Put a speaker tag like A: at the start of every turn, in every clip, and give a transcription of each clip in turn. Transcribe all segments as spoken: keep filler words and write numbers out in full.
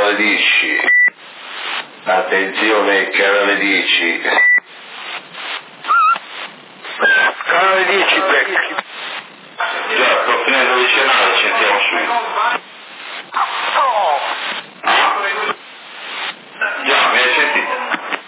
A: canale dieci. Attenzione, canale dieci.
B: Canale dieci, Beck.
A: Già, sto finendo di cenare, ci sentiamo subito.
B: Oh!
A: Già, mi hai sentito?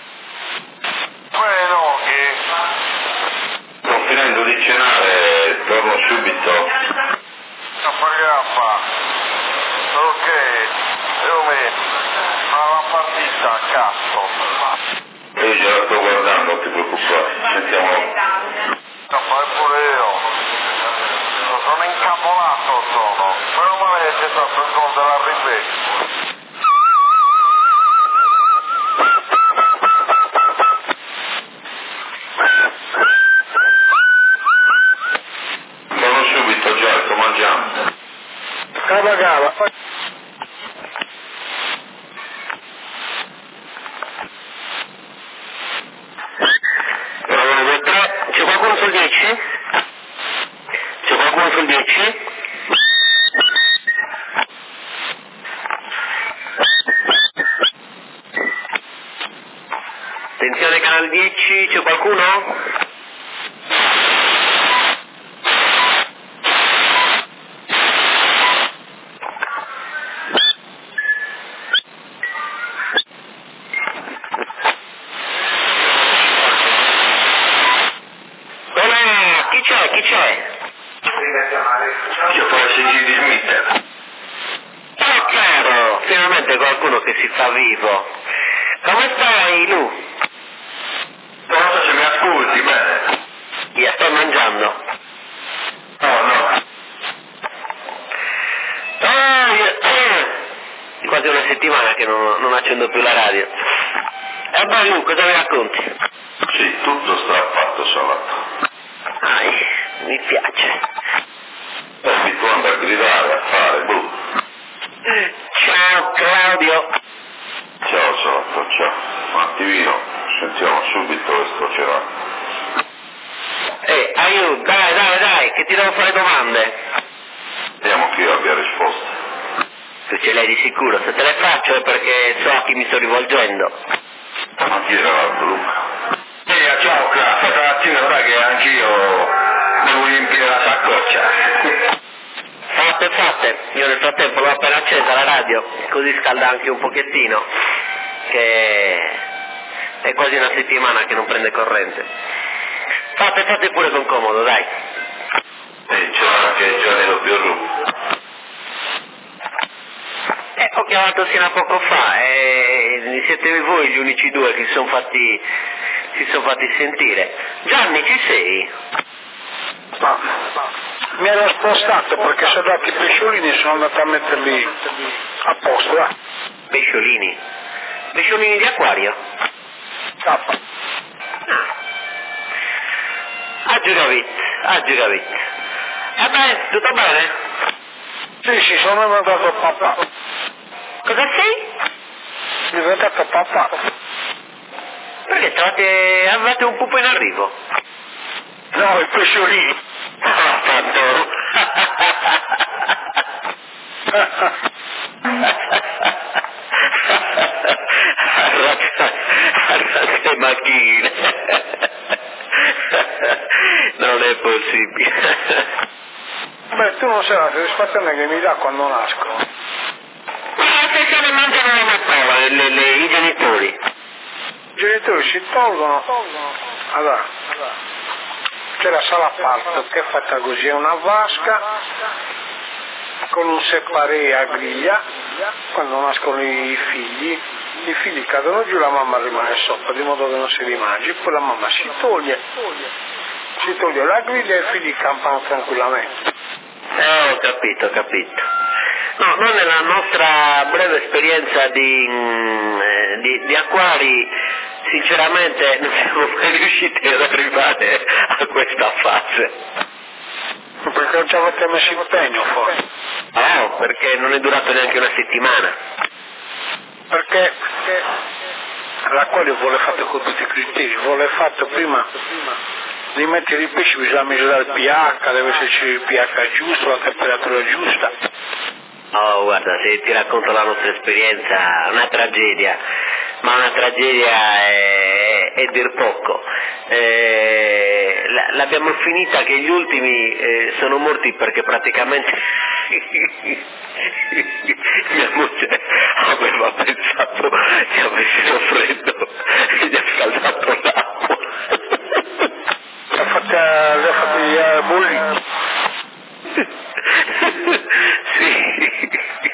B: Bueno, che...
A: Sto finendo di cenare, torno subito.
B: A fare ok, io mi... Ma la partita, cazzo.
A: Io già la sto guardando, non ti preoccupare, sentiamo.
B: No, fai pure io. Sono incavolato, sono. Meno male che c'è stato il gol della Ribecca.
A: Torno subito, già, sto mangiando.
B: Cava cava.
C: C'è qualcuno sul dieci? C'è qualcuno sul dieci? Attenzione canale dieci, c'è qualcuno? Chi c'è? Chi c'è?
A: Io poi sentire di Smith.
C: Oh caro, finalmente qualcuno che si fa vivo. Come stai, Lu?
A: Non so se mi ascolti bene.
C: Io sto mangiando.
A: No, no.
C: Ah, io... È quasi una settimana che non, non accendo più la radio. E beh, Lu, cosa mi racconti?
A: Sì, tutto strappato salato.
C: Ai, mi piace.
A: Sto abituando a gridare, a fare, boh.
C: Ciao Claudio.
A: Ciao Salotto, ciao. Un attimino, sentiamo subito dove sto cenando.
C: Eh, aiuto, dai, dai, dai, che ti devo fare domande.
A: Vediamo chi abbia risposte.
C: Tu ce l'hai di sicuro, se te le faccio è perché so a chi mi sto rivolgendo.
A: Ma chi era l'altro, Luca? Eh, ciao Cla, aspetta un attimo, ora che anch'io devo riempire la saccoccia.
C: Fatte, fatte, io nel frattempo l'ho appena accesa la radio, così scalda anche un pochettino, che è quasi una settimana che non prende corrente. Fate, fate pure con comodo, dai.
A: E c'è anche Gianni lo Piorru.
C: Eh, ho chiamato sino a poco fa e siete voi gli unici due che si sono fatti, si sono fatti sentire. Gianni, ci sei?
B: Ma, mi ero spostato perché sono dati i pesciolini e sono andato a metterli a posto, eh.
C: Pesciolini? Pesciolini di acquario?
B: Ah.
C: A giocavit, a giocavit. E beh, tutto bene?
B: Sì, sì, sono andato a papà.
C: Cosa sei?
B: Sono diventato papà.
C: Perché trovate, avevate un pupo in arrivo?
B: No, i pesciolini.
C: Ah, tanto. Arrate macchine. Non è possibile.
B: Beh, tu non sai la soddisfazione che mi dà quando nasco.
C: Ma se se ne mangiano le mattola, le, le, i genitori.
B: I genitori si tolgono. Allora, c'è la sala a parto che è fatta così, è una vasca con un separé a griglia. Quando nascono i figli, i figli cadono giù, la mamma rimane sopra, di modo che non si rimangi, poi la mamma si toglie, si toglie la griglia e i figli campano tranquillamente.
C: Eh, ho capito, ho capito. No, noi nella nostra breve esperienza di, mm, eh, di, di acquari, sinceramente non siamo mai riusciti ad arrivare a questa fase.
B: Perché non ci avete messo impegno forse?
C: No, perché non è durato neanche una settimana.
B: Perché l'acquario vuole fatto con tutti i criteri, vuole fatto prima di mettere i pesci, bisogna misurare il pH, deve esserci il pH giusto, la temperatura giusta.
C: Oh, guarda, se ti racconto la nostra esperienza, una tragedia, ma una tragedia è, è dir poco. Eh, l'abbiamo finita che gli ultimi eh, sono morti perché praticamente mia moglie aveva pensato che avessero freddo e gli ha scaldato l'acqua.
B: Li ha fatti, li ha fatti uh, bolliti.
C: Sì.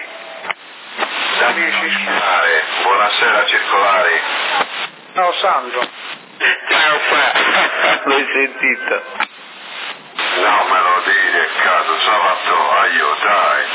A: Circolare, buonasera Circolari.
B: Ciao Sandro.
C: Ciao Fra, l'hai sentito?
A: No, me lo dire, caso sabato, aiutai.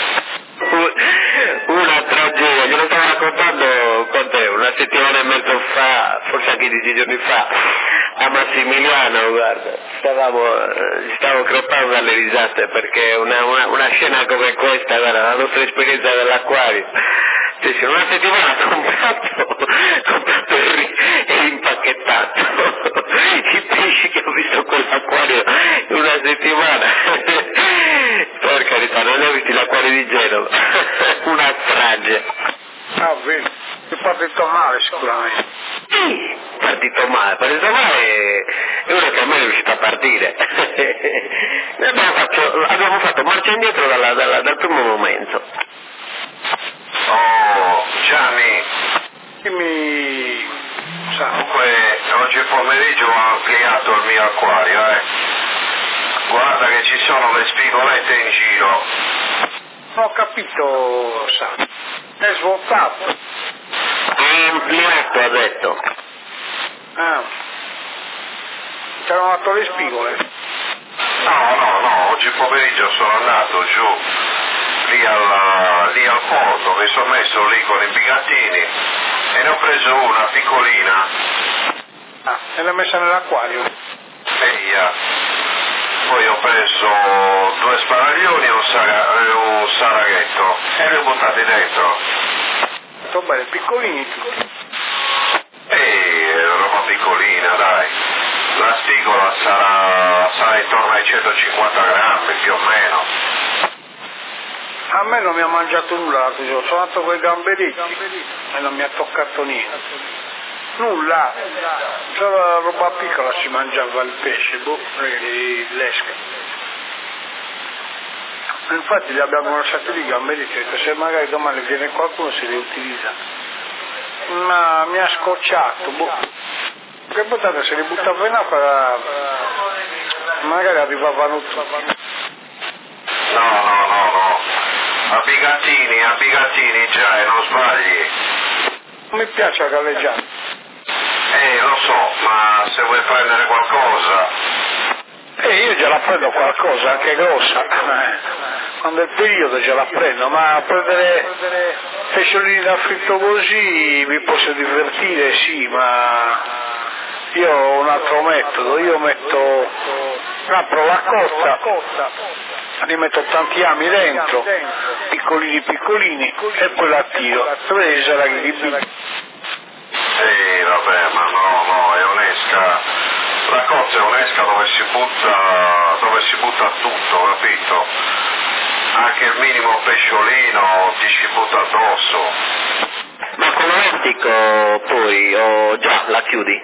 C: Una tragedia, glielo stavo raccontando con te una settimana e mezzo fa, forse anche dieci giorni fa, a Massimiliano, guarda, stavamo, stavo crepando dalle risate perché una, una, una scena come questa, guarda, la nostra esperienza dell'acquario, cioè, se una settimana comprato, comprato e, e impacchettato i pesci che ho visto con l'acquario in una settimana, per carità, non ne ho visti l'acquario di Genova, una strage.
B: Ah, vedi, è partito male sicuramente.
C: Sì, partito male, partito male è uno che a me è riuscito a partire. abbiamo, fatto, abbiamo fatto marcia indietro dalla, dalla, dal primo momento.
A: Oh, Gianni.
B: Dimmi,
A: Comunque, oggi pomeriggio ho ampliato il mio acquario, eh. Guarda che ci sono le spigolette in giro.
B: non ho capito, Sandro. È svuotato.
C: È ampliato, ha detto.
B: Ah. C'erano fatto le spigole.
A: No, no, no, oggi pomeriggio sono andato giù lì, alla, lì al porto, mi sono messo lì con i bigattini e ne ho preso una piccolina.
B: Ah, e l'hai messa nell'acquario.
A: Eia. Poi ho preso due sparaglioni e un, saga, un saraghetto e li ho buttati dentro.
B: Sto bene, piccolini tutti.
A: Ehi, roba piccolina, dai. La spigola sarà, sarà intorno ai centocinquanta grammi, più o meno.
B: A me non mi ha mangiato nulla l'altro giorno, sono andato con i gamberetti e non mi ha toccato niente. Nulla, solo la roba piccola si mangiava il pesce, boh, l'esca. Infatti li abbiamo lasciati lì i gamberetti, ho detto se magari domani viene qualcuno si li utilizza. Ma mi ha scocciato, boh. Che buttate, se li buttava in acqua magari arrivavano tutti.
A: No, no, no, no. A bigattini, a bigattini già, e non sbagli.
B: Non mi piace galleggiare.
A: Eh, lo so, ma se vuoi prendere qualcosa...
B: Eh, io già la prendo qualcosa, anche grossa. Eh, quando è il periodo già la prendo, ma prendere pesciolini da fritto così mi posso divertire, sì, ma io ho un altro metodo, io metto, apro la cozza, li metto tanti ami dentro, piccolini piccolini, e poi la tiro, dove sarà che li bimbi.
A: Sì, vabbè, ma no, no, è un'esca, la cozza è un'esca dove si butta, dove si butta tutto, capito? Anche il minimo pesciolino ti ci butta addosso.
C: Ma con l'elastico poi, o già, la chiudi?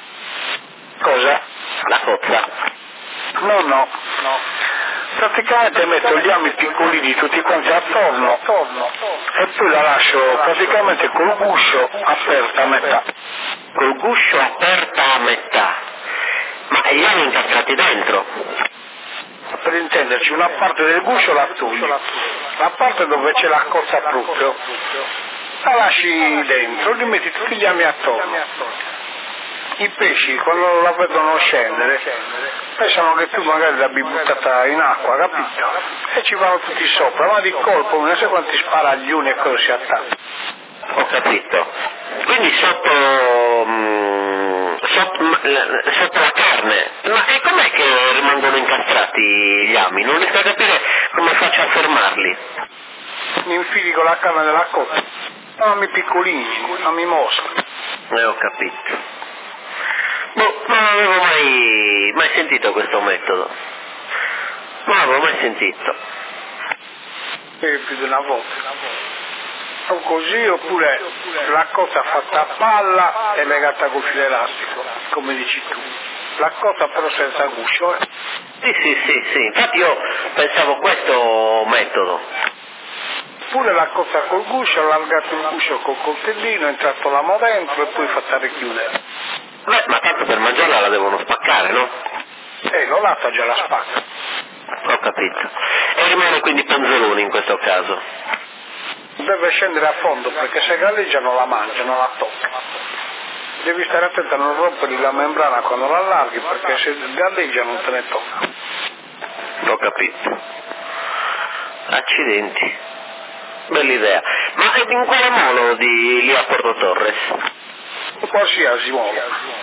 B: Cosa?
C: La cozza?
B: No, no, no. Praticamente metto gli ami piccolini tutti quanti attorno e poi la lascio praticamente col guscio aperta a metà.
C: Col guscio aperta a metà? Ma gli ami incastrati dentro?
B: Per intenderci, una parte del guscio la togli, la parte dove c'è la cozza proprio la lasci dentro, li metti tutti gli ami attorno. I pesci quando la vedono scendere pensano che tu magari l'abbi buttata in acqua, capito? E ci vanno tutti sopra, ma di colpo non so quanti sparaglioni e cose si attaccano.
C: Ho capito. Quindi sotto, mh, sotto, sotto la carne, ma e com'è che rimangono incastrati gli ami? Non riesco a capire come faccio a fermarli.
B: Mi infili con la canna della cozza, ami piccolini, ami mosche.
C: Eh, ho capito. Boh, non avevo mai, mai sentito questo metodo. Non l'avevo mai sentito.
B: E più di una volta. O così, oppure la cosa fatta a palla è legata col filo elastico, come dici tu. La cosa però senza guscio, eh.
C: Sì, sì, sì, sì, infatti io pensavo questo metodo.
B: Pure la cosa col guscio, allargato il guscio col coltellino, entrato l'amo dentro e poi fatta richiudere.
C: Beh, ma tanto per mangiarla la devono spaccare, no?
B: Eh, l'olata già la spacca.
C: Ho capito. E rimane quindi panzolone in questo caso.
B: Deve scendere a fondo perché se galleggia non la mangia, non la tocca. Devi stare attento a non rompere la membrana quando la allarghi perché se galleggia non te ne tocca.
C: Ho capito. Accidenti. Bella idea. Ma in quale modo di lì a Porto Torres?
B: Qualsiasi modo.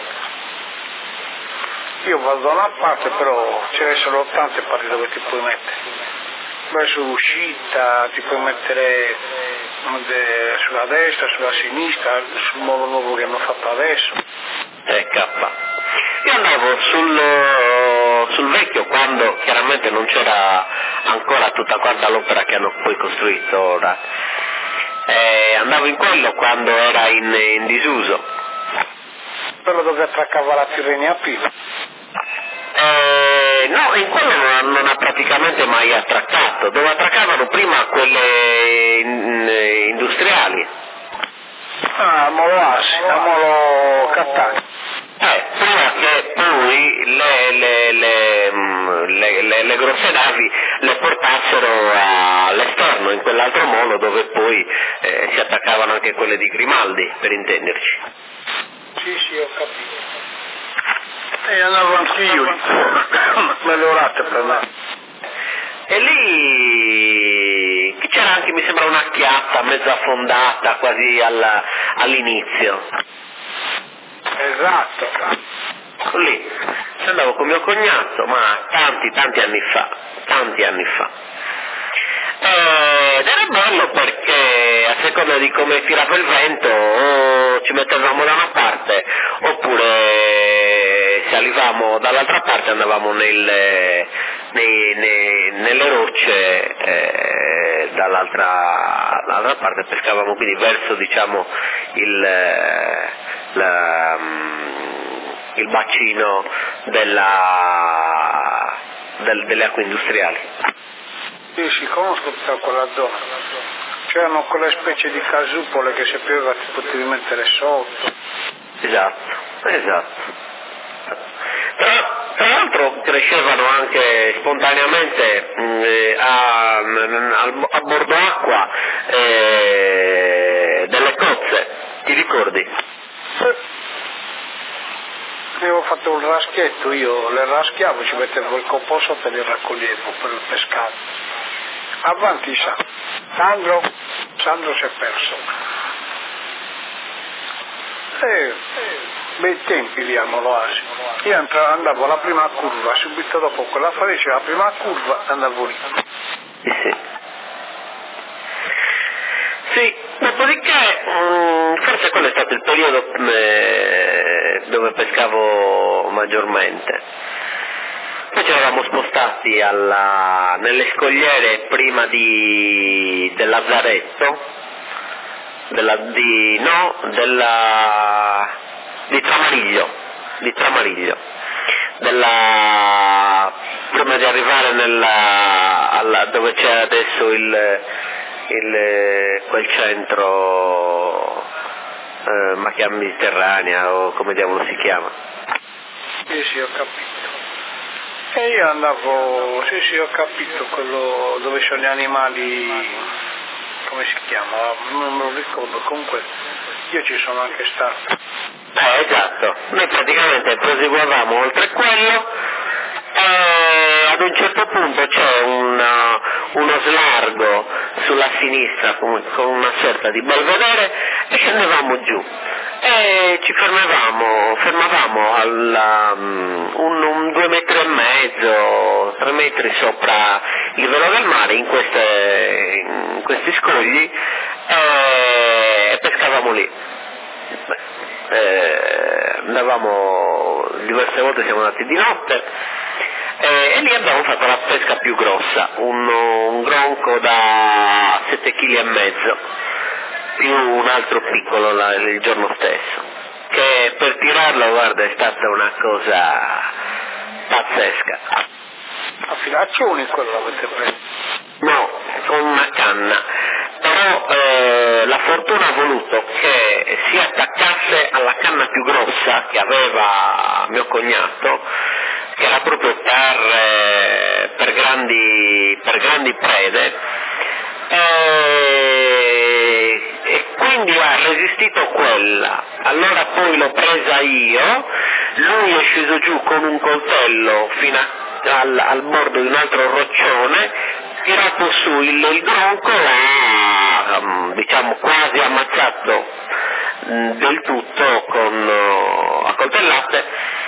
B: Io vado da una parte però ce ne sono tante parti dove ti puoi mettere. Verso l'uscita ti puoi mettere sulla destra, sulla sinistra, sul modo nuovo che hanno fatto adesso.
C: Eh, K. Io andavo sul, sul vecchio quando chiaramente non c'era ancora tutta quanta l'opera che hanno poi costruito ora. Eh, andavo in quello quando era in, in disuso.
B: Quello dove attraccava la Tirrenia Pila.
C: Eh, no, in quello non, non ha praticamente mai attraccato, dove attraccavano prima quelle in, in, industriali.
B: Ah, Molo Assi, a Molo Catania.
C: Eh, prima che poi le, le, le, le, le, le grosse navi le portassero all'esterno, in quell'altro molo dove poi eh, si attaccavano anche quelle di Grimaldi, per intenderci.
B: Sì, sì, ho capito. E andavo anch'io lì, me le orate per me.
C: E lì c'era anche, mi sembra, una chiatta mezzo affondata quasi alla, all'inizio.
B: Esatto.
C: Lì, ci andavo con mio cognato, ma tanti, tanti anni fa, tanti anni fa. Ed era bello perché a seconda di come tirava il vento o ci mettevamo da una parte oppure se salivamo dall'altra parte andavamo nel, nei, nei, nelle rocce eh, dall'altra, dall'altra parte pescavamo quindi verso diciamo il, la, il bacino della, del, delle acque industriali.
B: Sì, sì, conosco tutta quella zona. C'erano quelle specie di casupole che se pioveva ti potevi mettere sotto.
C: Esatto, esatto. Tra, tra l'altro crescevano anche spontaneamente eh, a, a, a bordo acqua eh, delle cozze, ti ricordi?
B: Avevo fatto un raschietto, io le raschiavo, ci mettevo il copo sotto e li raccoglievo per il pescato. Avanti sa. Sandro, Sandro si è perso. Eh, bei tempi lì a Molo Assi. Io andavo alla prima curva, subito dopo quella freccia, la prima curva andavo lì.
C: Sì. Sì, dopodiché mh, forse quello è stato il periodo eh, dove pescavo maggiormente. Poi ci eravamo spostati alla, nelle scogliere prima di, del Lazzaretto, della, di, no, della, di Tramariglio, di Tramariglio, della, prima di arrivare nella, alla, dove c'è adesso il, il, quel centro eh, macchia mediterranea o come diavolo si chiama.
B: Sì, sì, ho capito. E io andavo, sì sì ho capito, quello dove sono gli animali, come si chiama, non me lo ricordo, comunque io ci sono anche stato.
C: Eh esatto, noi praticamente proseguavamo oltre quello e ad un certo punto c'è una, uno slargo sulla sinistra con, con una sorta di belvedere e scendevamo giù. E ci fermavamo, fermavamo alla, um, un, un due metri e mezzo, tre metri sopra il livello del mare in, queste, in questi scogli e, e pescavamo lì. Eh, andavamo, diverse volte siamo andati di notte e, e lì abbiamo fatto la pesca più grossa, un, un gronco da sette chili e mezzo, più un altro piccolo la, il giorno stesso, che per tirarlo, guarda, è stata una cosa pazzesca.
B: A filaccioni quello l'avete preso?
C: No, con una canna, però eh, la fortuna ha voluto che si attaccasse alla canna più grossa che aveva mio cognato, che era proprio per, eh, per, grandi, per grandi prede, e, e quindi ha resistito quella. Allora poi l'ho presa io, lui è sceso giù con un coltello fino a Al, al bordo di un altro roccione, tirato su il, il gronco, l'ha um, diciamo quasi ammazzato um, del tutto con uh, a coltellate,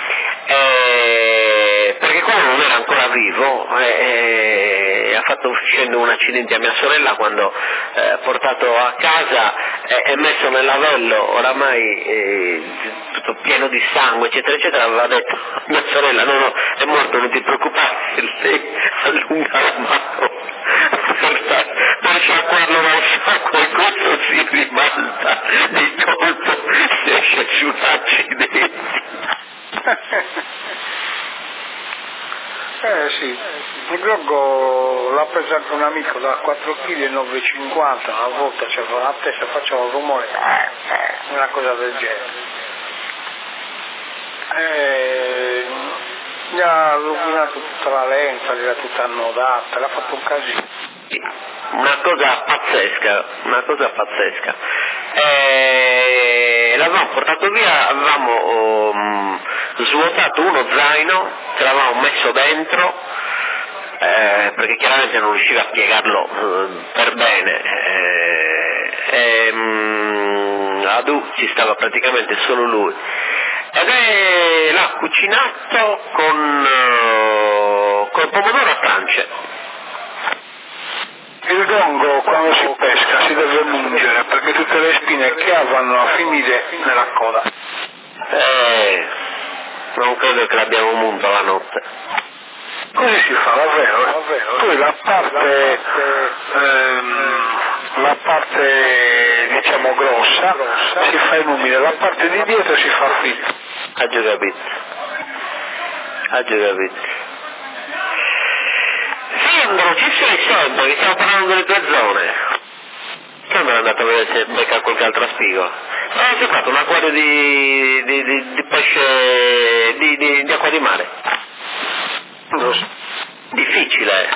C: eh, perché quello non era ancora vivo, eh, eh, ha fatto scendere un accidente a mia sorella quando eh, portato a casa e eh, messo nel lavello, oramai eh, tutto pieno di sangue eccetera eccetera, aveva detto a mia sorella no no è morto, non ti preoccupare, lei allunga la mano per, per sciacquarlo dal sacco e questo si ribalta di colpo, si esce su un accidente.
B: Eh sì, il groggo l'ha preso anche un amico da quattro chili e nove virgola cinquanta, una volta c'era la testa, faceva un rumore, una cosa del genere. Eh, gli ha rovinato tutta la lenza, gli era tutta annodata, l'ha fatto un casino.
C: Una cosa pazzesca, una cosa pazzesca. Eh, l'avevamo portato via, avevamo um, svuotato uno zaino, ce l'avevamo messo dentro, eh, perché chiaramente non riusciva a piegarlo eh, per bene. Eh, e, um, Adu ci stava praticamente solo lui. Ed è l'ha cucinato con, uh, con pomodoro a trance.
B: Il gongo quando si pesca si deve mungere perché tutte le spine che ha vanno a finire nella coda.
C: Eh, non credo che l'abbiamo munto la notte.
B: Così si fa, davvero, davvero. Poi la parte, ehm, la parte diciamo grossa si fa in umile, la parte di dietro si fa fritta.
C: Ha già capito. Ha già capito. Sandro, ci sei sempre, che stiamo parlando delle tue zone. Sandro è andato a vedere se becca qualche altra spigo. Ah, si è fatto un acquario di, di, di, di pesce, di, di, di acqua di mare. Difficile.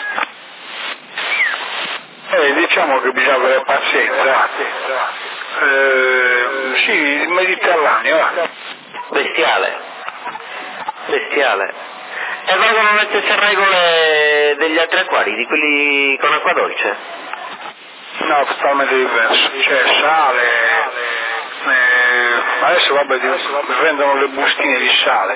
B: Eh, diciamo che bisogna avere pazienza. Eh, sì, il Mediterraneo. Eh.
C: Bestiale. Bestiale. E valgono le stesse regole degli altri acquari, di quelli con acqua dolce?
B: No, totalmente diverso. C'è sale, eh, adesso vabbè vendono le bustine di sale,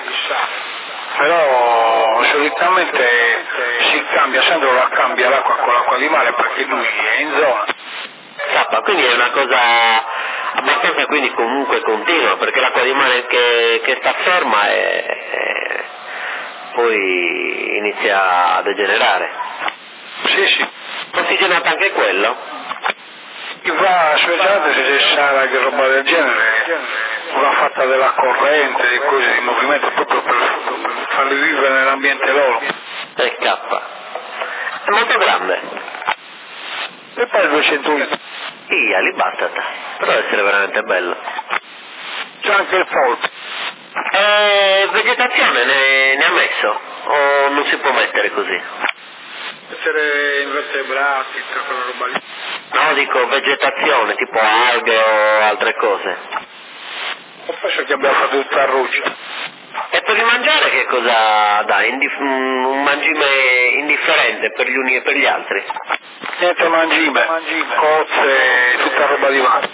B: però solitamente si cambia, Sandro la cambia l'acqua con l'acqua di mare perché lui è in zona.
C: Sappa, quindi è una cosa abbastanza quindi comunque continua, perché l'acqua di mare che, che sta ferma è, è, poi inizia a degenerare.
B: Sì, sì.
C: Ossigenato anche quello?
B: Chi va specialmente se c'è sale che roba del genere, una fatta della corrente, di cose di movimento proprio per, per farli vivere nell'ambiente loro.
C: E scappa. È molto grande.
B: E poi il duecento litri.
C: Iya, lì basta. Però deve essere veramente bello.
B: C'è anche il polpo.
C: E vegetazione ne, ne ha messo? O non si può mettere così?
B: Essere invertebrati, tutta quella roba lì.
C: No, dico vegetazione, tipo alghe o altre cose.
B: E penso che abbiamo fatto tutta a ruccia.
C: E per il mangiare che cosa dà? Indif- un mangime indifferente per gli uni e per gli altri?
B: Niente mangime, cozze, tutta roba di mare.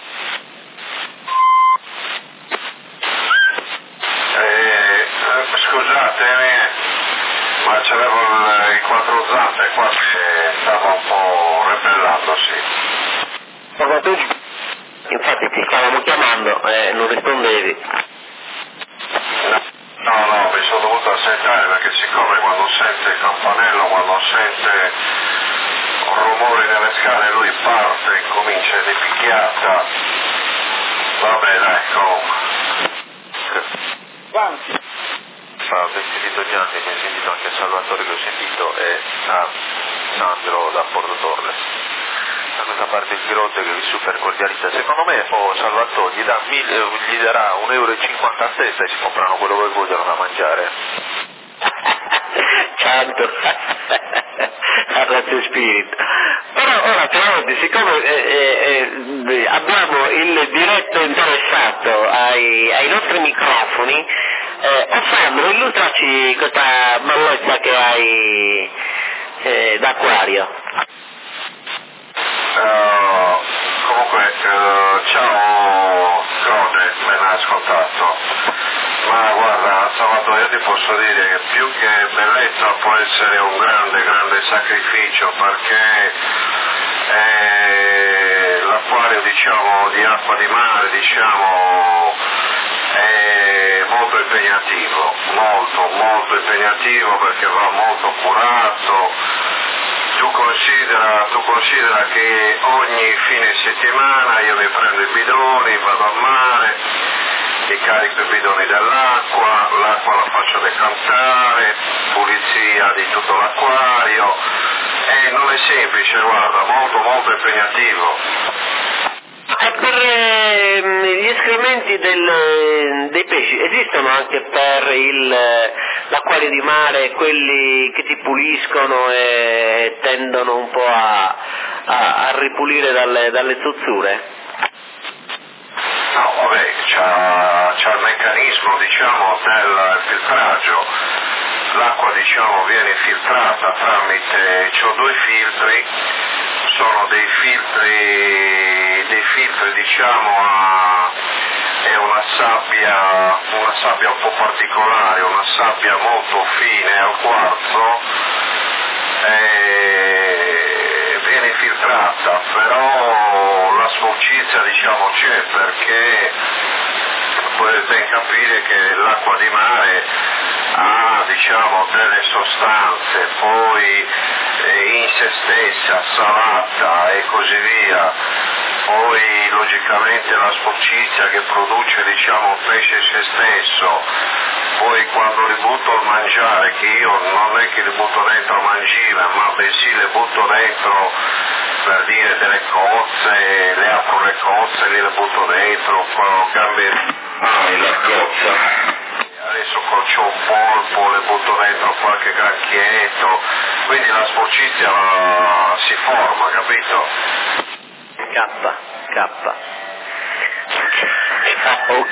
A: Eh, scusate, eh, ma c'avevo il, i quattro zampe qua che stava un po' rebellando, sì.
C: Infatti ti stavamo chiamando e non rispondevi.
A: No, no, mi mi sono dovuto assentare perché siccome quando sente il campanello, quando sente un rumore nelle scale lui parte e comincia di picchiata. Va bene, ecco.
B: Avanti.
D: Fa venti Gianni, mi ho sentito anche a Salvatore che ho sentito e a Sandro da Porto Torres. Da questa parte il Chirote che è super cordialista. Secondo me oh, Salvatore gli, dà mille, gli darà un euro e cinquanta a testa e si comprano quello che vogliono da mangiare.
C: Tanto parlate spirito. Però ora Claudio, siccome eh, eh, abbiamo il diretto interessato ai, ai nostri microfoni, eh, Sandro, illustraci questa bellezza che hai eh, d'acquario.
A: Uh, comunque, uh, ciao Crote, ben ascoltato. Ma guarda, Salvatore, io ti posso dire che più che bellezza può essere un grande, grande sacrificio perché eh, l'acquario, diciamo, di acqua di mare, diciamo, è molto impegnativo, molto, molto impegnativo perché va molto curato. Tu considera, tu considera che ogni fine settimana io mi prendo i bidoni, vado al mare, mi carico i bidoni dell'acqua, l'acqua la faccio decantare, pulizia di tutto l'acquario e non è semplice, guarda, molto molto impegnativo.
C: E per eh, gli escrementi del, dei pesci esistono anche per il, l'acquario di mare, quelli che ti puliscono e tendono un po' a, a, a ripulire dalle, dalle zozzure?
A: No, vabbè, c'ha, c'ha il meccanismo, diciamo, del filtraggio. L'acqua, diciamo, viene filtrata tramite, c'ho due filtri, sono dei filtri, dei filtri, diciamo, a, è una sabbia, una sabbia un po' particolare, una sabbia molto fine al quarzo, e viene filtrata, però la sporcizia, diciamo, c'è perché potete ben capire che l'acqua di mare ha, diciamo, delle sostanze, poi eh, in se stessa, salata e così via, poi logicamente la sporcizia che produce, diciamo, il pesce in se stesso, poi quando li butto a mangiare, che io non è che li butto dentro a mangime, ma bensì le butto dentro per dire delle cozze, le apro le cozze, le butto dentro, con gambe,
D: Ah, la cozza.
A: adesso c'ho un polpo, le butto dentro qualche granchietto, quindi la sporcizia uh, si forma, capito?
C: K, K. Ciao,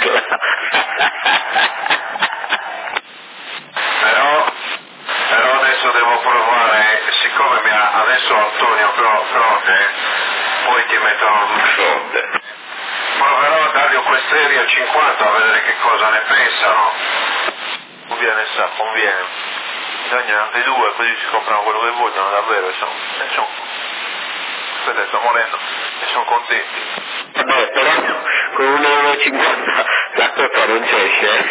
A: però, però adesso devo provare, siccome mi ha, adesso Antonio Crote, poi ti metterò il Crote. Proverò a dargli un questeri a cinquanta a vedere che cosa ne pensano.
D: Conviene, sa, conviene. Bisogna anche due, così si comprano quello che vogliono, davvero, sono, sono, aspetta, sto morendo, e sono contenti.
C: Vabbè, però con un euro e cinquanta la cotta non c'esce.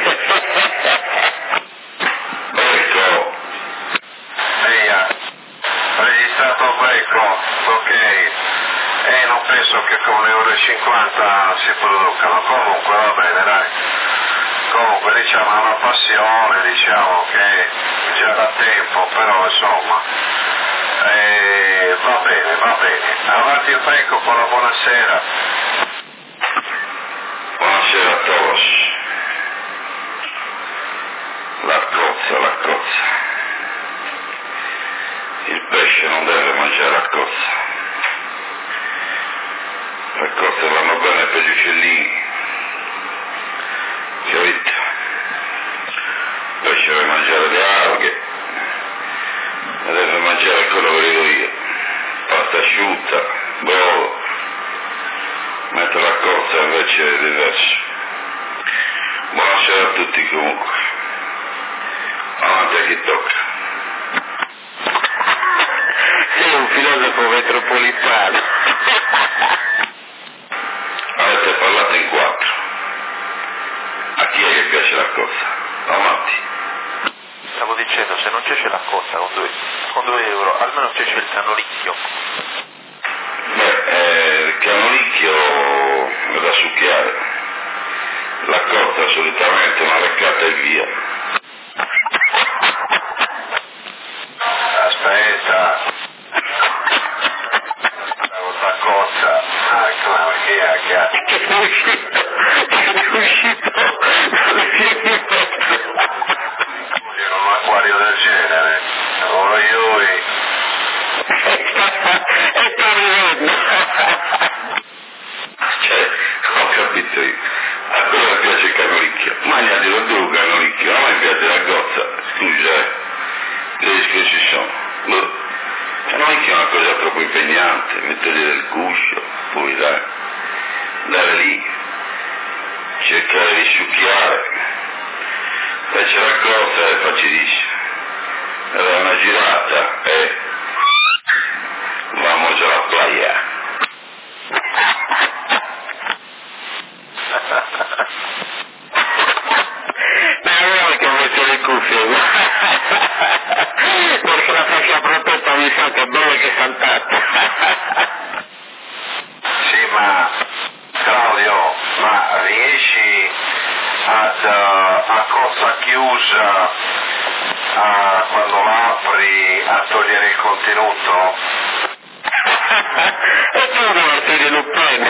A: Ecco. Via. Registrato becco, ok. E non penso che con un euro e cinquanta si producano, comunque va bene, dai. Comunque diciamo è una passione, diciamo che già da tempo, però insomma, eh, va bene, va bene. Avanti il becco, con la buonasera.
D: Buonasera a todos. La cozza, la cozza. Il pesce non deve mangiare a cozza. Le cozze vanno bene per gli uccellini. Capito? Il pesce deve mangiare le alghe. E deve mangiare quello che dico io. Pasta asciutta, brodo. Mentre la cozza invece è diverso. Buonasera a tutti comunque. Avanti a chi tocca.
C: Sei un filosofo metropolitano.
D: Avete parlato in quattro. A chi è che piace la cozza? A Matti. c'è la cotta con due, con due euro, almeno c'è il canolicchio.
E: Beh, eh, il canolicchio è da succhiare, la cotta solitamente una leccata e via.
A: Aspetta, la cotta, ecco perché è che
C: Che è uscito, che è uscito,
A: in un acquario del genere, oi oi.
C: e sta ridendo.
E: Cioè, ho capito io. A cosa piace il canolicchio? Mangiatelo tu canolicchio, a me piace la gozza, scusa, eh. Le discorsi sono. Il canolicchio è una cosa troppo impegnante, mettere del guscio, poi dai, andare lì, cercare di succhiare, poi c'è la gozza, è facilissimo. Allora una girata e vamos alla playa.
C: Ma allora che ho messo le cuffie? Perché la fascia protetta mi sa che è bella che saltata.
A: Sì, ma Claudio, ma riesci ad, uh, a cosa chiusa, uh, quando l'apri, a togliere il contenuto?
C: E tu divertire Lupin.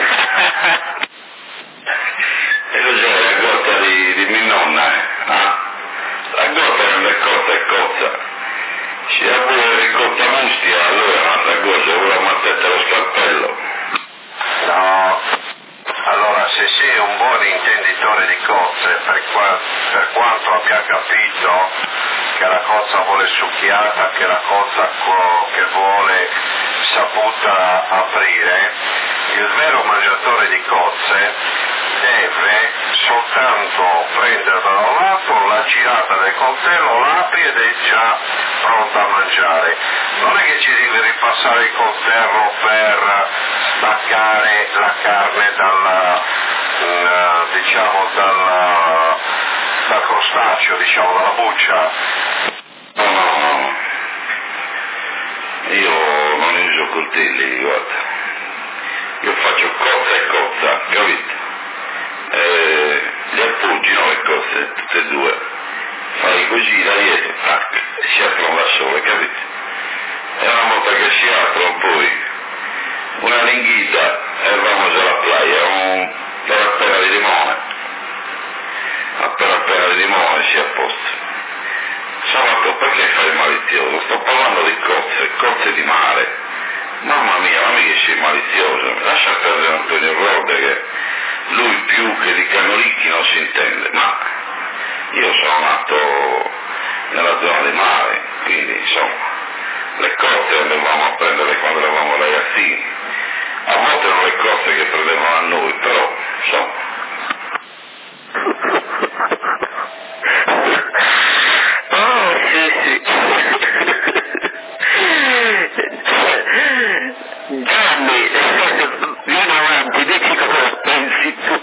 E: E cos'è la gozza di, di mia nonna, eh? Ah? La gozza non è cotta, è cozza. Se ha pure ricotta mustia, allora è un'altra cosa, vuole mattetta lo scalpello.
A: No. Allora, se sei un buon intenditore di cozze, per, qua, per quanto abbia capito che la cozza vuole succhiata, che la cozza che vuole saputa aprire, il vero mangiatore di cozze deve soltanto prendere da un lato la girata del coltello, l'apri ed è già pronta a mangiare. Non è che ci devi ripassare il coltello per staccare la carne dalla, uh, diciamo dalla, dal crostaceo, diciamo dalla buccia.
E: No, no, no. Io non uso coltelli, guarda. Io faccio cozza e cozza, capito? Eh, li appoggi, no, le cozze, tutte e due. Fai così da dietro, tac, si aprono da sole, capito? E una volta che si aprono poi una linguita e vamos alla playa, un per appena di limone. Appena appena di limone si è a posto. Sabato, perché fai il malizioso? Sto parlando di cozze, cozze di mare. Mamma mia, ma mica sei malizioso. Lascia perdere Antonio Rode che lui più che di canolicchi non si intende, ma io sono nato nella zona di mare, quindi insomma, le cozze andavamo a prendere quando eravamo ragazzini. A volte erano le cozze che prendevano a noi, però insomma.
C: Oh, sì, sì. Gianni, vieni avanti, dici cosa pensi tu.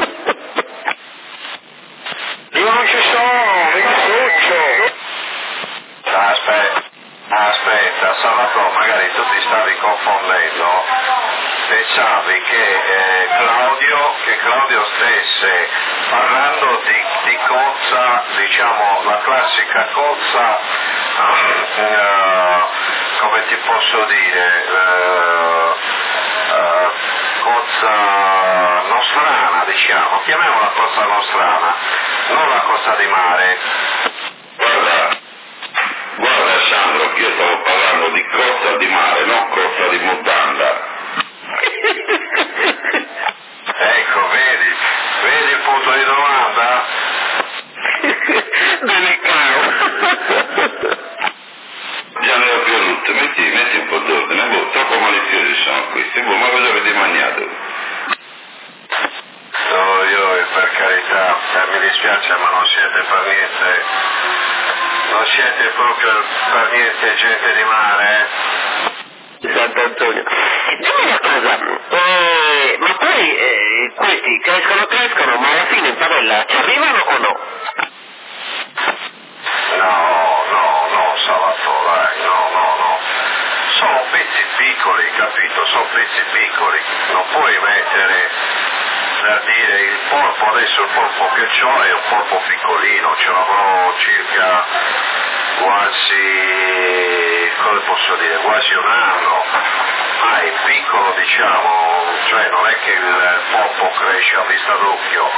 B: Io non ci sono, mi disuccio.
A: Aspetta, aspetta, Salvatore, magari tu ti stavi confondendo, pensavi che, eh, Claudio, che Claudio stesse parlando di, di cozza, diciamo la classica cozza, uh, come ti posso dire, uh, uh, cozza nostrana, diciamo, chiamiamola cozza nostrana, non la cozza di mare.
E: Guarda, guarda Sandro, che io stavo parlando di cozza di mare, non cozza di mutanda.
A: Ecco, vedi, vedi il punto di domanda?
C: Bene caro.
E: Già ne ho più rotte, metti, metti un po' d'ordine, boh, troppo maliziosi sono questi, boh, ma cosa avete mangiato?
A: No, io per carità, eh, mi dispiace ma non siete per niente, non siete proprio per niente gente di mare, eh?
C: Sant'Antonio. Dimmi una cosa, eh, ma poi eh, questi crescono crescono, ma alla fine in favela ci arrivano o no?
A: No, no, no, Salvatore. piccoli, capito? Sono pezzi piccoli, non puoi mettere, per dire, il polpo, adesso il polpo che ho è un polpo piccolino, ce l'avrò circa quasi, come posso dire, quasi un anno, ma è piccolo, diciamo, cioè non è che il polpo cresce a vista d'occhio.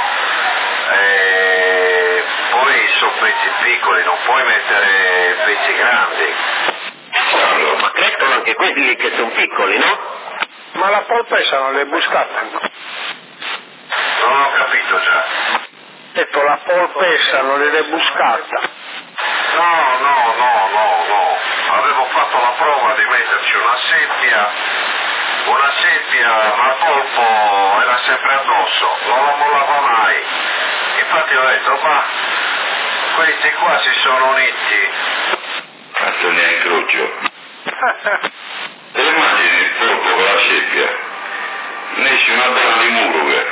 A: E poi sono pezzi piccoli, non puoi mettere pezzi grandi.
C: Ma crescono anche quelli che sono piccoli, no?
B: Ma la polpetta non le buscate?
A: Non ho capito già.
B: Detto, la polpetta non le buscata?
A: No, no, no, no, no. Avevo fatto la prova di metterci una seppia, una seppia, ma il polpo era sempre addosso, non la mollava mai. Infatti ho detto, ma questi qua si sono uniti.
E: Cazzo ne è incrocio. Te lo immagini il polpo con la seppia? Ne esce una bella di muro che...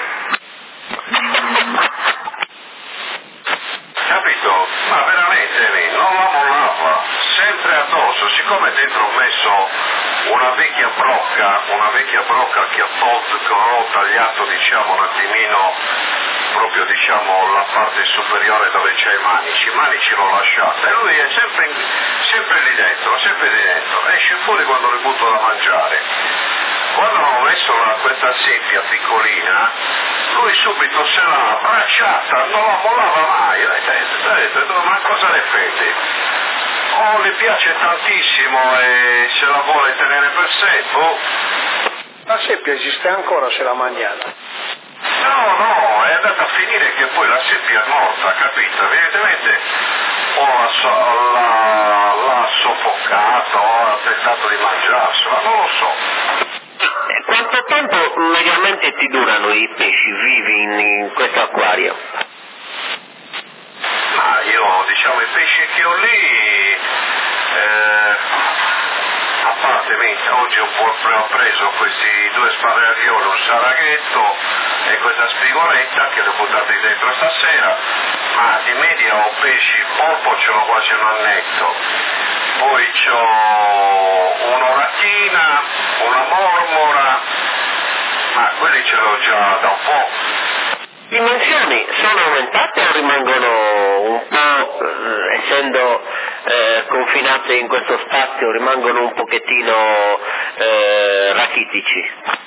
A: Capito? Ma veramente non la mollava, sempre addosso, siccome dentro ho messo una vecchia brocca, una vecchia brocca che ho tolto, che ho tagliato diciamo un attimino, proprio diciamo la parte superiore dove c'è i manici, i manici l'ho lasciato e lui è sempre, in, sempre lì dentro, sempre lì dentro, esce fuori quando le butto da mangiare. Quando ho messo la, questa seppia piccolina, lui subito se l'ha abbracciata, non la mollava mai, ho detto, ma cosa ne fate? Oh, le piace tantissimo e se la vuole tenere per sé, boh.
B: La seppia esiste ancora se la mangiata?
A: No, no, è andata a finire che poi la seppia è morta, capito? Evidentemente o l'ha, l'ha, l'ha soffocata o ha tentato di mangiarsela, non lo so.
C: Quanto tempo mediamente ti durano i pesci vivi in, in questo acquario?
A: Ma io, diciamo, i pesci che ho lì, eh, a parte mentre oggi ho, ho preso questi due spadaioli, un saraghetto e questa spigoletta che le ho buttate dentro stasera, ma di media ho pesci polpo, ce l'ho quasi un annetto, poi c'ho un'oratina, una mormora, ma quelli ce l'ho già da un po'.
C: Le dimensioni sono aumentate o rimangono un po', eh, essendo eh, confinate in questo spazio, rimangono un pochettino eh, rachitici?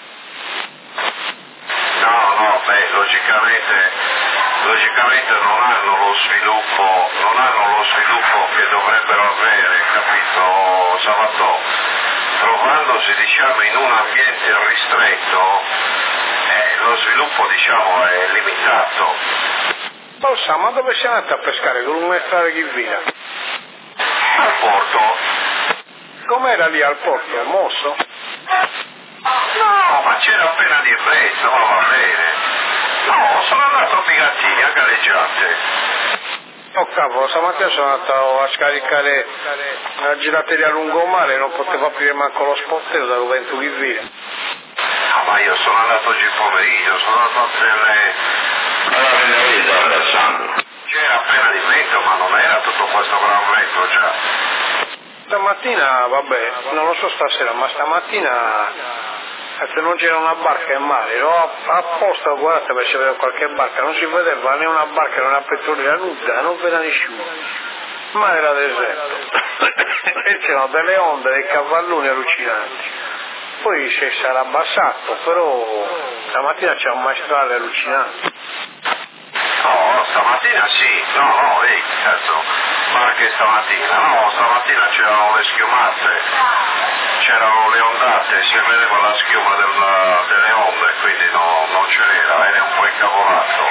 A: No, no, beh, logicamente, logicamente non hanno lo sviluppo, non hanno lo sviluppo che dovrebbero avere, capito, Salvatore? Trovandosi, diciamo, in un ambiente ristretto, eh, lo sviluppo, diciamo, è limitato.
B: Possa, ma dove sei andato a pescare? Con un mestrale chi via?
A: Al porto.
B: Com'era lì al porto? È mosso?
A: No, ma c'era appena di freddo, ma va bene. No, sono andato a Bigattini, a galleggiante.
B: Oh cavolo, stamattina sono andato a scaricare la girateria a lungomare, non potevo aprire manco lo sportello da Juventus chi via.
A: Ah, ma io sono andato oggi pomeriggio, sono andato a fare...
E: Allora me ne vedo abbracciando.
A: C'era appena di vento, ma non era tutto questo gran vento già.
B: Stamattina, vabbè, non lo so stasera, ma stamattina se non c'era una barca in mare, ero apposta, guardate per se vedevo qualche barca, non si vedeva né una barca né una petroliera nuda, non vedeva nessuno. Il mare era deserto. E c'erano delle onde, dei cavalloni allucinanti. Poi si sarà abbassato, però stamattina c'è un maestrale allucinante.
A: No, stamattina sì, no, no, ehi, cazzo, ma anche stamattina, no, stamattina c'erano le schiumate, c'erano le ondate, si vedeva la schiuma della, delle onde, quindi no, non ce n'era, era un po' incavolato.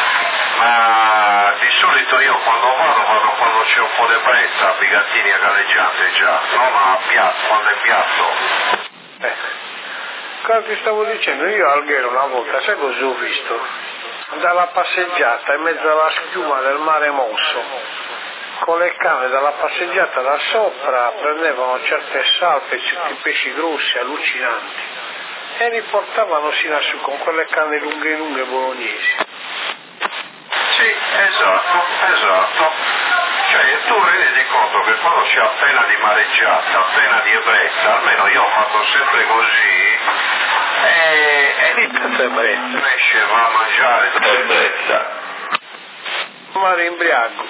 A: Ma di solito io quando vado, vado quando c'è un po' di brezza, a Bigattini a galleggiante già, non a piatto, quando è piatto.
B: Eh, cosa ti stavo dicendo? Io a Alghero una volta, sai cosa ho visto? Dalla passeggiata in mezzo alla schiuma del mare mosso, con le canne dalla passeggiata da sopra prendevano certe salpe, certi pesci grossi, allucinanti, e li portavano sino a su con quelle canne lunghe lunghe bolognesi.
A: Sì, esatto, esatto. Cioè tu renditi conto che quando c'è appena di mareggiata, appena di ebbrezza, almeno io ho fatto sempre così, e, e lì cresce, va a mangiare
E: Ebbrezza.
B: Ma rimbriago.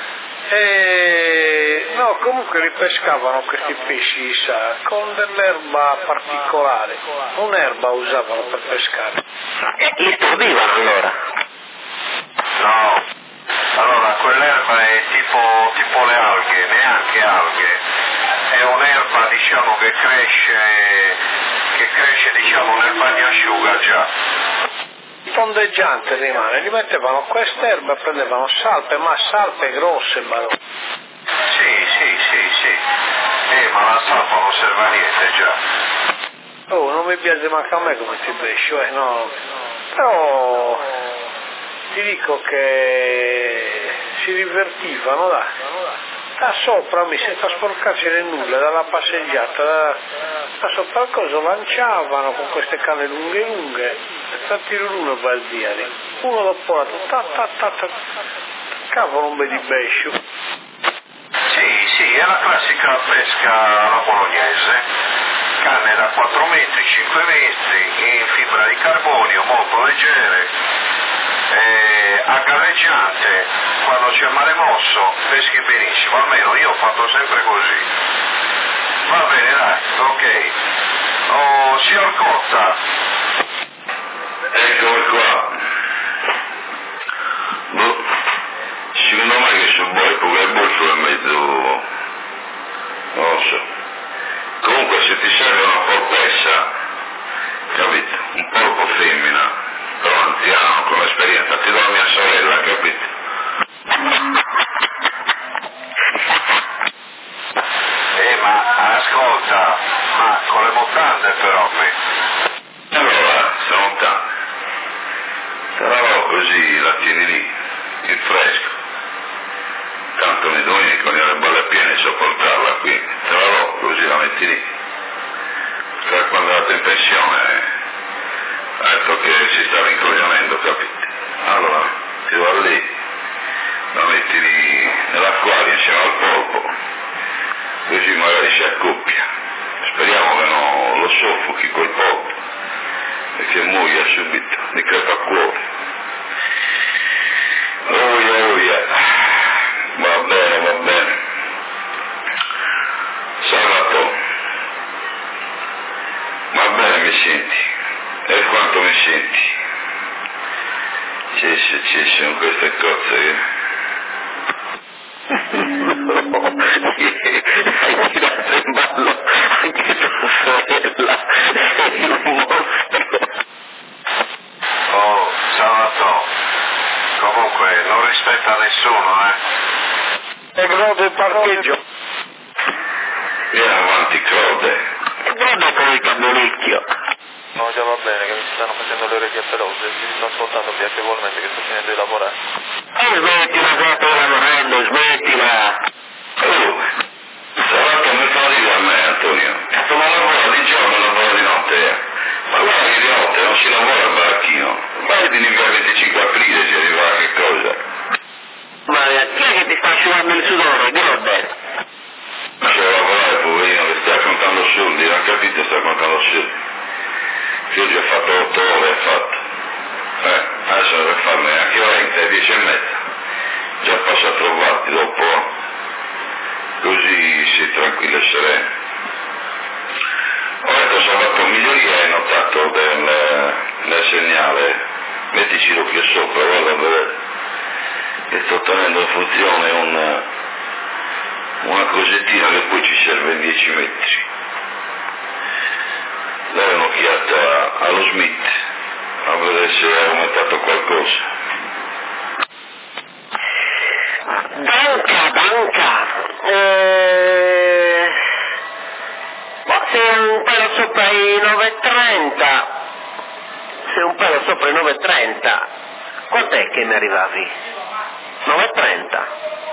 B: E no, comunque ripescavano questi pesci, sa, con dell'erba particolare, un'erba usavano per pescare.
C: E li stordivano allora?
A: No, allora quell'erba è tipo, tipo le alghe, neanche alghe, è un'erba diciamo che cresce, che cresce diciamo nel bagnasciuga già.
B: Tondeggiante rimane, gli mettevano quest'erba, prendevano salpe, ma salpe grosse, barone.
A: Sì, sì, sì, sì, eh ma la salpa non serve a niente già.
B: Oh, non mi piace manco a me come ti pesci, eh, no. Però ti dico che si divertivano, dai. Da sopra mi senza sporcarsi nel nulla, dalla passeggiata, da, da sopra cosa lanciavano con queste canne lunghe lunghe, e tanti l'uno baldiani, uno dopo l'altro, ta ta ta ta, cavolo un bel di bescio.
A: Sì, sì, è la classica pesca alla bolognese, canne da quattro metri, cinque metri, in fibra di carbonio, molto leggere, eh, a galleggiante, quando c'è mare mosso peschi benissimo, almeno io ho fatto sempre così. Va bene, dai, ok. Oh, signor Cotta.
E: Eccomi qua. Boh, secondo me che su voi perché il bolso è mezzo, non lo so. Comunque se ti serve una polpessa, capito? Un polpo femmina, però anziano, con esperienza, ti do la mia sorella, capito?
A: Eh, ma ascolta, ma con le mutande però, me.
E: Allora, sono lontano. Però così la tieni lì, in fresco. Tanto mi doni con le balle piene sopportarla qui. Te la do, così la metti lì. Per quando è andata in pensione, ecco che si sta rincoglionendo, capite? Allora, ti do lì, la metti lì nell'acquario insieme al polpo, così magari si accoppia. Speriamo che non lo soffochi col polpo, perché muoia subito, di crepacuore. Oh yeah, oh yeah. Va bene, va bene. Salvatore, va bene mi senti? E quanto mi senti? Ci, ci, ci sono queste cose che... hai tirato in ballo anche tua sorella, sei un mostro.
A: Oh, Salvatore, comunque non rispetta nessuno, eh?
B: E Grode il parcheggio.
E: Vieni avanti, Crode.
C: Guarda come il cabolicchio.
D: No, già va bene, che mi stanno facendo le orecchie pelose, ti sto ascoltando piacevolmente che sto finendo di lavorare.
C: E smettila, che stai lavorando, smettila.
E: Oh, Salvatore mi fa dire a me, Antonio. Cazzo, ma lavora di giorno, lavora di notte. Ma guarda che di notte non si lavora al baracchino. Guarda di il venticinque aprile si arriva a che cosa.
C: Ma chi è che ti sta asciugando il sudore? Grode?
E: Ma c'è da lavorare, poverino, che sta contando soldi, non capite, sta contando soldi. Che oggi ha fatto otto ore, ha fatto. Eh, adesso deve farne anche venti, dieci e mezza. Già passa a trovarti dopo, così si tranquillo e sereno. Ho detto, sono fatto un miglioria, hai notato del, del segnale, mettici l'occhio sopra, guarda a vedere. Che sto tenendo in funzione un, una cosettina che poi ci serve in dieci metri. Dare un'occhiata allo Smith a vedere se è aumentato qualcosa.
C: Banca, banca. Eh... Ma sei un pelo sopra i nove e trenta. Sei un pelo sopra i nove e trenta. Quant'è che mi arrivavi? nove e trenta.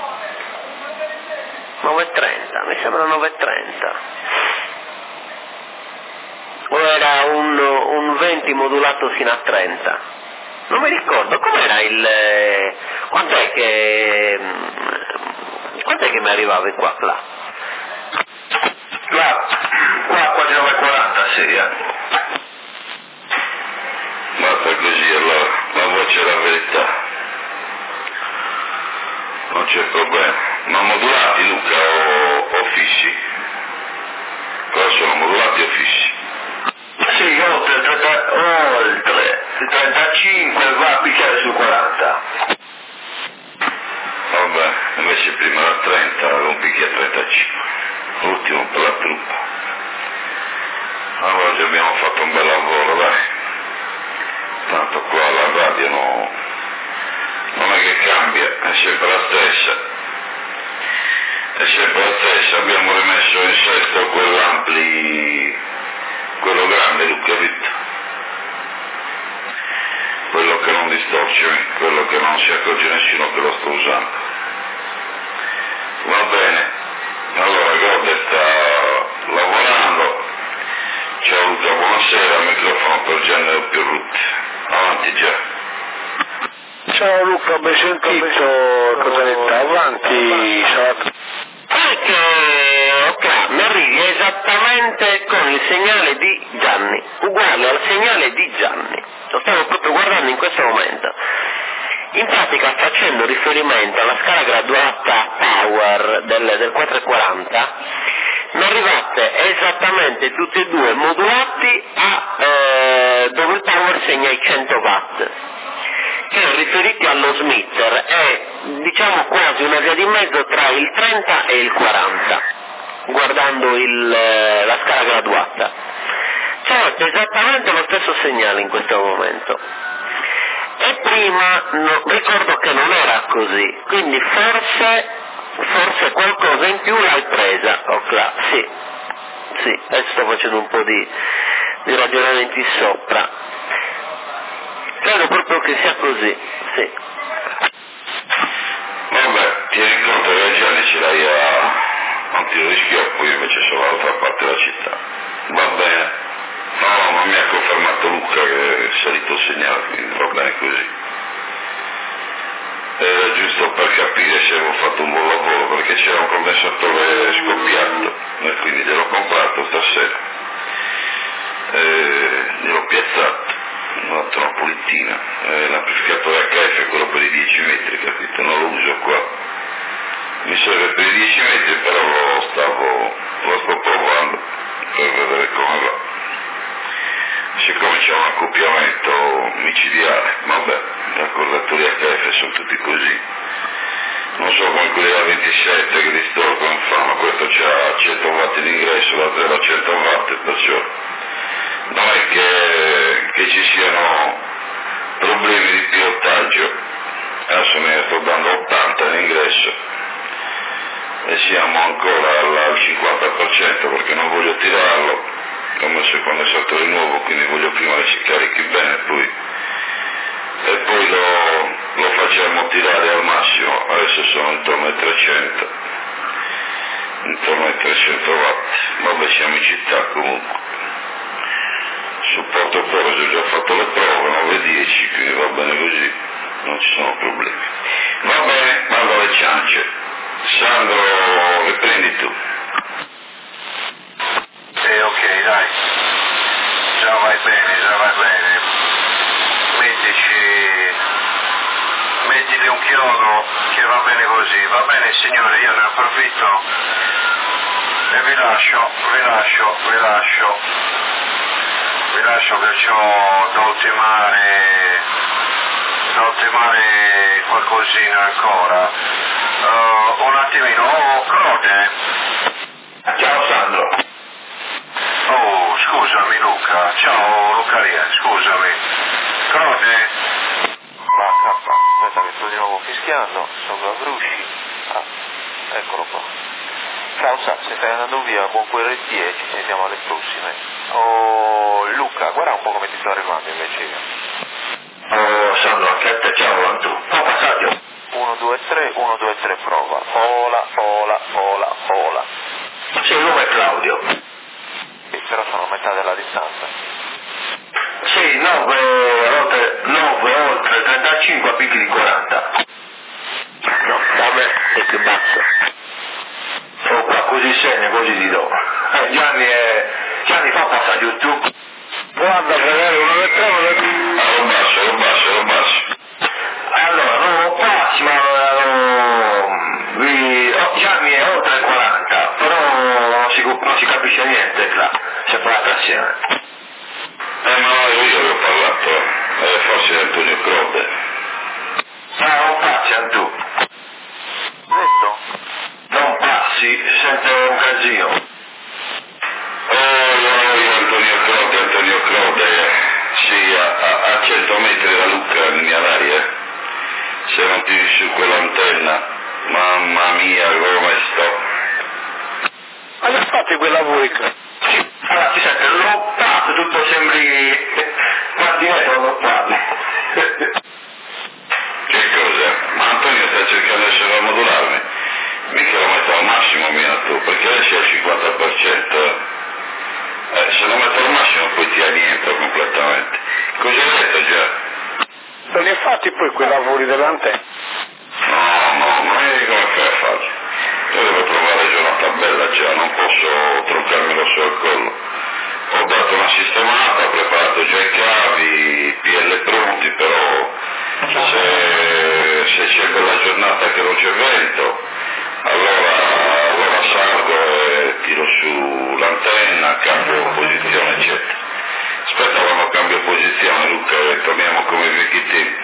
C: nove e trenta, mi sembra nove e trenta. O era un, un venti modulato fino a trenta. Non mi ricordo, com'era il... quant'è che Quant'è che mi arrivavi qua, là?
E: Là, qua quasi nove e quaranta, sì, eh. Basta così, allora, la voce è la verità. Non c'è problema. Ma modulati, Luca, o, o fissi? Cosa sono, modulati o fissi?
A: Sì, oltre il trenta, oltre il trentacinque va a picchiare sul quaranta.
E: Vabbè, invece prima era trenta, non picchia trentacinque. L'ultimo per la truppa. Allora oggi abbiamo fatto un bel lavoro, dai. Tanto qua la radio no, non è che cambia, è sempre la stessa. È sempre la stessa, abbiamo rimesso in sesto quell'ampli, quello grande, Luca, Vitto. Quello che non distorce, quello che non si accorge nessuno che lo sta usando. Va bene, allora Gode sta lavorando. Ciao Luca, buonasera, al microfono per Gianni Pierrutti. Avanti già.
B: Ciao Luca, ben sentito, cosa ne sta? Avanti, ciao.
C: Ecco, ok, mi arrivi esattamente con il segnale di Gianni, uguale al segnale di Gianni. Lo stavo proprio guardando in questo momento. In pratica, facendo riferimento alla scala graduata Power del, del quattrocentoquaranta, mi arrivate esattamente tutti e due modulati a eh, dove il Power segna i cento watt, che riferiti allo smitter è, diciamo, quasi una via di mezzo tra il trenta e il quaranta, guardando il, la scala graduata. Certo, esattamente lo stesso segnale in questo momento. E prima no, ricordo che non era così, quindi forse, forse qualcosa in più l'hai presa, ok, sì, sì, adesso sto facendo un po' di, di ragionamenti sopra. Credo proprio che sia così, sì.
E: Vabbè, tieni conto che Gianni ce l'hai a, a un tiro di schioppo, io invece sono dall'altra parte della città. Va bene. No, no, ma mi ha confermato Luca che è salito il segnale, quindi va bene così. Era giusto per capire se avevo fatto un buon lavoro, perché c'era un condensatore scoppiato, e quindi gliel'ho comprato stasera. E gliel'ho piazzato, una trampolitina, eh, l'amplificatore H F è quello per i dieci metri, capito? Non lo uso qua. Mi serve per i dieci metri, però lo stavo, lo sto provando per vedere come va. Siccome c'è un accoppiamento micidiale, vabbè, gli accordatori H F sono tutti così. Non so come quelli da ventisette che distorcono, ma questo c'ha cento watt in ingresso, da zero a cento watt, perciò non è che, che ci siano problemi di pilotaggio. Adesso ne sto dando ottanta in ingresso e siamo ancora al cinquanta per cento perché non voglio tirarlo, ho messo il condensatore nuovo, quindi voglio prima che si carichi bene poi, e poi lo, lo facciamo tirare al massimo. Adesso sono intorno ai trecento, intorno ai trecento watt. Vabbè, siamo in città comunque. Supporto Forge, ho già fatto le prove, nove e dieci, quindi va bene così, non ci sono problemi. Va bene, vado alle ciance. Sandro, riprendi tu.
A: Eh, ok, dai. Già vai bene, già vai bene. Mettici, mettiti un chiodo che va bene così. Va bene signore, io ne approfitto e vi lascio, vi lascio, vi lascio. Vi lascio che ho da ultimare, da ultimare qualcosina ancora. Uh, un attimino, oh Crote.
E: Ciao Sandro.
A: Oh, scusami Luca, ciao Lucaria, scusami. Crote?
D: Ma K, aspetta che sto di nuovo fischiando, sono Brusci. Ah, eccolo qua. Ciao Sa, se stai andando via, buon Q R T e ci sentiamo alle prossime. Oh Luca, guarda un po' come ti sto arrivando invece io.
E: Oh Sandro, aspetta, ciao, tu. Oh, passaggio.
D: uno due tre, uno due tre prova. Ola, ola, ola, ola.
E: Sì, il nome è Claudio.
D: Sì, però sono a metà della distanza.
E: Sì, nove, nove oltre trentacinque a picchi di quaranta.
C: No, da me è più basso.
B: guarda Fedele, uno che tre, uno che tre.
E: Lo basso, lo basso, lo basso.
F: Allora, non passi, ma uh, vi, oh, già mi è oltre il quaranta, però non si, non si capisce niente, là, se fa la trazione.
E: Eh, ma io che ho parlato, eh, forse è Antonio Croce.
F: Ah, non passi, Antu.
D: Detto?
F: Non passi, si sente un casino.
E: Oh, io, io Antonio Croce, Antonio Croce, sì, a, a, a cento metri da Lucca, in mia aria. Se non tiri su quell'antenna, mamma mia come sto.
B: Ma li ha fatti quei lavori qua?
F: Sì, allora si sente lottato, tutto sembri quanti metri non parli.
E: Che cosa? Ma Antonio sta cercando di sovramodularmi. Mica lo metto al massimo mia tu, perché lei sia al cinquanta per cento. Eh, se lo metto al massimo poi ti anniento completamente. Cosa hai detto già?
B: Non li ha fatti poi quei lavori dell'antenna?
E: No, no, ma io come fai a farlo? Io devo trovare giornata bella già, non posso troncarmelo su al collo. Ho dato una sistemata, ho preparato già i cavi, i P L pronti, però se, se c'è bella giornata che non c'è vento, allora, allora salgo e tiro su l'antenna, cambio posizione, eccetera. Aspetta quando cambio posizione, Luca, e torniamo come i vecchi tempi.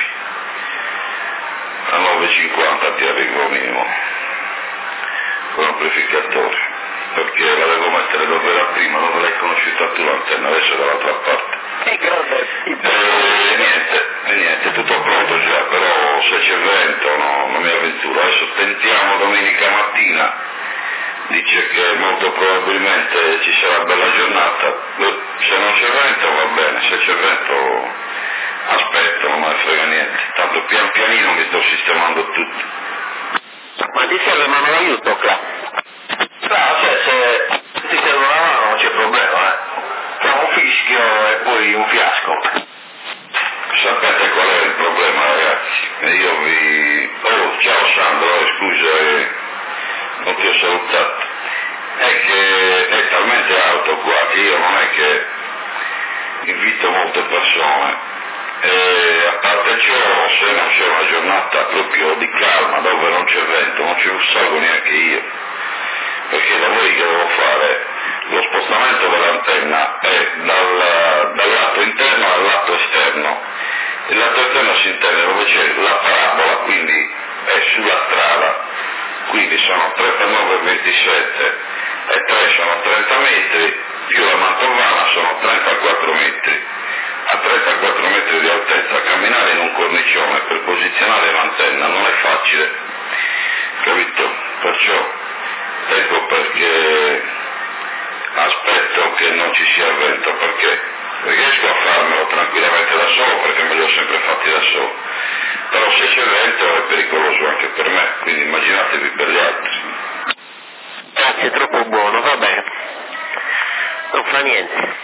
E: A nove e cinquanta ti arrivo al minimo, con l'amplificatore, perché la devo mettere dove era prima, dove l'hai conosciuta tu l'antenna, adesso è dall'altra parte.
B: Che grande!
E: E niente, e niente, tutto pronto già, però se c'è vento no, non mi avventuro. Adesso tentiamo domenica mattina, dice che molto probabilmente ci sarà bella giornata, se non c'è vento va bene, se c'è vento aspetto, non me ne frega niente, tanto pian pianino mi sto sistemando tutto.
C: Ma ti serve mano d'aiuto, Cla?
F: No, cioè se ti serve una mano non c'è problema, eh. Fa un fischio e poi un fiasco.
E: Sapete qual è il problema, ragazzi? Io vi... Oh, ciao Sandro, scusa, eh, non ti ho salutato. È che è talmente alto qua che io non è che invito molte persone. E a parte ciò, se non c'è una giornata proprio di calma dove non c'è vento, non ci salgo neanche io, perché i lavori che devo fare, lo spostamento dell'antenna è dal, dal lato interno al lato esterno. Il lato esterno si intende dove c'è la parabola, quindi è sulla strada, quindi sono tre per nove, ventisette e tre sono trenta metri, più la mantovana sono trentaquattro metri. A trentaquattro metri di altezza camminare in un cornicione per posizionare l'antenna non è facile, capito? Perciò ecco perché aspetto che non ci sia vento, perché riesco a farmelo tranquillamente da solo perché me li ho sempre fatti da solo, però se c'è vento è pericoloso anche per me, quindi immaginatevi per gli altri.
C: Grazie, troppo buono, va bene. Non fa niente.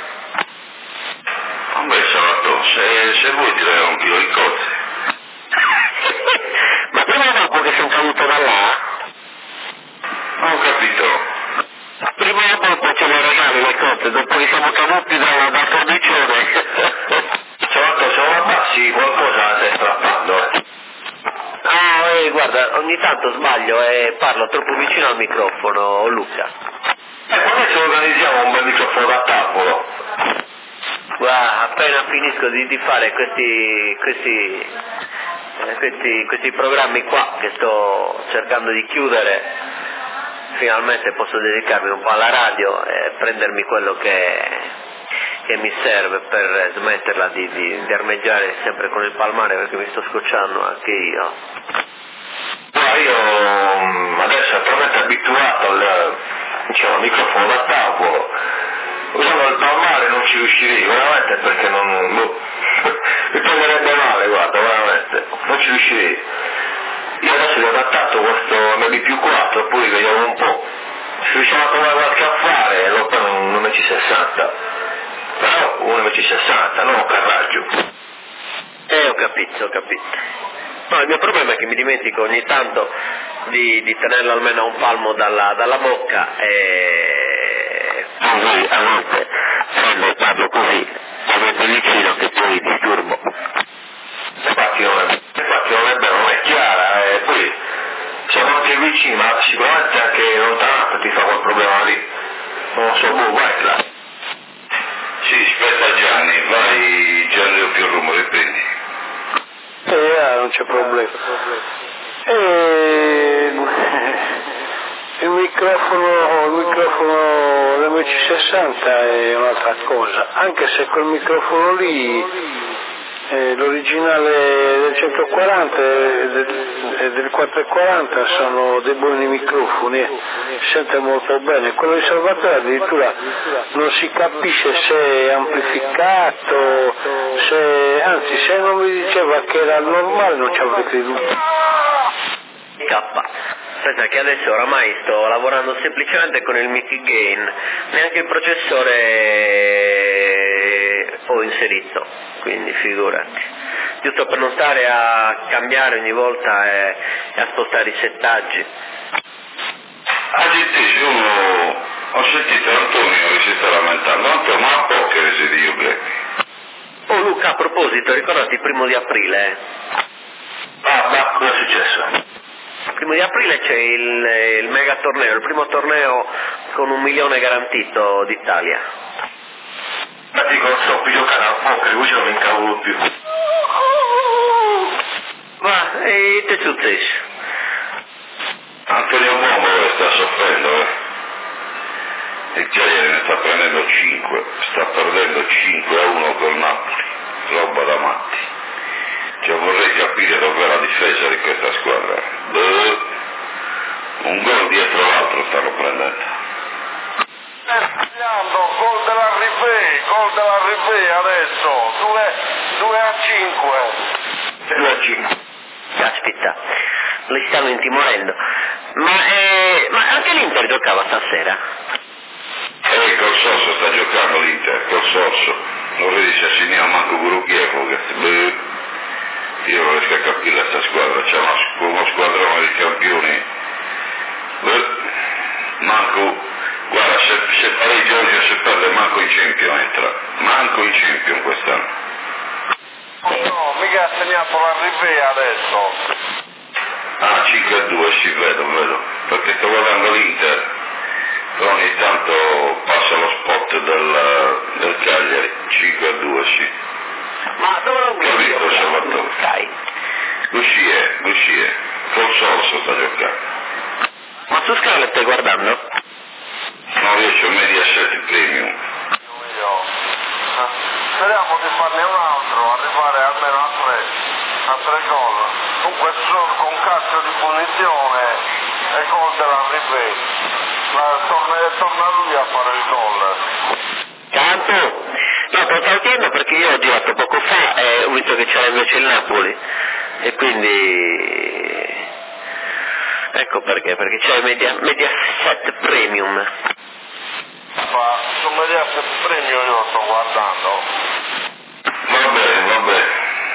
E: Vabbè, Salvatore, se, se vuoi ti do un chilo di cozze.
C: Ma prima o dopo che sono caduto da là?
E: Non ho capito.
C: Prima o dopo ce le regali le cose, dopo che siamo caduti dal, dal cornicione.
F: Salvatore, se non abbassi qualcosa la stai strappando, eh.
C: Ah, eh, guarda, ogni tanto sbaglio e parlo troppo vicino al microfono, Luca.
F: Eh, adesso organizziamo un bel microfono da tavolo.
C: Guarda, appena finisco di, di fare questi, questi, eh, questi, questi programmi qua che sto cercando di chiudere, finalmente posso dedicarmi un po' alla radio e prendermi quello che, che mi serve per smetterla di, di, di armeggiare sempre con il palmare, perché mi sto scocciando anche io.
F: Ma io adesso attualmente abituato al, diciamo, microfono da tavolo, usando il palmare non ci riuscirei veramente, perché non, boh, mi prenderebbe male, guarda, veramente, non ci riuscirei. Io adesso gli ho adattato questo M B più quattro, poi vediamo un po', se riusciamo a trovare qualche affare, lo prendo un M C sessanta, però un M C sessanta, non un carraggio.
C: Eh, ho capito, ho capito. No, il mio problema è che mi dimentico ogni tanto di, di tenerlo almeno a un palmo dalla, dalla bocca e così a volte prendo e parlo così. talmente vicino che poi disturbo.
F: Infatti non è, infatti non è bello, non è chiara, e poi siamo anche vicini, ma sicuramente anche lontano ti fa quel problema lì. Non lo so, boh, vai là.
E: Sì, aspetta Gianni, vai Gianni del più rumore, prendi.
B: Eh, non c'è problema. E... il microfono, il microfono dell'M C sessanta è un'altra cosa, anche se quel microfono lì, eh, l'originale del centoquaranta e del, e del quattrocentoquaranta sono dei buoni microfoni, eh. Si sente molto bene. Quello di Salvatore addirittura non si capisce se è amplificato, se, anzi se non mi diceva che era normale non ci avrei creduto.
C: K. Pensa che adesso oramai sto lavorando semplicemente con il mic gain, neanche il processore ho inserito, quindi figurati. Giusto per non stare a cambiare ogni volta e, e a spostare i settaggi.
E: Ah, di te, sono... ho sentito Antonio che si sta lamentando, Antonio, ma a poche rese di Ubre.
C: Oh Luca, a proposito, ricordati il primo di aprile? Eh?
F: Ah, ma cosa è successo?
C: Il primo di aprile c'è il, il mega torneo, il primo torneo con un milione garantito d'Italia.
F: Ma dico, non so, piglio canale a poker, così non mi incavolo più.
C: Ma, e te successo?
E: Antonio Momo sta soffrendo, eh. Il Cagliari ne sta prendendo cinque, sta perdendo cinque a uno col Napoli, roba da matti. Cioè vorrei capire dov'è la difesa di questa squadra. Beh, un gol dietro l'altro stanno prendendo.
A: Gol della Rifè, gol della Rifè adesso, due a cinque.
F: due a cinque.
C: Caspita, li stanno intimorendo. Ma, eh, ma anche l'Inter giocava stasera?
E: Eh, col Sorso sta giocando l'Inter, col Sorso. Non vedi se segniamo manco Gurughievo, che beh. Io non riesco a capire questa squadra, c'è uno, uno squadrone di campioni. Beh, manco, guarda, se, se pareggia oggi se perde manco in Champions entra, manco in Champions quest'anno.
A: No, mica ha segnato la Rifè adesso.
E: Ah, cinque a due, sì, vedo, vedo, perché sto guardando l'Inter, però ogni tanto passa lo spot del, del Cagliari, cinque a due, sì.
C: Ma dove lo
E: Capito, Salvatore?
C: Dai.
E: Lucie, Lucie, col Sorso sta giocando.
C: Ma su Sky stai guardando?
E: No, io c'ho Mediaset Premium.
A: Io. Speriamo di farne un altro, arrivare almeno a tre, a tre gol. Comunque solo con calcio di punizione e gol della Rifè. Torna, torna lui a fare il gol.
C: Campo? No, te lo stavo chiedendo perché io ho girato poco fa e ho visto che c'era invece il Napoli e quindi ecco perché, perché c'è Media, Mediaset Premium.
A: Ma su Mediaset Premium io lo sto guardando.
E: Va bene, va bene.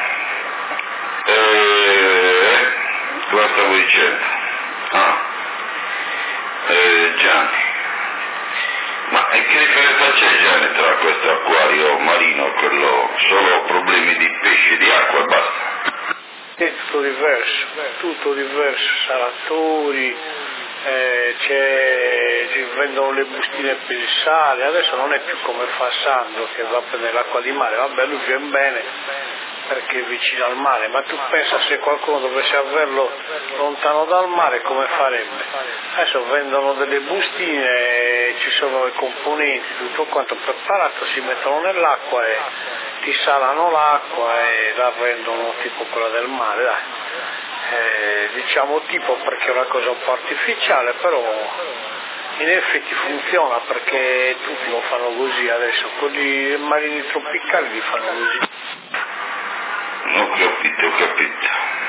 E: Eh, cosa stavo dicendo? Ah, eh, Gianni. Ma e che differenza c'è Gianni tra questo acquario marino e quello, solo problemi di pesci di acqua e basta?
B: È tutto diverso, tutto diverso, salatori, eh, c'è, ci vendono le bustine per il sale, adesso non è più come fa Sandro che va a prendere l'acqua di mare, vabbè lui viene bene perché è vicino al mare, ma tu pensa se qualcuno dovesse averlo lontano dal mare come farebbe? Adesso vendono delle bustine, ci sono i componenti, tutto quanto preparato, si mettono nell'acqua e ti salano l'acqua e la vendono tipo quella del mare, dai. Eh, diciamo tipo perché è una cosa un po' artificiale, però in effetti funziona perché tutti lo fanno così adesso, quelli marini tropicali li fanno così.
E: Ho capito, ho capito.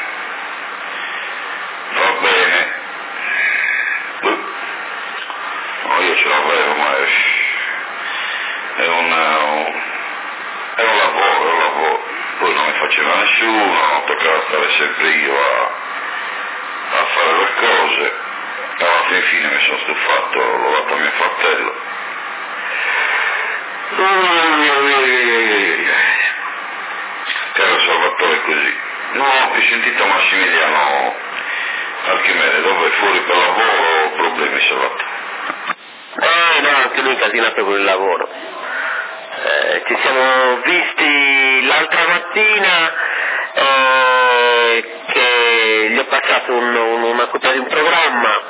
E: Va bene. No, io ce l'avevo, ma è, è, una, un, è un lavoro, è un lavoro. Poi non mi faceva nessuno, toccava stare sempre io a, a fare le cose. Alla fin fine mi sono stufato, l'ho dato a mio fratello. Caro Salvatore, è così. Non ho più sentito Massimiliano Archimede, dove fuori per lavoro o problemi, Salvatore?
C: Eh no, anche lui incasinato con il lavoro. Eh, ci siamo visti l'altra mattina eh, che gli ho passato un, un, una copia di un programma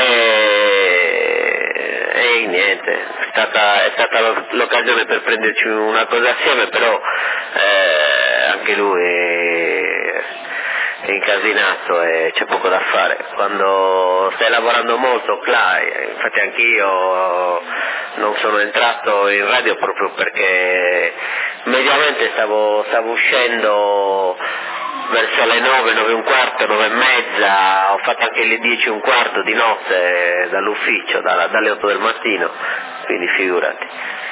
C: e, e niente, è stata, è stata l'occasione per prenderci una cosa assieme, però eh, anche lui è, è incasinato e c'è poco da fare. Quando stai lavorando molto, Clay, infatti anch'io non sono entrato in radio proprio perché mediamente stavo, stavo uscendo verso le nove, nove e un quarto, nove e mezza, ho fatto anche le dieci e un quarto di notte dall'ufficio, da, dalle otto del mattino, quindi figurati.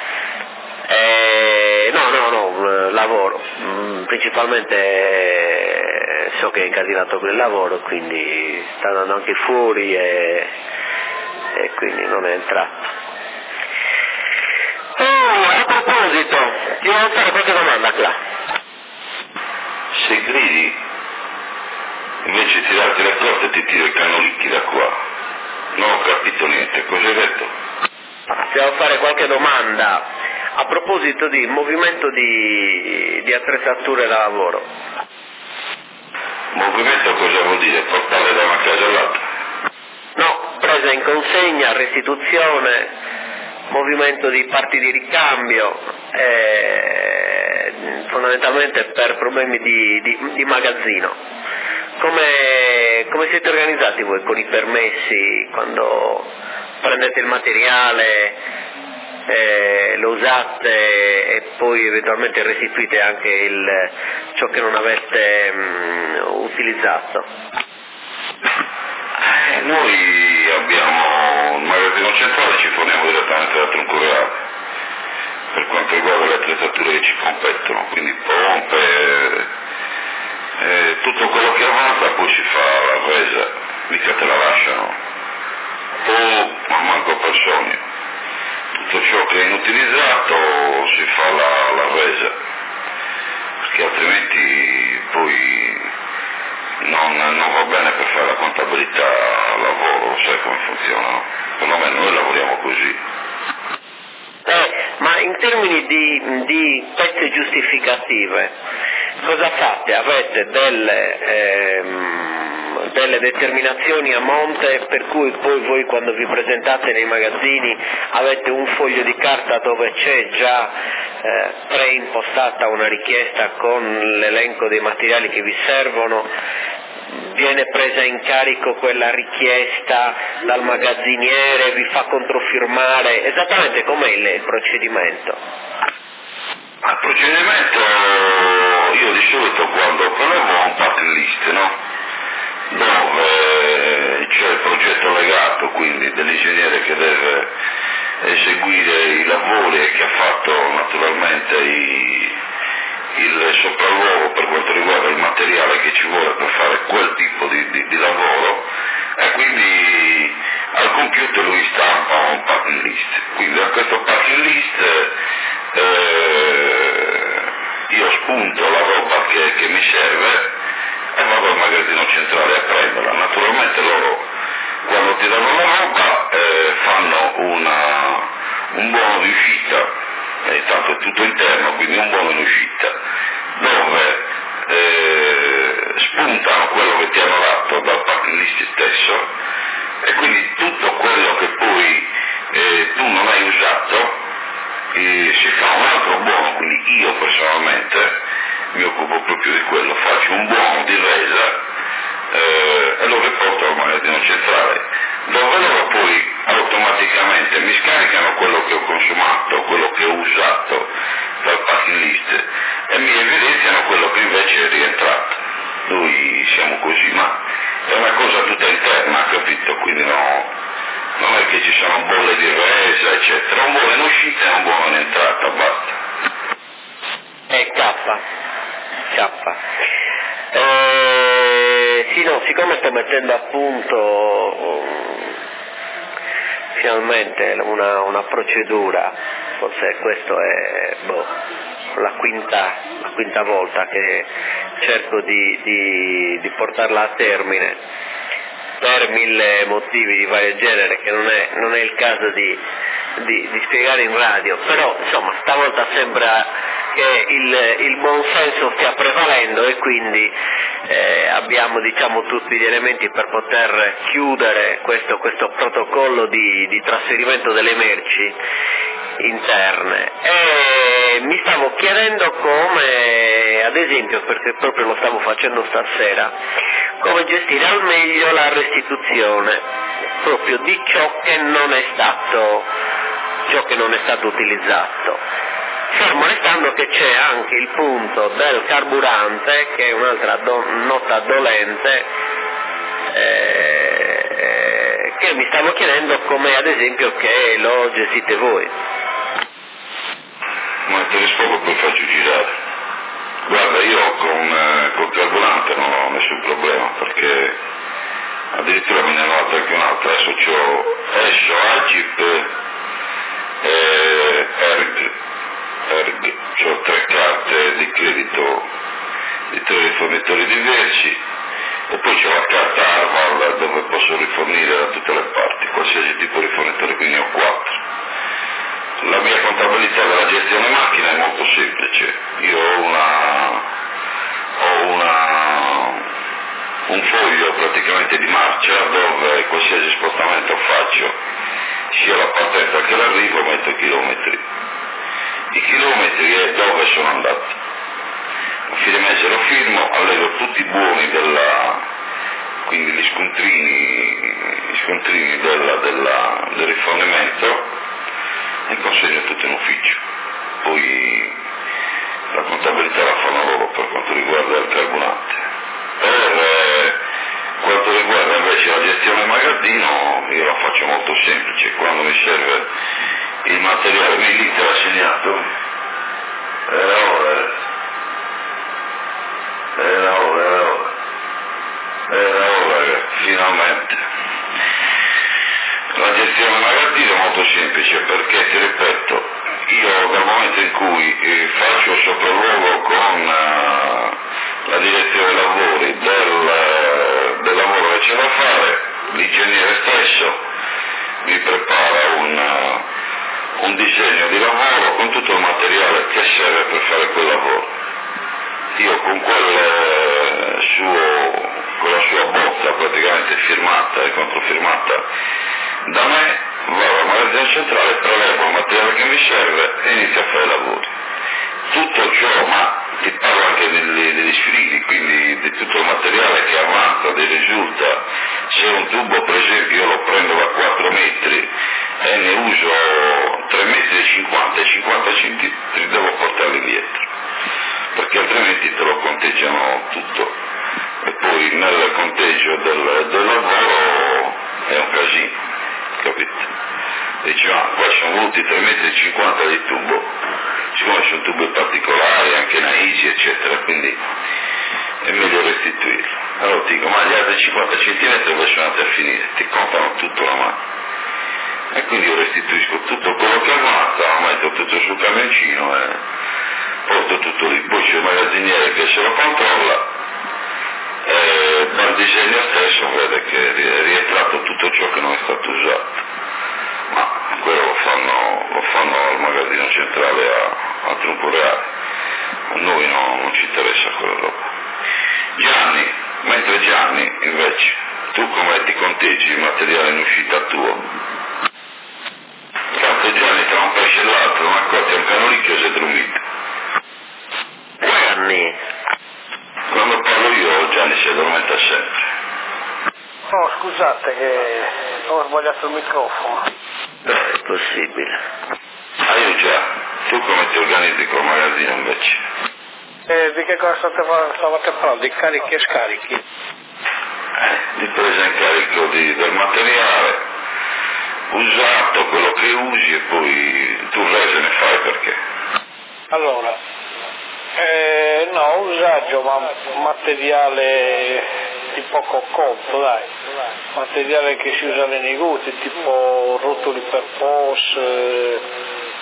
C: Eh, no, no, no, lavoro, principalmente so che è incasinato quel lavoro, quindi sta andando anche fuori e, e quindi non è entrato. Oh, a proposito, ti voglio fare qualche domanda, Cla.
E: Se gridi, invece di tirarti le corde ti tiro i cannolicchi da qua. Non ho capito niente, cosa hai detto?
C: Ti devo fare qualche domanda a proposito di movimento di, di attrezzature da lavoro.
E: Movimento cosa vuol dire? Portarle da una casa all'altra?
C: No, presa in consegna, restituzione, movimento di parti di ricambio, eh, fondamentalmente per problemi di, di, di magazzino. Come, come siete organizzati voi con i permessi quando prendete il materiale, eh, lo usate e poi eventualmente restituite anche il, ciò che non avete mh, utilizzato?
E: Eh, noi abbiamo un magazzino centrale, ci forniamo direttamente da Troncoreale per quanto riguarda le attrezzature che ci competono, quindi pompe, eh, tutto quello che avanza poi si fa la resa, mica te la lasciano, o man manco per sogno. Tutto ciò che è inutilizzato si fa la, la resa, perché altrimenti poi non, non va bene per fare la contabilità al lavoro, lo sai come funziona, no? Perlomeno noi lavoriamo così.
C: Eh, ma in termini di, di pezze giustificative, cosa fate? Avete delle, ehm, delle determinazioni a monte per cui poi voi quando vi presentate nei magazzini avete un foglio di carta dove c'è già eh, preimpostata una richiesta con l'elenco dei materiali che vi servono? Viene presa in carico quella richiesta dal magazziniere, vi fa controfirmare, esattamente com'è il, il procedimento?
E: Il procedimento, io di solito quando proviamo un packing list, no? Dove c'è il progetto legato, quindi dell'ingegnere che deve eseguire i lavori e che ha fatto naturalmente i il sopralluogo per quanto riguarda il materiale che ci vuole per fare quel tipo di, di, di lavoro, e quindi al computer lui stampa un packing list. Quindi da questo packing list eh, io spunto la roba che, che mi serve e vado al magazzino centrale a prenderla. Naturalmente loro quando ti danno la roba eh, fanno una, un buono di uscita, e tanto è tutto interno, quindi un buono in uscita, dove eh, spuntano quello che ti hanno dato dal packing list stesso, e quindi tutto quello che poi eh, tu non hai usato eh, si fa un altro buono. Quindi io personalmente mi occupo proprio di quello, faccio un buono di resa eh, e lo riporto al magazzino centrale, dove loro poi automaticamente mi scaricano quello che ho consumato, quello che ho usato dal packing list e mi evidenziano quello che invece è rientrato. Noi siamo così, ma è una cosa tutta interna, capito? Quindi no, non è che ci sono bolle di resa, eccetera. Un buono in uscita e un buono in entrata, basta.
C: È K. K. Eh, sì, no, siccome sto mettendo a punto finalmente una, una procedura forse questo è boh, la, quinta, la quinta volta che cerco di, di, di portarla a termine per mille motivi di vario genere che non è, non è il caso di, di, di spiegare in radio, però insomma stavolta sembra che il, il buon senso stia prevalendo e quindi eh, abbiamo diciamo tutti gli elementi per poter chiudere questo, questo protocollo di, di trasferimento delle merci interne. E mi stavo chiedendo come, ad esempio, perché proprio lo stavo facendo stasera, come gestire al meglio la restituzione proprio di ciò che non è stato, ciò che non è stato utilizzato. Fermo restando che c'è anche il punto del carburante, che è un'altra do- nota dolente, eh, che mi stavo chiedendo come ad esempio che lo gestite voi.
E: Ma te rispondo poi faccio girare. Guarda, io con eh, col carburante non ho nessun problema, perché addirittura me ne hanno dato anche un'altra, adesso c'ho Escio, Agip e Erg. Erg. Ho tre carte di credito di tre rifornitori diversi e poi c'ho la carta Arval dove posso rifornire da tutte le parti, qualsiasi tipo di rifornitore, quindi ho quattro. La mia contabilità della gestione macchina è molto semplice, io ho una, ho una, un foglio praticamente di marcia dove qualsiasi spostamento faccio, sia la partenza che l'arrivo, metto i chilometri. I chilometri e dove sono andato. A fine mese lo firmo, allego tutti i buoni della, quindi gli scontrini, gli scontrini della, della, del rifornimento e consegno tutto in ufficio. Poi la contabilità la fanno loro per quanto riguarda il carburante. Per eh, quanto riguarda invece la gestione magazzino, io la faccio molto semplice. Quando mi serve il materiale, mi lì te l'ha segnato, era ora, era ora, era ora, era ora, finalmente. La gestione magazzino è molto semplice perché, ti ripeto, io dal momento in cui eh, faccio il sopralluogo con uh, la direzione dei lavori del, del lavoro che c'è da fare, l'ingegnere stesso mi prepara un, uh, un disegno di lavoro con tutto il materiale che serve per fare quel lavoro. Io con quel suo, con la sua bozza praticamente firmata e controfirmata da me, vado al magazzino centrale, prelevo il materiale che mi serve e inizio a fare i lavori. Tutto ciò, ma ti parlo anche degli, degli sfridi, quindi di tutto il materiale che avanza, che risulta, se un tubo per esempio io lo prendo da quattro metri e ne uso tre metri e cinquanta e cinquanta centimetri, devo portarli indietro, perché altrimenti te lo conteggiano tutto e poi nel conteggio del, del lavoro è un casino, capito? Dice, ah, qua sono voluti tre metri e cinquanta di tubo, siccome sono tubi particolari, anche naisi, eccetera, quindi è meglio restituirlo. Allora ti dico, ma gli altri cinquanta centimetri dove sono andati a finire? Ti contano tutto la mano. E quindi io restituisco tutto quello che avanza, lo metto tutto sul camioncino e porto tutto lì. Poi c'è il magazziniere che se lo controlla e dal disegno stesso vede che è rientrato tutto ciò che non è stato usato. Ma quello lo fanno, lo fanno al magazzino centrale a, a Trunco Reale, a noi no, non ci interessa quella roba. Gianni, mentre Gianni invece, tu come ti conteggi il materiale in uscita tuo? Tanto Gianni tra un pesce e l'altro, non accorti un canolicchio se dormite.
C: Gianni,
E: quando parlo io Gianni si addormenta sempre.
B: Oh, scusate che ho sbagliato il microfono.
C: no, è possibile.
E: Ah, io già, tu come ti organizzi col magazzino invece?
B: Eh, di che cosa state, stavate parlando? Di carichi e scarichi?
E: Eh, di presa in carico di, del materiale usato, quello che usi e poi tu rese ne fai perché?
B: Allora, eh, no, usaggio ma materiale di poco conto, dai, materiale che si usa nei negozi, tipo rotoli per pos, eh,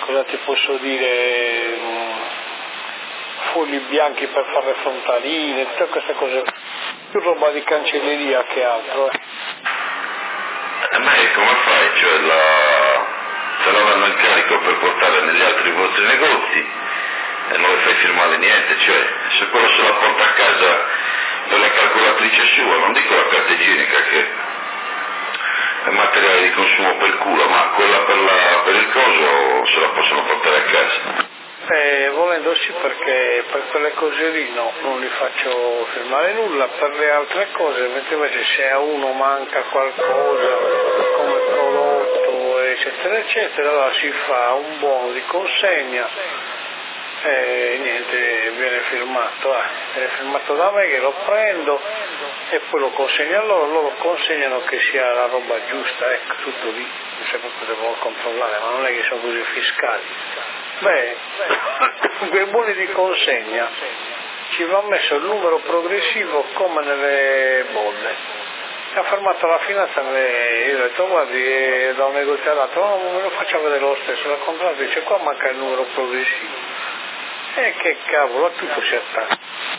B: cosa ti posso dire, fogli bianchi per fare le frontaline, tutte queste cose, più roba di cancelleria che altro. Eh.
E: E ma come fai? Cioè la... se non hanno il carico per portare negli altri vostri negozi e non le fai firmare niente, cioè se quello se la porta a casa per la calcolatrice sua, non dico la carta igienica che è materiale di consumo per culo, ma quella per, la, per il coso se la possono portare a casa.
B: Eh, volendo sì, perché per quelle cose lì no, non li faccio firmare nulla, per le altre cose, mentre invece se a uno manca qualcosa come prodotto eccetera eccetera, allora si fa un buono di consegna e niente, viene firmato, eh. viene firmato da me che lo prendo e poi lo consegno a loro, loro consegnano che sia la roba giusta, ecco, tutto lì, sempre devono controllare, ma non è che sono così fiscali. Beh, quei buoni di consegna ci va messo il numero progressivo come nelle bolle. Ha fermato la finanza e io ho detto guardi, da un negozio all'altro, no, me lo faccio vedere lo stesso, la contratta dice qua manca il numero progressivo. E che cavolo, a tutto si attacca.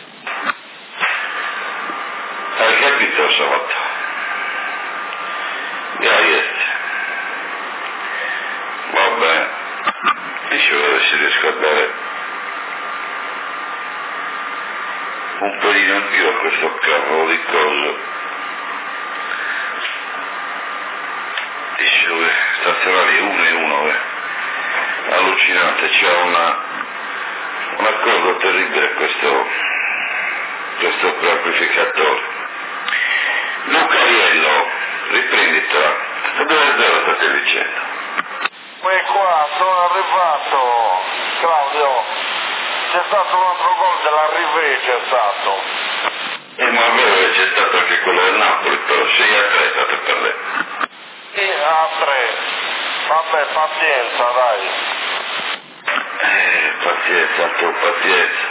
E: Hai capito stavolta? Dai, va bene, dicevo se riesco a dare un pelino in più a questo cavolo di coso. Dicevo che stazionari uno e uno, eh. allucinante, c'è una una cosa terribile questo questo preamplificatore. Lucariello, riprenditela, dove zero state dicendo?
A: Poi qua sono arrivato, Claudio, c'è stato un altro gol della Rive, c'è stato.
E: E ma vero c'è stato anche quello del Napoli, però sei a tre state per lei.
A: Sì, a tre, vabbè, pazienza, dai.
E: Eh, pazienza, tu pazienza.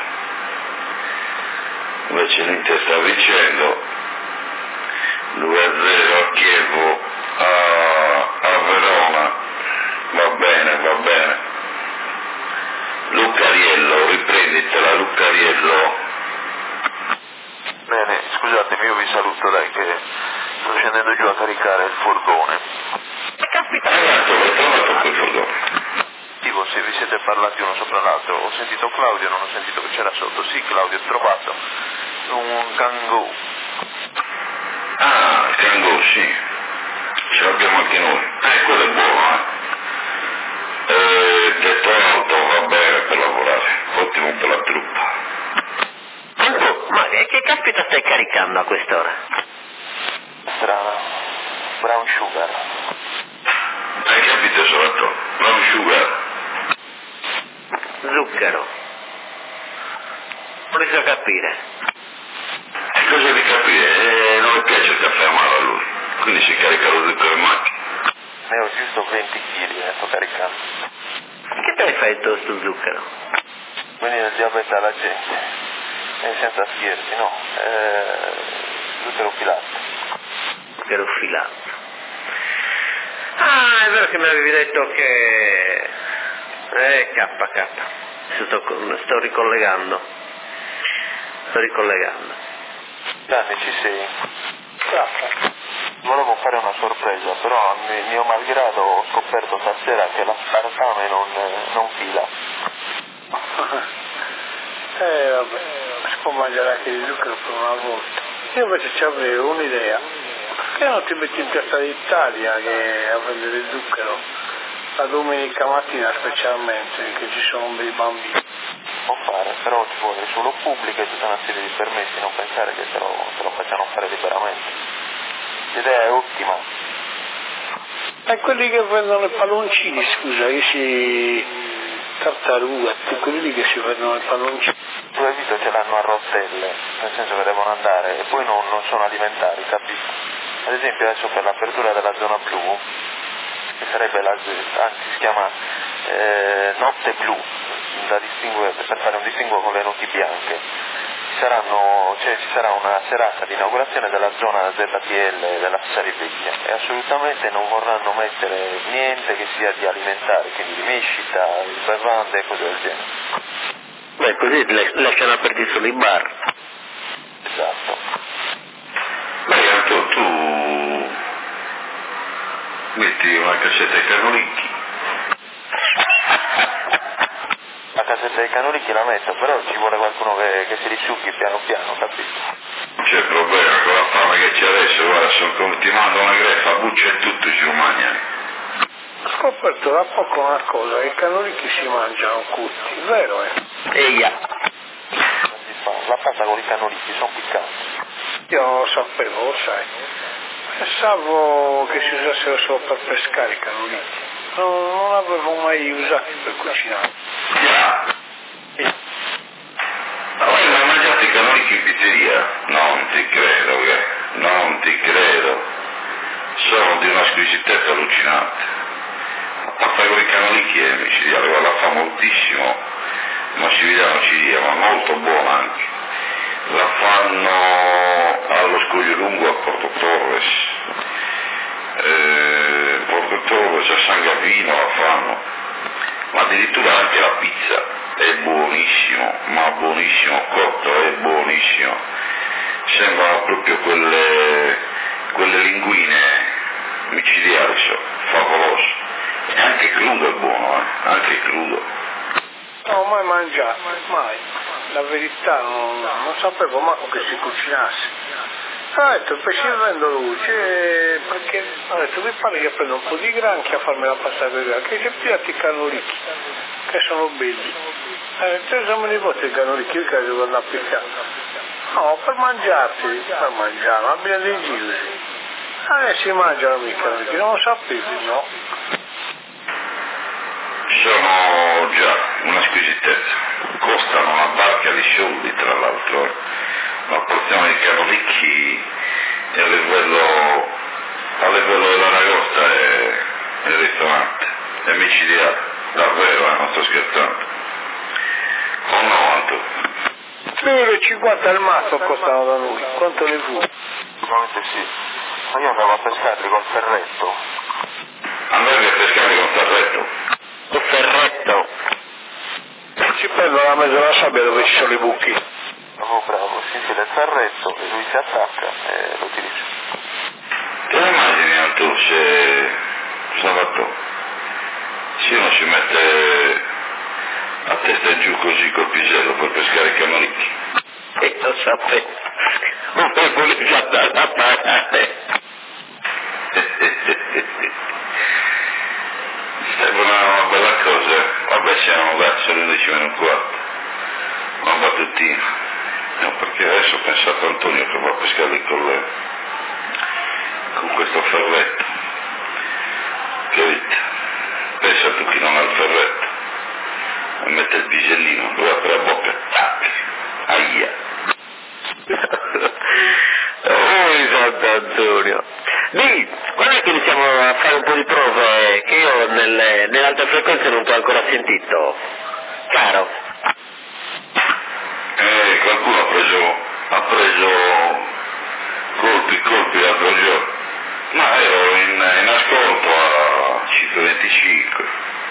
E: Invece l'Inter sta vincendo due a zero a Chievo, a, a Verona, va bene, va bene. Lucariello, riprenditela, Lucariello.
D: Bene, scusatemi, io vi saluto, dai, che sto scendendo giù a caricare il furgone.
C: Caspita!
E: Ragazzi, l'ho trovato quel furgone.
D: Dico, se vi siete parlati uno sopra l'altro, ho sentito Claudio, non ho sentito che c'era sotto. Sì, Claudio, ho trovato un Kangoo.
E: Ah, il Kangoo, sì. Ce l'abbiamo anche noi. Eh, quello è buono, eh. Eh, tetto alto, va bene per lavorare. Ottimo per la truppa.
C: Anco, ma che caspita stai caricando a quest'ora?
D: Strana. Brown Sugar.
E: Hai capito, Soratto? Brown Sugar.
C: Zucchero. Non riesco a capire.
E: E cosa di capire? Eh, non mi piace il caffè amaro a lui. Quindi si carica lo zucchero in macchina.
D: Ne ho giusto venti chili, eh, sto caricando.
C: Che te ne fai tu sto zucchero?
D: Venire il diabete alla gente. E senza scherzi, no. Eh, zucchero filato.
C: Zucchero filato. Ah, è vero che mi avevi detto che... Eh, K, K. Sto, sto ricollegando. Sto ricollegando.
D: Danni, ci sei? Volevo fare una sorpresa, però a mio malgrado ho scoperto stasera che l'aspartame non, non fila.
B: Eh vabbè, si può mangiare anche di zucchero per una volta. Io invece ci avevo un'idea. Perché non ti metti in testa d'Italia che a vendere il zucchero la domenica mattina specialmente, che ci sono dei bambini?
D: Può fare, però ci vuole solo pubblica e tutta una serie di permessi, non pensare che te lo, te lo facciano fare liberamente. L'idea è ottima.
B: E quelli che vendono i palloncini, scusa, che si... tartaruga, quelli lì che si vendono i palloncini.
D: Tu hai visto che l'hanno a rotelle, nel senso che devono andare, e poi non, non sono alimentari, capisci? Ad esempio adesso per l'apertura della zona blu, che sarebbe la, anzi si chiama eh, notte blu, da distinguere, per fare un distinguo con le notti bianche, saranno, cioè, ci sarà una serata di inaugurazione della zona Z P L della Sarivecchia e assolutamente non vorranno mettere niente che sia di alimentare, quindi di mescita, bevande e cose del genere.
C: Beh, così le- lasciano aperti solo i bar.
D: Esatto.
E: Beh, Anto, tu metti una cassetta ai cannolicchi.
D: La casetta dei cannolicchi la metto, però ci vuole qualcuno che, che si risucchi piano piano, capito?
E: Non c'è problema, con la fame che c'è adesso, guarda, sono, ti mando una greffa, buccia e tutto ci mangiano.
B: Ho scoperto da poco una cosa, che i cannolicchi si mangiano cutti, vero eh?
C: Eia.
D: Non si fa. La pasta con i cannolicchi sono piccanti.
B: Io non lo sapevo, lo sai. Pensavo che si usassero solo per pescare i cannolicchi. Non, non l'avevo mai usati per cucinare.
E: Già. Ma voi mai mangiato i cannolicchi in pizzeria? Non ti credo, che. Non ti credo. Sono di una squisitezza allucinante. La pasta con i cannolicchi è micidiale, guarda, la fa moltissimo, ma si vediamo cilia, ma molto buona anche. La fanno allo Scoglio Lungo a Porto Torres, eh, Porto Torres a San Gavino la fanno, ma addirittura anche la pizza è buonissimo, ma buonissimo, cotto è buonissimo, sembrano proprio quelle, quelle linguine micidiali, so, favoloso. E anche crudo è buono, eh? Anche crudo.
B: Non ho mai mangiato, mai. La verità non, non sapevo manco che si cucinasse. Ha detto, il pesce vendo luce, perché ha detto, vi pare che prendo un po' di granchio a farmi la pasta con i granchi, che piatti i cannolicchi, che sono belli. Ha detto, siamo nipoti i cannolicchi, che devo andare a piccare. No, per mangiarsi, per mangiare, abbiamo dei giri. Eh, si mangiano i cannolicchi, non lo sapevi, no?
E: Sono già una squisitezza, costano una barca di soldi tra l'altro, una porzione di cannolicchi a livello, a livello della ragosta è il ristorante, è micidiale, davvero, eh, non sto scherzando. O no, Anto?
B: due euro e cinquanta al mazzo costano da noi, quanto ne fu?
D: Sicuramente sì. Ma io andavo a pescarli col ferretto.
E: Andavi a pescare con ferretto?
C: Un ferretto.
B: Ci prendo la mezza della sabbia dove ci sono i buchi.
D: Oh bravo, si infila il ferretto e lui si attacca e lo utilizza.
E: Te lo immagini, Anto, se sabato se uno si mette a testa in giù così col pisello per pescare i cannolicchi?
C: E lo sapevo. Non mi volevi andare a parare.
E: Sembra una bella cosa, vabbè siamo verso le undici meno un quarto, una battutina, no, perché adesso ho pensato a Antonio che va a pescare con, le, con questo ferretto, capito? Pensa tu chi non ha il ferretto, e mette il pisellino, lo apre la bocca, tac, aia.
C: Oh, Santo Antonio. Dì, quando è che iniziamo a fare un po' di prove che io nelle, nelle altre frequenze non ti ho ancora sentito? Caro.
E: Eh, qualcuno ha preso, ha preso colpi, colpi l'altro giorno, ma ero in, in ascolto a centoventicinque,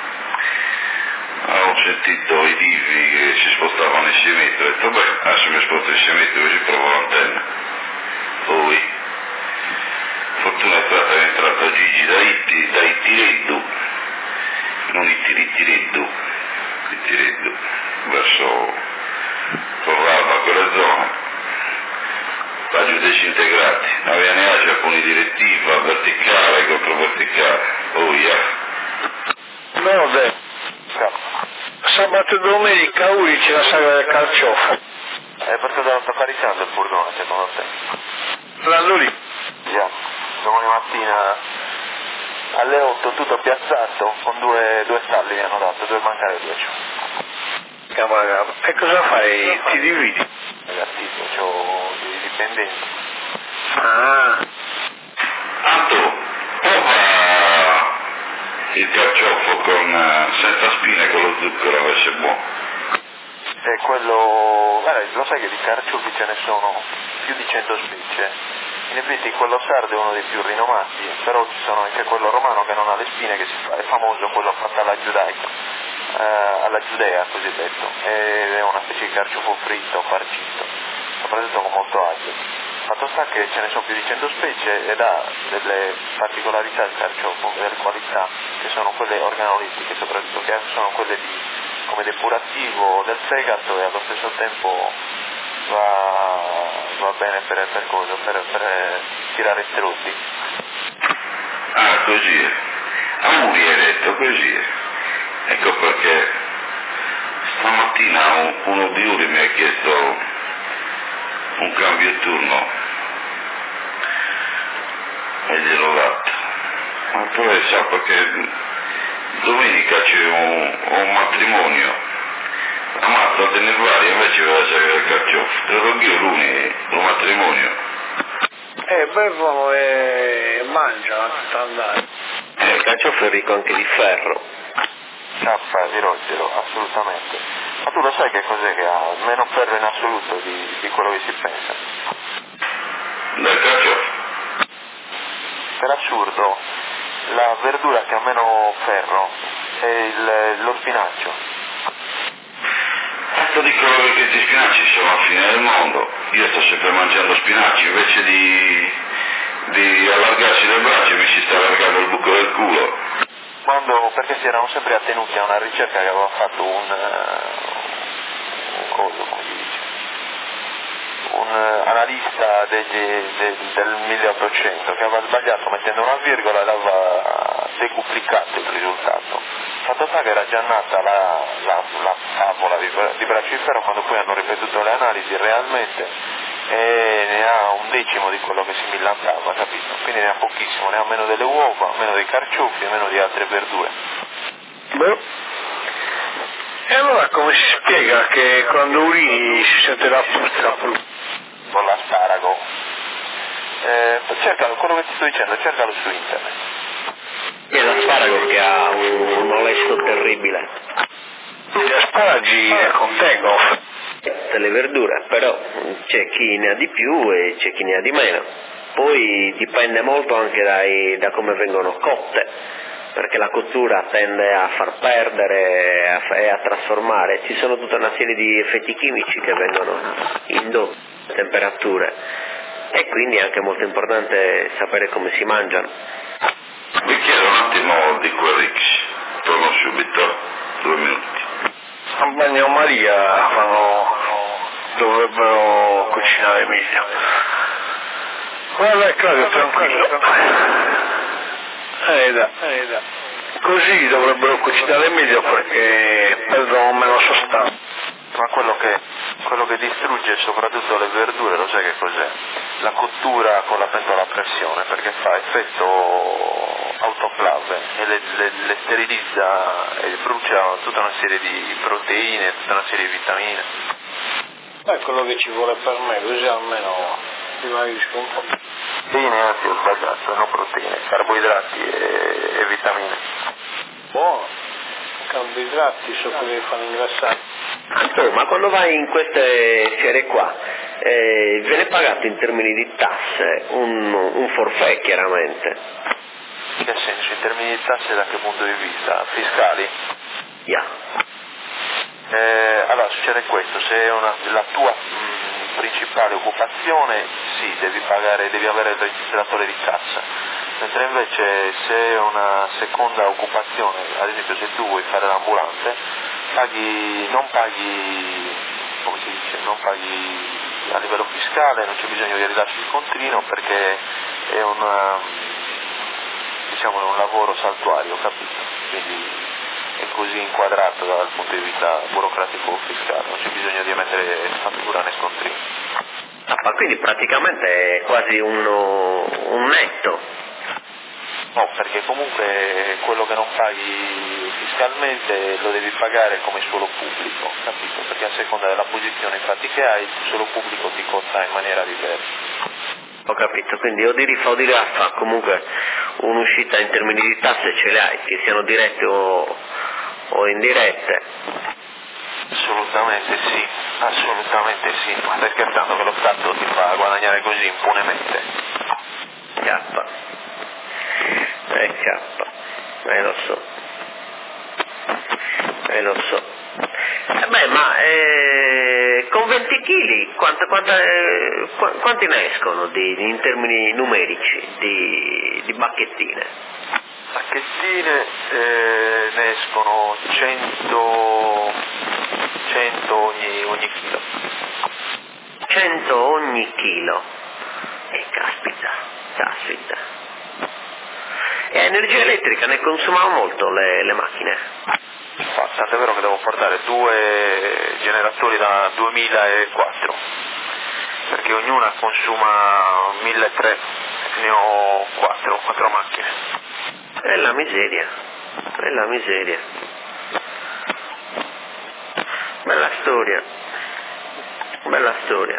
E: ho sentito i divi che si spostavano in sei metri, ho detto beh, adesso mi sposto in sei metri così provo l'antenna, poi fortuna è stata che è entrato Gigi da, Itti, da Ittireddu, non Ittirireddu, Ittireddu, verso Torralba, quella zona, raggi disintegrati, aveva alcuni direttiva, verticale, controverticale, oh yeah.
B: No, beh. Sabato e domenica Uri c'è la sagra del carciofo.
D: Eh, perché devono toccare i santi il furgone, secondo te?
B: Andando lì.
D: Già, domani mattina alle otto tutto piazzato, con due, due stalli mi hanno dato, due mancare dieci.
B: Camera. E cosa fai? Ti dividi?
D: Ragazzi, ho dei dipendenti.
B: Ah.
E: Anto, prova il carciofo con, senza spine con lo zucchero, invece è buono.
D: è quello, guarda, lo sai che di carciofi ce ne sono più di cento specie, in effetti quello sardo è uno dei più rinomati, però ci sono anche quello romano che non ha le spine, che si fa, è famoso, quello fatto alla giudaica, eh, alla giudea cosiddetto, ed è una specie di carciofo fritto, farcito, soprattutto con molto aglio. Fatto sta che ce ne sono più di cento specie ed ha delle particolarità del carciofo, delle qualità, che sono quelle organolettiche soprattutto, che sono quelle di, come depurativo del fegato, e allo stesso tempo va, va bene per, per, cosa, per, per tirare struzzi.
E: Ah, così è. A Uri hai detto così è. Ecco perché stamattina un, uno di Uri mi ha chiesto un cambio turno e gliel'ho dato. Ma poi sa perché domenica c'è un, un matrimonio, la mazza del Nervario invece aveva già il carciofo, te lo io l'uni, un matrimonio.
B: Eh, bevono e mangiano tutto andare.
C: Eh, il carciofo è ricco anche di ferro.
D: K di rosero, assolutamente. Ma tu lo sai che cos'è che ha meno ferro in assoluto di, di quello che si pensa?
E: Del carciofo?
D: Per assurdo, la verdura che ha meno ferro è il, lo spinacio.
E: Tanto dicono che gli spinaci sono la fine del mondo, io sto sempre mangiando spinaci, invece di, di allargarsi le braccia mi si sta allargando il buco del culo.
D: Quando, perché si erano sempre attenuti a una ricerca che aveva fatto un, uh, un coso, come si dice, un uh, analista degli, de, del milleottocento che aveva sbagliato mettendo una virgola ed aveva decuplicato il risultato. Fatto sta che era già nata la, la, la favola di, di braccio di ferro, quando poi hanno ripetuto le analisi realmente e ne ha un decimo di quello che si millantava, capito? Quindi ne ha pochissimo, ne ha meno delle uova, meno dei carciofi e meno di altre verdure.
B: Beh. E allora come si spiega che quando urini si sente la puzza?
D: Con l'asparago. Eh, cercalo, quello che ti sto dicendo, cercalo su internet.
C: È l'asparago che ha un, un molesto terribile.
B: Gli asparagi ne contengono.
C: Delle verdure, però c'è chi ne ha di più e c'è chi ne ha di meno. Poi dipende molto anche dai, da come vengono cotte, perché la cottura tende a far perdere a, e a trasformare. Ci sono tutta una serie di effetti chimici che vengono indotti a temperature e quindi è anche molto importante sapere come si mangiano.
E: Vi chiedo un attimo di Querix, torno subito, due minuti.
B: A bagnomaria fanno, dovrebbero cucinare meglio. Guarda Claudio, tranquillo. Eh da, eh da. Così dovrebbero cucinare meglio perché perdono meno sostanza.
D: Ma quello che, quello che distrugge soprattutto le verdure, lo sai che cos'è? La cottura con la pentola a pressione, perché fa effetto autoclave e le, le, le sterilizza e brucia tutta una serie di proteine, tutta una serie di vitamine.
B: È quello che ci vuole per me, così almeno dimagrisco un po'.
D: Proteine, anzi ho sbagliato, non proteine, carboidrati e, e vitamine.
B: Buono, carboidrati sono quelli che fanno ingrassare.
C: Antonio, ma quando vai in queste fiere qua, eh, viene pagato in termini di tasse un, un forfait chiaramente?
D: In che senso? In termini di tasse da che punto di vista? Fiscali?
C: Yeah.
D: Eh, allora succede questo, se è una, la tua mh, principale occupazione, sì, devi pagare, devi avere il registratore di cassa, mentre invece se è una seconda occupazione, ad esempio se tu vuoi fare l'ambulante, paghi, non paghi, come si dice, non paghi a livello fiscale, non c'è bisogno di rilasci il contrino perché è una, diciamo, è un lavoro saltuario, capito? Quindi è così inquadrato dal punto di vista burocratico fiscale, non c'è bisogno di mettere fattura né scontrino.
C: Ah, ma quindi praticamente è quasi uno, un netto?
D: No, perché comunque quello che non paghi fiscalmente lo devi pagare come suolo pubblico, capito? Perché a seconda della posizione infatti che hai, il suolo pubblico ti costa in maniera diversa.
C: Ho capito, quindi o di rifa o di raffa, comunque un'uscita in termini di tasse ce le hai, che siano dirette o, o indirette.
D: Assolutamente sì, assolutamente sì, ma stai scherzando che lo Stato ti fa guadagnare così impunemente?
C: Chiappa, eh chiappa, eh lo so, eh lo so. Eh beh, ma eh, con venti chili quanto, quanta, eh, qu- quanti ne escono di, di- in termini numerici di, di bacchettine?
D: Bacchettine eh, ne escono cento, cento ogni, ogni chilo.
C: cento ogni chilo. E caspita, caspita. E energia elettrica ne consumano molto le, le macchine?
D: Oh, tanto è vero che devo portare due generatori da duemilaquattro, perché ognuna consuma milletrecento, ne ho quattro, quattro macchine.
C: È la miseria, è la miseria. Bella storia, bella storia.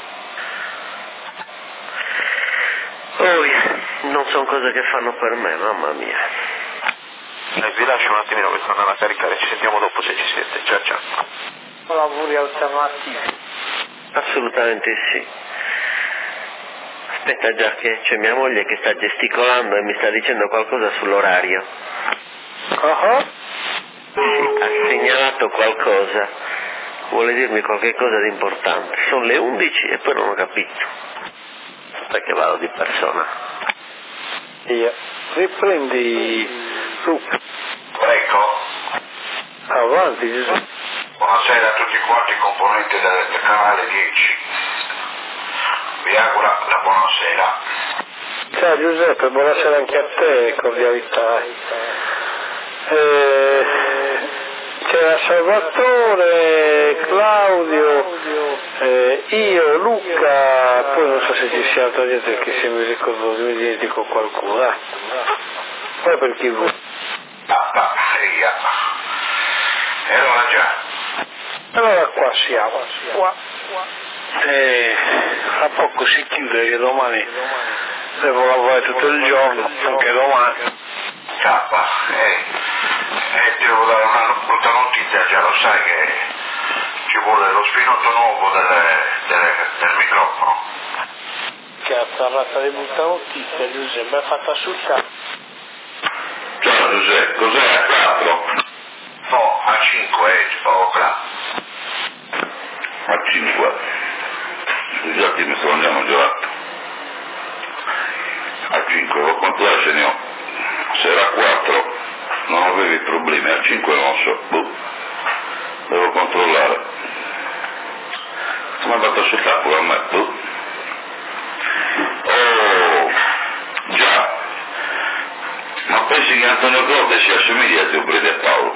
C: Poi, non sono cose che fanno per me, mamma mia.
D: Eh, vi lascio un attimino che sto andando a caricare, ci sentiamo dopo se ci siete, ciao ciao.
B: Lavori alternativi.
C: Assolutamente sì. Aspetta già che c'è mia moglie che sta gesticolando e mi sta dicendo qualcosa sull'orario.
B: Uh-huh.
C: Sì, ha segnalato qualcosa. Vuole dirmi qualche cosa di importante. Sono le undici e poi non ho capito. Perché vado di persona.
B: Via. Riprendi Luca.
A: Ecco,
B: Avanti Gesù.
A: buonasera a tutti quanti i componenti del, del canale dieci. Vi auguro la buonasera.
B: Ciao Giuseppe, buonasera anche a te, cordialità. Eh, c'era Salvatore, Claudio, eh, io, Luca, poi non so se ci sia altra gente perché se mi ricordo mi dimentico qualcuno. Eh. Poi per chi vuoi.
A: Ah, ah, via. E allora già.
B: Allora qua siamo. Qua. Eh, fra poco si chiude che domani devo lavorare tutto il giorno, anche domani.
A: Cappa, eh, eh, ti devo dare una brutta notizia, già lo sai che ci vuole lo spinotto nuovo delle, delle, del microfono.
B: Cazzo, rata di brutta notizia, Giuseppe, mi ha fatta asciuttare.
E: Ciao Giuseppe, cos'è a quattro?
A: No, a cinque, eh, oh, là.
E: A cinque. Scusate, mi sto mangiando un gelato. A cinque, lo controllare ce ne ho. Se era a quattro non avevi problemi, a cinque non so. Boh. Devo controllare. Mi ha fatto asciuttare pure a me. Boh. Oh, già. Ma pensi che Antonio Conte si assomiglia a Dio Brede e Paolo?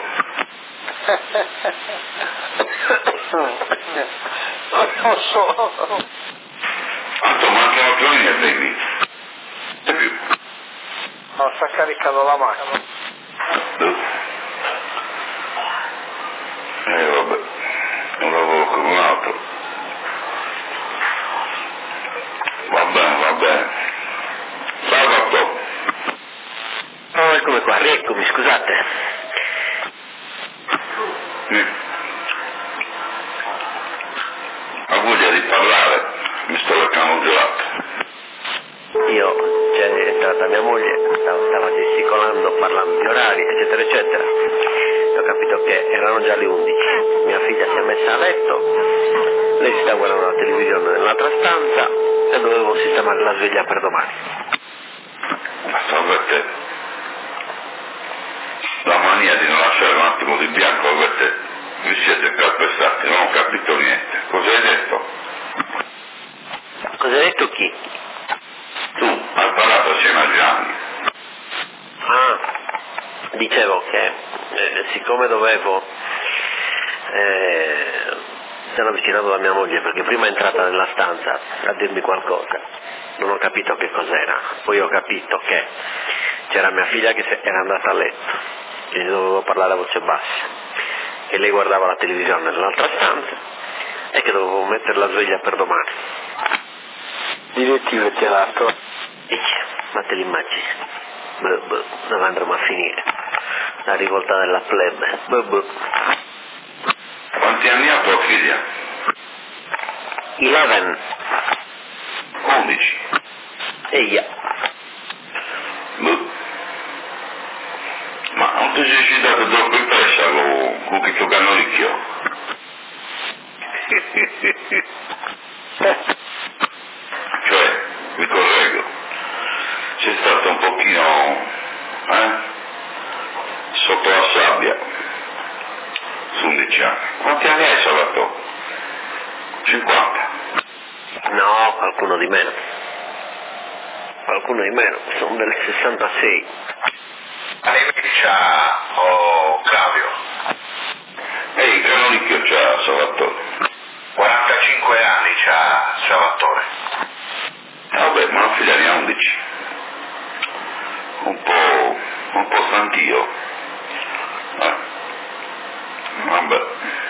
B: Non so.
E: Anto, mancano giorni e vedi. E più.
B: No, sta caricando la macchina.
E: Eh vabbè, un lavoro come un altro. Va bene, va bene. Sabato.
C: Oh, eccomi qua, rieccomi, scusate.
E: Sì. Ha voglia di parlare, mi sto leccando un gelato.
C: Io, cioè, è entrata mia moglie, stava, stava gesticolando, parlando di orari, eccetera, eccetera. E ho capito che erano già le undici. Mia figlia si è messa a letto, lei sta guardando la televisione nell'altra stanza e dovevo sistemare la sveglia per domani.
E: Ma salvete, la mania di non lasciare un attimo di bianco, avete, vi siete calpestati, non ho capito niente. Cosa hai detto?
C: Cosa hai detto chi?
E: Tu hai parlato assieme a Gianni.
C: Ah, dicevo che eh, siccome dovevo, eh, mi sono avvicinato da mia moglie perché prima è entrata nella stanza a dirmi qualcosa, non ho capito che cos'era, poi ho capito che c'era mia figlia che era andata a letto, quindi dovevo parlare a voce bassa, che lei guardava la televisione nell'altra stanza e che dovevo mettere la sveglia per domani.
B: Direttive ti ha dato.
C: Dice, ma te l'immagini? Boh, boh, dove andremo a finire? La rivolta della plebe. Boh, boh.
E: Quanti figlia?
C: Eleven.
E: Undici.
C: Eia.
E: Boh. Ma non ti sei citato troppo in pressa con, con questo cannolicchio? Cioè, mi correggo, sei stato un pochino, eh, sotto la sabbia, su undici anni. Quanti anni hai, Salvatore? cinquanta?
C: No, qualcuno di meno. Qualcuno di meno, sono del sessantasei.
A: Anni c'ha, oh Claudio?
E: Ehi, il cannolicchio c'ha, Salvatore?
A: quarantacinque anni c'ha Salvatore.
E: Eh, vabbè, ma la figlia ne ha undici. Un po', un po' stantio. Eh. Vabbè.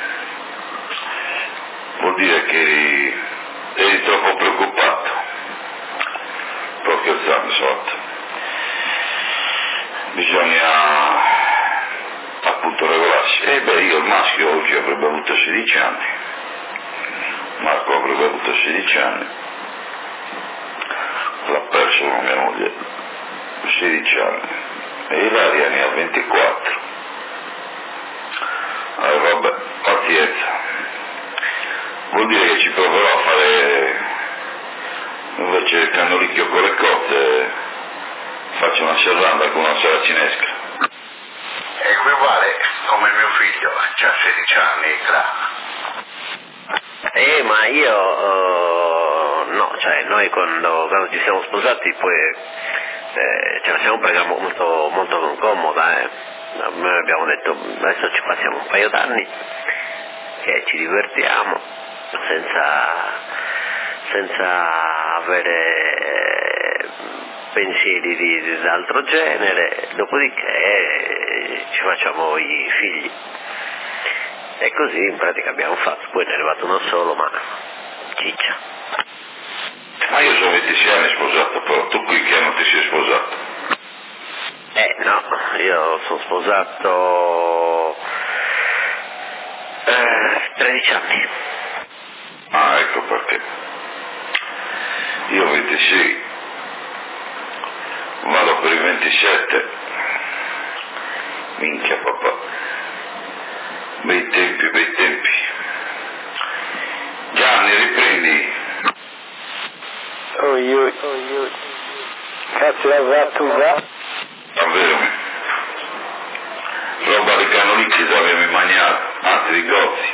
E: Vuol dire che eri, eri troppo preoccupato. Proprio scherzando, Salvatore. Bisogna appunto regolarsi. E beh, io il maschio oggi avrebbe avuto sedici anni. Marco avrebbe avuto sedici anni. L'ha perso con mia moglie. sedici anni. E Ilaria ne ha ventiquattro. Allora vabbè, pazienza. Vuol dire che ci proverò a fare invece il cannolicchio con le cozze, faccio una serranda con una saracinesca.
A: Equivale come mio figlio, c'ha sedici anni, Cla.
C: Eh, ma io, uh, no, cioè noi quando, quando ci siamo sposati poi eh, ce la siamo presa molto, molto comoda, eh. Noi abbiamo detto adesso ci passiamo un paio d'anni e ci divertiamo senza, senza avere pensieri di, di altro genere, dopodiché ci facciamo i figli. E così in pratica abbiamo fatto, poi ne è arrivato uno solo, ma ciccia.
E: Ma io sono ventisei anni sposato, però tu qui che anno ti sei sposato?
C: Eh no, io sono sposato eh, tredici anni.
E: Ah, ecco perché. Io ventisei, vado per i ventisette. Minchia papà. Bei tempi, bei tempi. Gianni, riprendi.
B: Oi, oi, oi, oi. Cazzo, va, tu va?
E: Davvero? Roba di cannolicchi dovevi mangiare, altri gozzi.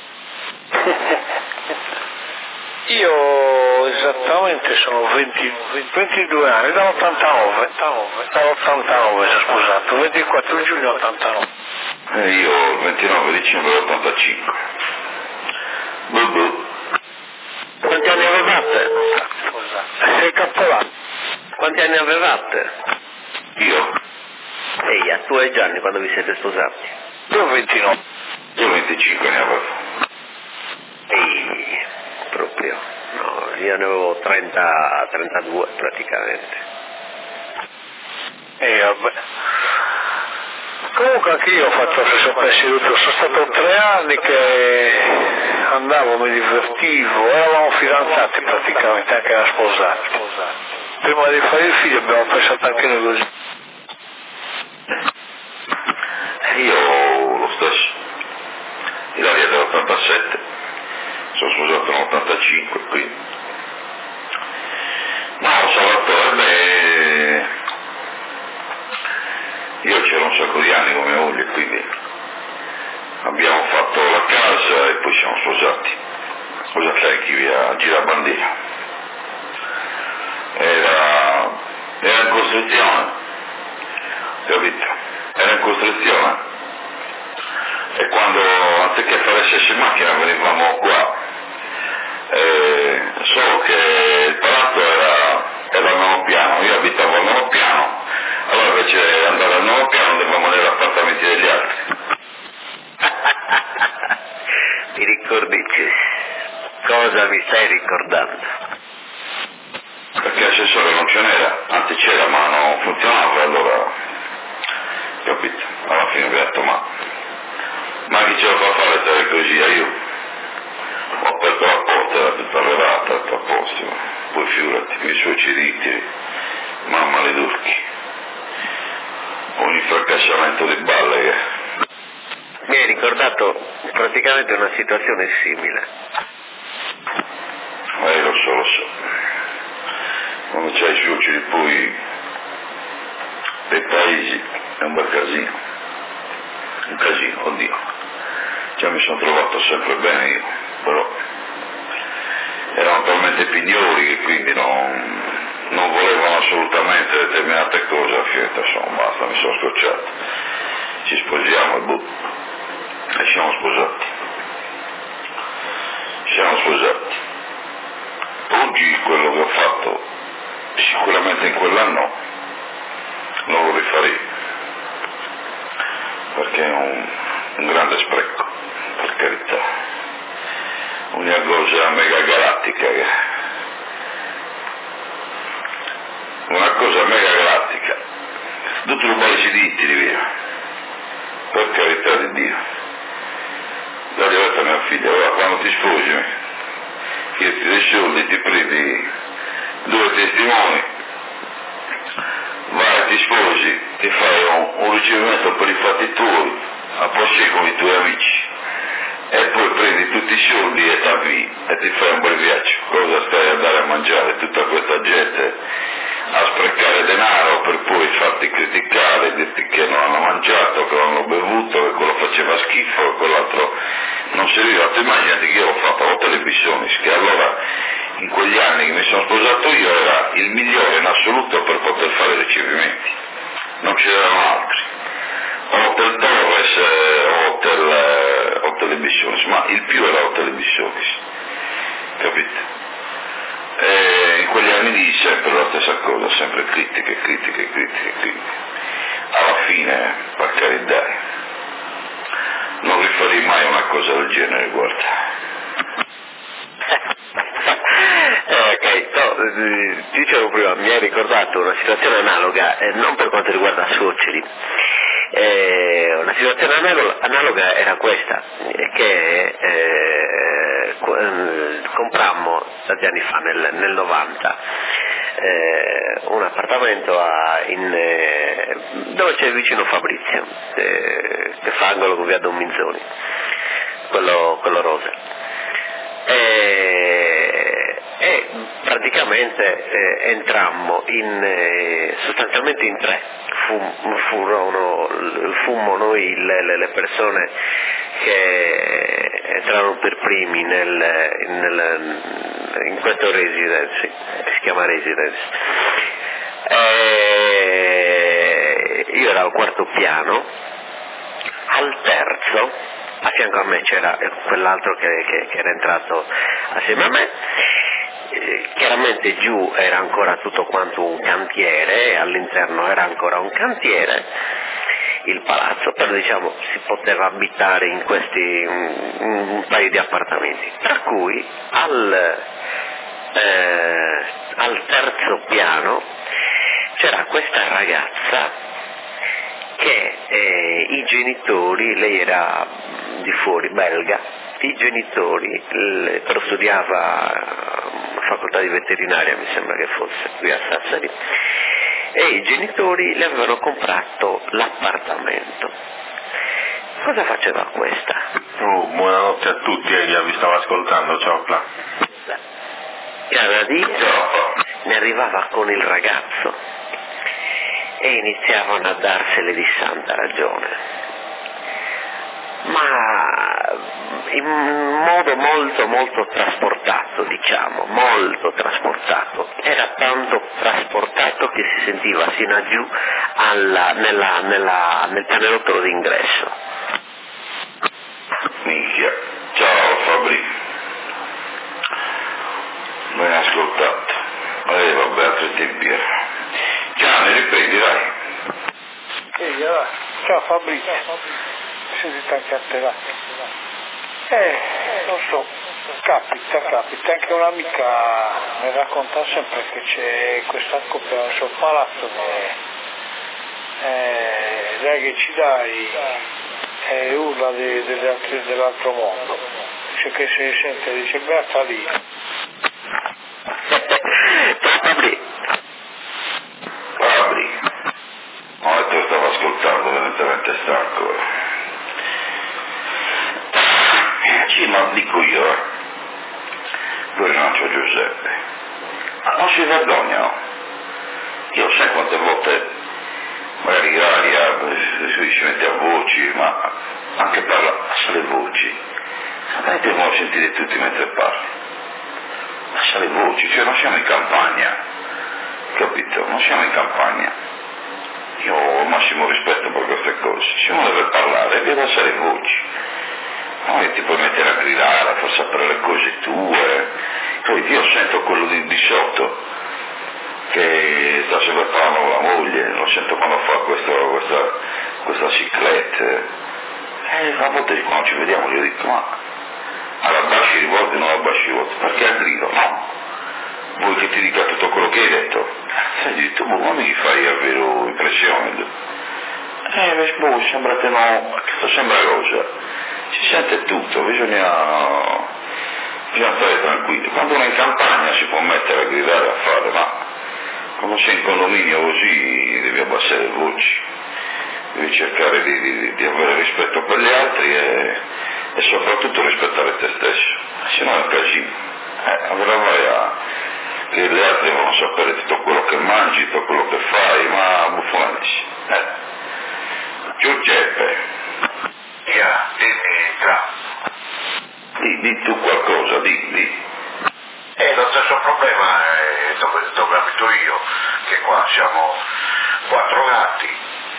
B: Io esattamente sono venti, ventidue anni, dall'ottantanove, dall'ottantanove sono sposato, ventiquattro giugno ottantanove.
E: E io il ventinove dicembre dell'ottantacinque. Bubu.
C: Quanti anni avevate?
B: Sei cappolato.
C: Quanti anni avevate?
E: Io?
C: Eia, tu e Gianni quando vi siete sposati?
B: Io ventinove.
E: Io venticinque ne avevo.
C: Ehi, proprio, no, io ne avevo trenta, trentadue praticamente.
B: E vabbè. Comunque anche io ho fatto lo stesso pensiero, sono stato tre anni che andavo, mi divertivo, eravamo fidanzati praticamente, anche era sposati. Prima di fare il figlio abbiamo pensato anche noi così.
E: Io lo stesso. Ilaria dell'ottantasette, sono sposato nell'ottantacinque, quindi. No, Salvatore, beh, io c'ero un sacco di anni con mia moglie, quindi abbiamo fatto la casa e poi siamo sposati. Cosa c'è chi via a Girabandia? Era, era in costruzione, capito? Era in costruzione. E quando, anziché fare stesse macchine, venivamo qua. Eh, solo che il palazzo era, era al nono piano, io abitavo al nono piano, allora invece di andare al nono piano andavamo negli appartamenti degli altri.
C: Mi ricordi cosa mi stai ricordando?
E: Perché l'assessore non ce n'era, anzi c'era ma non funzionava, allora, capito? Alla fine ho detto ma, ma chi ce lo fa fare stare così, io? fatto a posto, poi figurati, i suoi ciritti, mamma le turchi, ogni fracassamento di balle che...
C: Mi hai ricordato praticamente una situazione simile.
E: Eh, lo so, lo so. Quando c'hai i suoceri poi dei paesi è un bel casino. Un casino, oddio. Cioè mi sono trovato sempre bene io, però erano talmente pignoli che quindi non, non volevano assolutamente determinate cose, alla fine insomma basta, mi sono scocciato. Ci sposiamo e boh, e siamo sposati. Siamo sposati. Oggi quello che ho fatto sicuramente in quell'anno non lo rifarei, perché è un, un grande spreco, per carità, una cosa mega galattica, una cosa mega galattica, tutti i paesi ditti di via, per carità di Dio. L'ho detto a mia figlia, allora, quando ti sposi, che ti dai soldi, ti prendi due testimoni, vai, ti sposi, ti fai un, un ricevimento per i fatti tuoi, a posto con i tuoi amici, e poi prendi tutti i soldi e t'avvii e ti fai un bel viaggio. Cosa stai a andare a mangiare tutta questa gente a sprecare denaro per poi farti criticare, dirti che non hanno mangiato, che non hanno bevuto, che quello faceva schifo, che quell'altro non serviva. Tu immaginati che io ho fatto la televisione, che allora in quegli anni che mi sono sposato io era il migliore in assoluto per poter fare ricevimenti, non ce n'erano altri. Hotel Torres, Hotel, eh, Hotel Emisiones, ma il più era Hotel Emisiones, capite? E in quegli anni lì sempre la stessa cosa, sempre critiche, critiche, critiche, critiche. Alla fine, per carità, non rifarei mai una cosa del genere, guarda.
C: Ok, no, ti dicevo prima, mi hai ricordato una situazione analoga, eh, non per quanto riguarda suoceri. Eh, una situazione analoga, analoga era questa, eh, che eh, comprammo tanti anni fa, nel, nel novanta, eh, un appartamento a, in, eh, dove c'è vicino Fabrizio, eh, che fa angolo con via Don Minzoni, quello, quello rosa. E, e praticamente eh, entrammo in, eh, sostanzialmente in tre, Fum, furono, fummo noi le, le persone che entrarono per primi nel, nel, in questo residence, si chiama residence. E io ero al quarto piano, al terzo a fianco a me c'era quell'altro che, che, che era entrato assieme a me. Eh, chiaramente giù era ancora tutto quanto un cantiere, all'interno era ancora un cantiere, il palazzo, però diciamo si poteva abitare in questi un, un paio di appartamenti, tra cui al, eh, al terzo piano c'era questa ragazza che eh, i genitori, lei era di fuori, belga, i genitori, le, però studiava facoltà di veterinaria, mi sembra che fosse, qui a Sassari, e i genitori le avevano comprato l'appartamento. Cosa faceva questa?
G: Oh, buonanotte a tutti, Elia, vi stavo ascoltando, ciao Cla.
C: Era detto, ne arrivava con il ragazzo e iniziavano a darsele di santa ragione, ma in modo molto molto trasportato, diciamo, molto trasportato, era tanto trasportato che si sentiva sino a giù alla, nella, nella, nel pianerottolo d'ingresso.
E: Minchia, ciao Fabri, ben ascoltato, eh vabbè, altri tempi era. Ciao, ne riprendi, dai.
B: Ehi, allora, ciao Fabrizio, sentite anche a te, va. Eh, non so, capita, capita, anche un'amica mi racconta sempre che c'è questa coppia nel suo palazzo che eh, lei che ci dai e urla de, de, de, dell'altro mondo, dice che si sente, dice beata lì,
C: Ciao Fabri.
E: Fabri, ho detto stavo ascoltando, veramente stanco. Sì, ma dico io, eh. Tu Renaccio Giuseppe, ma non si vergogna, no? Io sai quante volte magari Ilaria si mette a voci, ma anche parla a le voci. Sapete come sentite tutti mentre parli? A le voci, cioè non siamo in campagna, capito? Non siamo in campagna. Io ho il massimo rispetto per queste cose. Se uno deve parlare, deve alzare voci. Poi ti puoi mettere a gridare, a far sapere le cose tue. Poi io sento quello di, di sotto che sta sempre parlando con la moglie, lo sento quando fa questo, questa, questa cicletta. E a volte quando ci vediamo io dico, ma all'abbasci di volte non abbasci di volte, perché al grido? No. Vuoi che ti dica tutto quello che hai detto? Sai, hai detto, boh, ma mi fai avere impressione. Eh, boh, sembra che no, che sembra cosa. Si sente tutto, bisogna, bisogna stare tranquilli. Quando uno è in campagna si può mettere a gridare, a fare, ma quando sei in condominio così devi abbassare le voci, devi cercare di, di, di avere rispetto per gli altri e, e soprattutto rispettare te stesso, se no è un casino. Eh, allora vai a, che gli altri devono sapere tutto quello che mangi, tutto quello che fai, ma buffonarsi. Eh. Giuseppe.
A: Via, dimmi, tra.
E: Di, di tu qualcosa, di, di.
A: E lo stesso problema è dove, dove abito io, che qua siamo quattro gatti,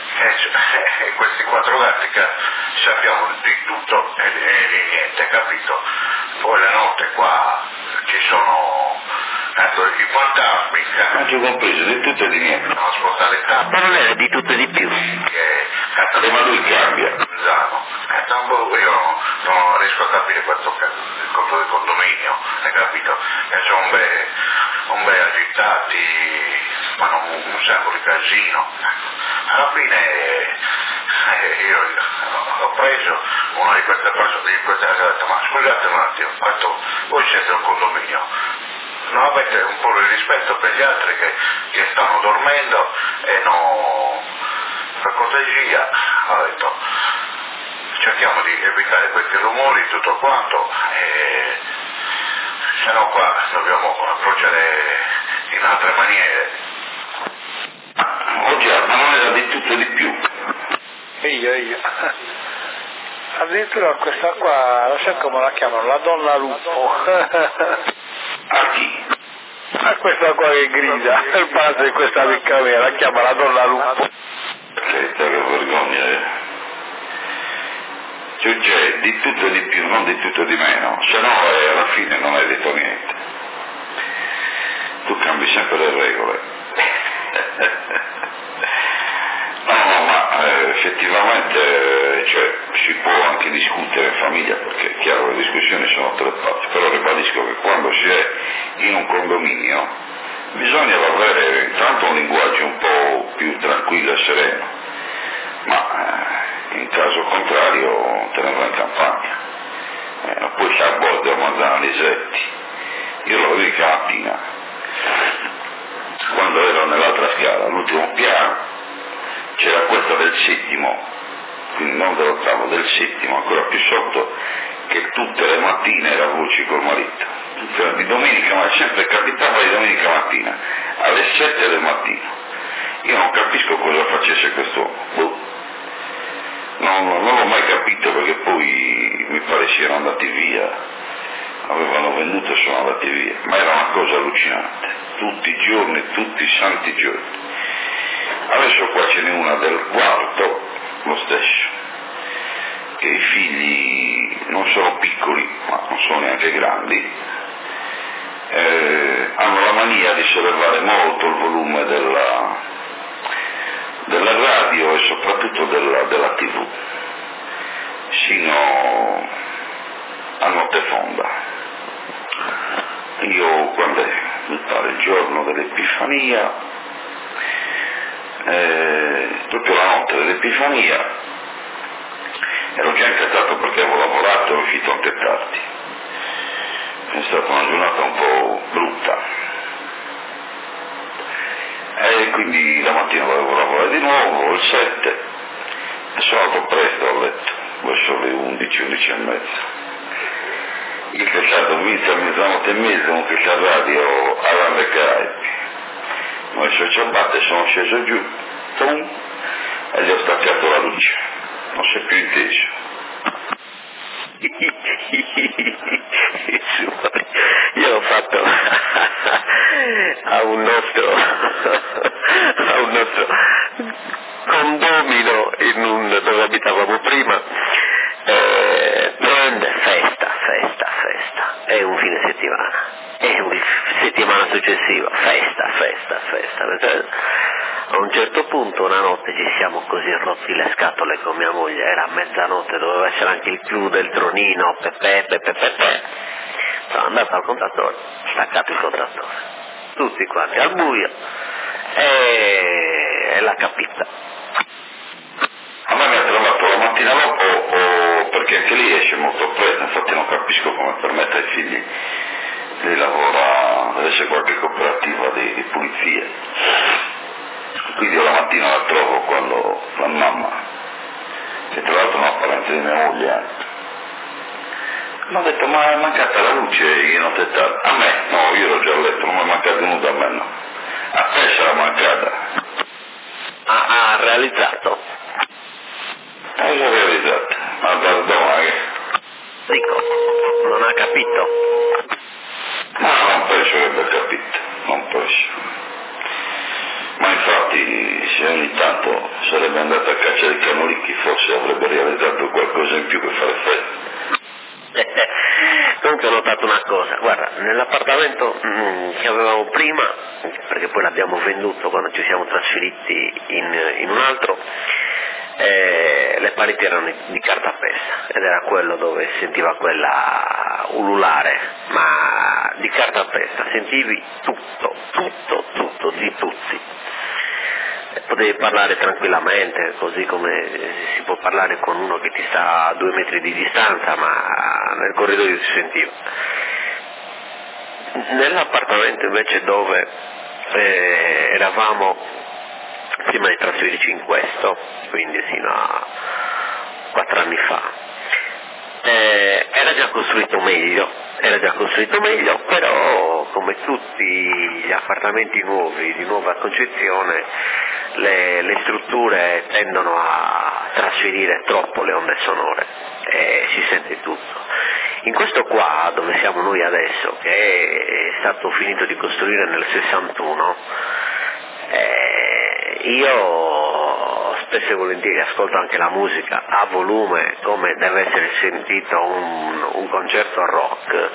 A: e, e questi quattro gatti che sappiamo di tutto e, e di niente, capito? Poi la notte qua ci sono ecco, i fantasmi,
E: Non ci ho compreso, di tutto e di niente.
A: una spontaneità.
C: Ma non è di tutto e di più.
A: Che
E: Eh, ma lui cambia.
A: Catambo, io non, non riesco a capire questo conto del condominio, hai capito? E sono un bel, un bel agitati, fanno un, un sacco di casino. Alla fine eh, io ho preso una di queste persone, di queste ha detto, ma scusate un attimo, questo, voi siete un condominio, non avete un po' di rispetto per gli altri che, che stanno dormendo e no, per cortesia, ho detto, cerchiamo di evitare questi rumori e tutto quanto, e se no qua dobbiamo procedere in altre maniere.
E: Oggi ma non era di tutto e di più.
B: Io, io. Addirittura questa qua, non so come la chiamano, la donna lupo.
E: A chi?
B: A questa qua che grida, il padre di questa ricca mia, la chiama la donna lupo.
E: Che che vergogna. Eh. Cioè, c'è di tutto e di più, non di tutto e di meno, se no eh, alla fine non hai detto niente. Tu cambi sempre le regole. No, no, ma eh, effettivamente cioè, si può anche discutere in famiglia, perché è chiaro, le discussioni sono tre parti, però ribadisco che quando si è in un condominio bisogna avere intanto un linguaggio un po' più tranquillo e sereno, ma eh, in caso contrario tenerlo in campagna. Eh, poi sta a bordo a mangiare Lisetti. Io lo vedo mattina, quando ero nell'altra scala, all'ultimo piano, c'era questa del settimo, quindi non dell'ottavo, del settimo, ancora più sotto, che tutte le mattine era voci col marito. Tutte, di domenica, ma sempre capitava di domenica mattina, alle sette del mattino. Io non capisco cosa facesse quest'uomo. Boh. Non, non l'ho mai capito, perché poi mi pare siano andati via, avevano venduto e sono andati via, ma era una cosa allucinante, tutti i giorni, tutti i santi giorni. Adesso qua ce n'è una del quarto, lo stesso, che i figli non sono piccoli, ma non sono neanche grandi, eh, hanno la mania di sollevare molto il volume della, della radio e soprattutto della, della tivù, sino a notte fonda. Io, quando è, mi pare il giorno dell'Epifania, eh, proprio la notte dell'Epifania, ero già incantato perché avevo lavorato e uscito anche tardi. è stata una giornata un po' brutta. E quindi la mattina volevo lavorare di nuovo, il sette, e sono andato presto a letto, verso le undici, undici e mezza. Il calciato inizia a mezzanotte e mezza con il radio a Grande Caraibi. Ho messo il ciabatte, sono sceso giù, pum, e gli ho staccato la luce. Non si è più inteso.
C: Io ho fatto a un nostro a un nostro condomino in un, dove abitavamo prima, eh, prende festa, festa, festa, è un fine settimana, è una settimana successiva, festa, festa, festa. A un certo punto una notte ci siamo così rotti le scatole con mia moglie, era mezzanotte, doveva essere anche il clou del tronino, pepe, pepe, pepe. Sono andato al contatore, staccato il contatore, tutti quanti al buio, e, e la capita.
E: A me mi ha trovato la mattina dopo, o, perché anche lì esce molto presto, infatti non capisco come permette ai figli. Lei lavora, deve essere qualche cooperativa di, di pulizia. Quindi io la mattina la trovo quando la mamma, che tra l'altro è una parente di mia moglie anche, mi ha detto: ma è mancata la luce in notte tardi? A me? No, io l'ho già letto, non mi è mancata nulla, a me no. A te sarà mancata.
C: Ha, ha realizzato?
E: Eh, l'ho realizzata, ma pardon, eh.
C: Dico, non ha capito?
E: No, non penso che abbia capito, non penso. Ma infatti se ogni tanto sarebbe andato a caccia dei camolicchi forse avrebbe realizzato qualcosa in più che fare festa.
C: Comunque ho notato una cosa, guarda, nell'appartamento mm, che avevamo prima, perché poi l'abbiamo venduto quando ci siamo trasferiti in, in un altro, eh, le pareti erano di cartapesta ed era quello dove sentiva quella ululare, ma di cartapesta, sentivi tutto, tutto, tutto, di tutti. Potevi parlare tranquillamente, così come si può parlare con uno che ti sta a due metri di distanza, ma nel corridoio si sentiva. Nell'appartamento invece dove eh, eravamo prima di trasferirci in questo, quindi fino a quattro anni fa, eh, era già costruito meglio, era già costruito meglio, però come tutti gli appartamenti nuovi, di nuova concezione, le, le strutture tendono a trasferire troppo le onde sonore e si sente tutto. In questo qua, dove siamo noi adesso, che è stato finito di costruire nel sessantuno, eh, io spesso e volentieri ascolto anche la musica a volume come deve essere sentito un, un concerto rock,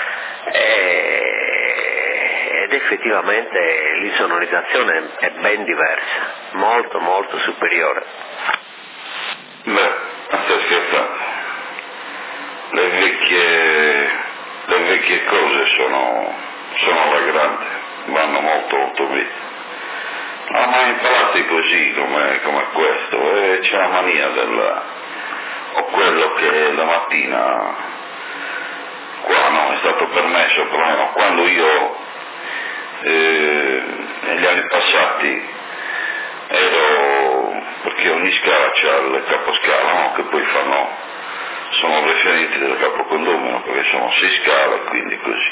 C: e, ed effettivamente l'insonorizzazione è ben diversa, molto molto superiore.
E: Beh, non stai scherzando. Le vecchie, le vecchie cose sono, sono alla grande, vanno molto molto bene. No, ma imparate così come, come questo, e c'è la mania del, o quello che la mattina, qua no, è stato permesso, perlomeno quando io, eh, negli anni passati, ero, perché ogni scala c'ha il caposcala, no? Che poi fanno, sono referenti del capocondomino, perché sono sei scale, quindi così.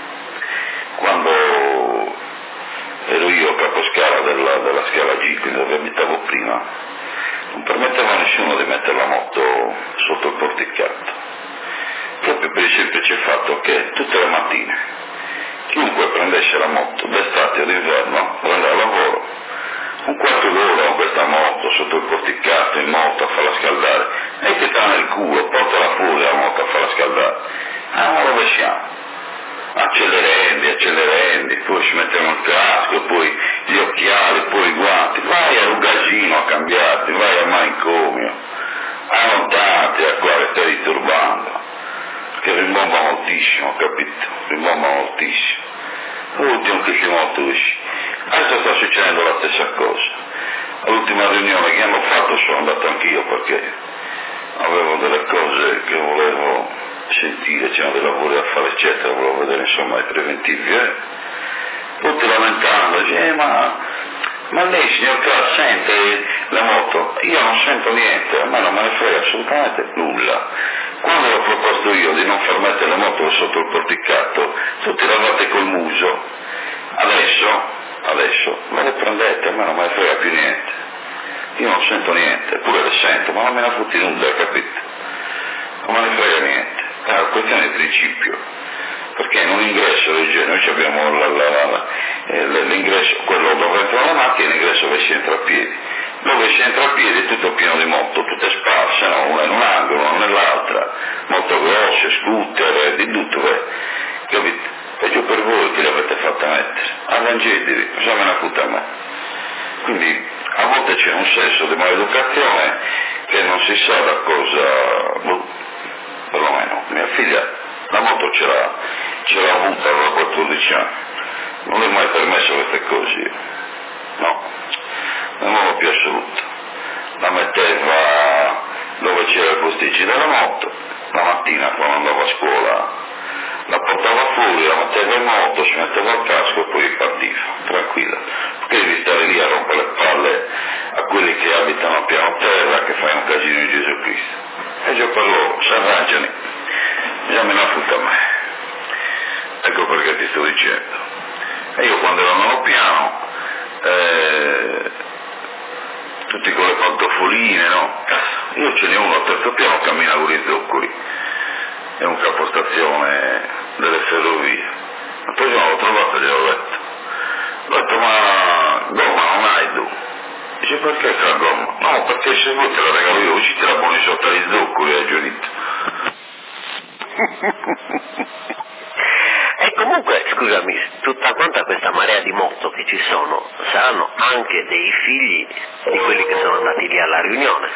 E: Quando ero io caposcala della, della scala G, quindi dove abitavo prima, non permetteva a nessuno di mettere la moto sotto il porticato, proprio per il semplice fatto che tutte le mattine chiunque prendesse la moto d'estate o d'inverno prendeva al lavoro un quarto d'ora con questa moto sotto il porticato in moto a farla scaldare, e che sta nel culo, portala fuori la moto a farla scaldare. Ah, ma dove siamo? Accelerandi, accelerandi, poi ci mettiamo il casco, poi gli occhiali, poi i guanti, vai a Rugasino a cambiarti, vai a manicomio, annottate a quale stai disturbando, che rimbomba moltissimo, capito? Rimbomba moltissimo. L'ultimo che si motusci. Adesso sta succedendo la stessa cosa. All'ultima riunione che hanno fatto sono andato anch'io perché avevo delle cose che volevo sentire, c'erano dei lavori da fare eccetera, volevo vedere insomma i preventivi, eh. Tutti lamentandoci, eh ma, ma lei signor Cas sente la moto? Io non sento niente, a me non me ne frega assolutamente nulla. Quando l'ho proposto io di non far mettere le moto sotto il porticato, tutti lavate col muso, adesso, adesso me le prendete, a me non me ne frega più niente. Io non sento niente, pure le sento, ma non me ne fotti nulla, capito? Non me ne frega niente. È una questione di principio, perché in un ingresso del genere noi abbiamo la, la, la, la, eh, l'ingresso, quello dove entra la macchina, l'ingresso dove si entra a piedi. Dove si entra a piedi è tutto pieno di moto, tutte sparse, no? Una in un angolo, una nell'altra, moto grosse, scooter, di tutto, eh. Capito? Peggio per voi che le avete fatte mettere. Arrangetevi, cosa me ne fotte a me? Quindi a volte c'è un senso di maleducazione che non si sa da cosa, boh, perlomeno mia figlia la moto ce l'ha, ce l'ha avuta aveva quattordici anni, non le ho mai permesso queste cose io, no, non avevo più assoluto, la metteva dove c'era i posticci della moto, la mattina quando andavo a scuola la portava fuori, la metteva in moto, si metteva al casco e poi partiva, tranquilla, perché devi stare lì a rompere le palle a quelli che abitano a piano terra, che fai un casino di Gesù Cristo. E già per loro, si arrangiano, già me la futta a me. Ecco perché ti sto dicendo. E io quando ero al nono piano, eh, tutti con le pantofoline, no? Io ce n'è uno al terzo piano, cammina con i zoccoli. È un capostazione delle ferrovie. Ma poi l'ho trovato e gliel'ho detto. Ho detto, ma gomma non hai tu? Dice, perché che la gomma? No, perché se vuoi te la regalo io, così te la buoni sotto agli zoccoli, hai giudito.
C: E comunque, scusami, tutta quanta questa marea di moto che ci sono, saranno anche dei figli di quelli che sono andati lì alla riunione.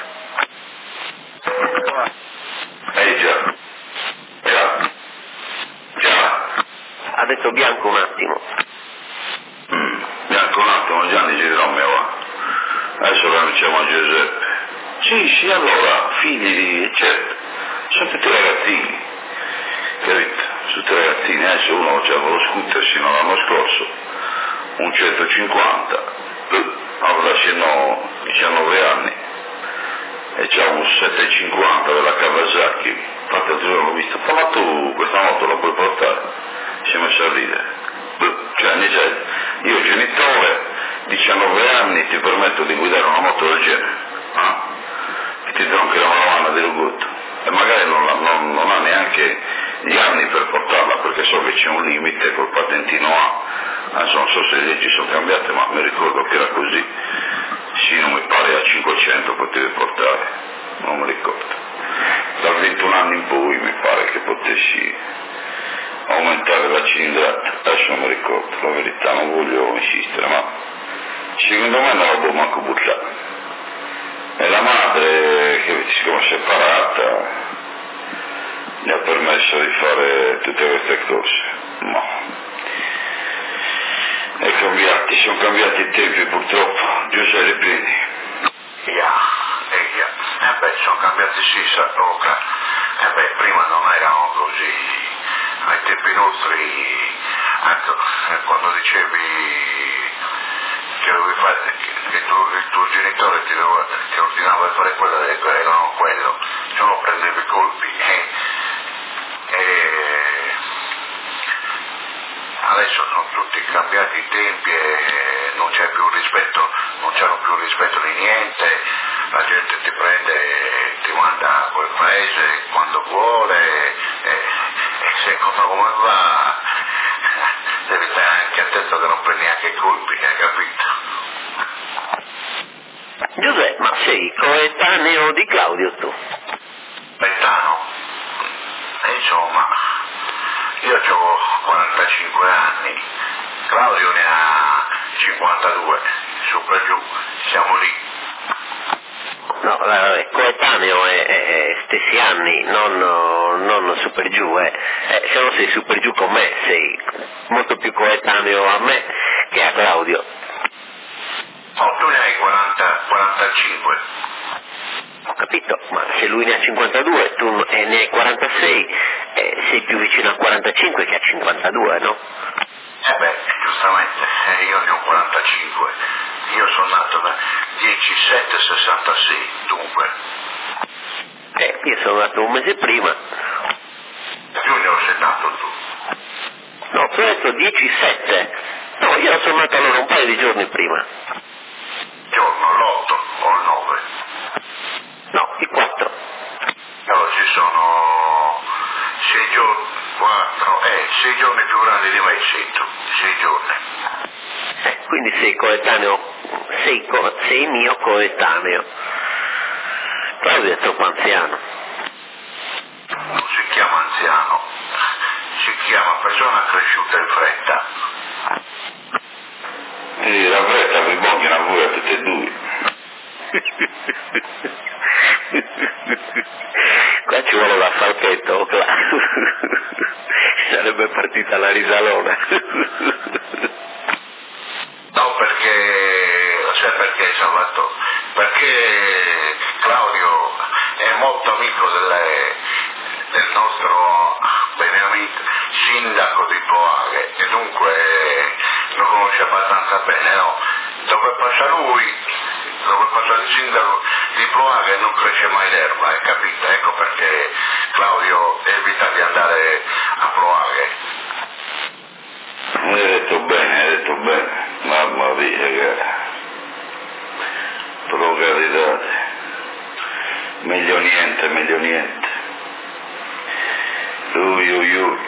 E: Eh già. Già, già.
C: Ha detto Bianco un attimo.
E: Mm, Bianco un attimo, Gianni Giromeo va. Adesso lo diciamo a Giuseppe. Sì, sì, allora, figli di, certo, sono tutti ragazzini, capito? Sono tutti ragazzini, adesso uno c'aveva lo scooter sino all'anno scorso, un centocinquanta, avrà sino diciannove anni, e c'ha un settecentocinquanta della Kawasaki. Infatti l'altro giorno l'ho visto, ma tu questa moto la puoi portare? Si è messo a ridere. Cioè, io genitore, diciannove anni, ti permetto di guidare una moto del genere, eh? E ti do anche la manovana di Rugotto, e magari non, non, non ha neanche gli anni per portarla, perché so che c'è un limite col patentino A. Adesso non so se le leggi sono cambiate, ma mi ricordo che era così. Sì, non mi pare a cinquecento potevi portare, non mi ricordo. Dal ventuno anni in poi mi pare che potessi aumentare la cilindrata, adesso non mi ricordo, la verità non voglio insistere, ma secondo me non la può manco buttare. E la madre, che siccome è separata, gli ha permesso di fare tutte queste cose, ma è cambiati, sono cambiati i tempi purtroppo. Giuseppe ripreni.
A: Yeah, eh, yeah. Eh beh, sono cambiati sì, Sartoca. Eh beh, prima non erano così, ai tempi nostri, ecco, quando dicevi che dovevi fare, che, che tu, il tuo genitore ti, doveva, ti ordinava di fare quello, erano quello, tu non prendevi colpi, eh, eh, adesso sono tutti cambiati i tempi e non c'è più rispetto, non c'hanno più rispetto di niente, la gente ti prende e ti manda a quel paese quando vuole e, e secondo come va devi stare anche attento che non prendi neanche i colpi, hai capito?
C: Giuseppe, ma sei coetaneo di Claudio tu?
A: Gaetano? E insomma, io ho quarantacinque anni, Claudio ne ha cinquantadue, su per giù, siamo lì.
C: No, vabbè, coetaneo è, è stessi anni, non, non su per giù, eh. Eh, se non sei su per giù con me, sei molto più coetaneo a me che a Claudio.
A: Oh, tu ne hai quaranta, quarantacinque.
C: Ho capito, ma se lui ne ha cinquantadue, tu ne hai quarantasei, Eh, sei più vicino a quarantacinque che a cinquantadue, no?
A: Eh beh, giustamente, eh, io ne ho quarantacinque, io sono nato nel dieci sette sessantasei, dunque.
C: Eh, io sono nato un mese prima.
A: Giugno sei nato tu?
C: No, tu hai detto dieci sette. No, io sono nato allora un paio di giorni prima.
A: Giorno, l'otto o il nove?
C: No, il quattro.
A: Oggi sono sei giorni, quattro, eh, sei giorni più grandi di me sei tu, sei giorni.
C: Eh, quindi sei coetaneo, sei, co- sei mio coetaneo. Claudio è troppo anziano.
A: Non si chiama anziano, si chiama persona cresciuta in fretta.
E: E la fretta mi bocchina pure a tutte e due.
C: Qua ci vuole la falchetto, qua. Sarebbe partita la risalona.
A: No, perché, sai perché Salvatore? Perché Claudio è molto amico delle, del nostro bene amico sindaco di Poaghe e dunque lo conosce abbastanza bene, no? Dove passa lui, dove passa il sindaco di Poaghe non cresce mai l'erba, hai capito? Ecco perché Claudio evita di andare a Poaghe.
E: Hai detto bene, hai detto bene. Mamma mia, che... Però carità, meglio niente, meglio niente. Ui, ui, ui.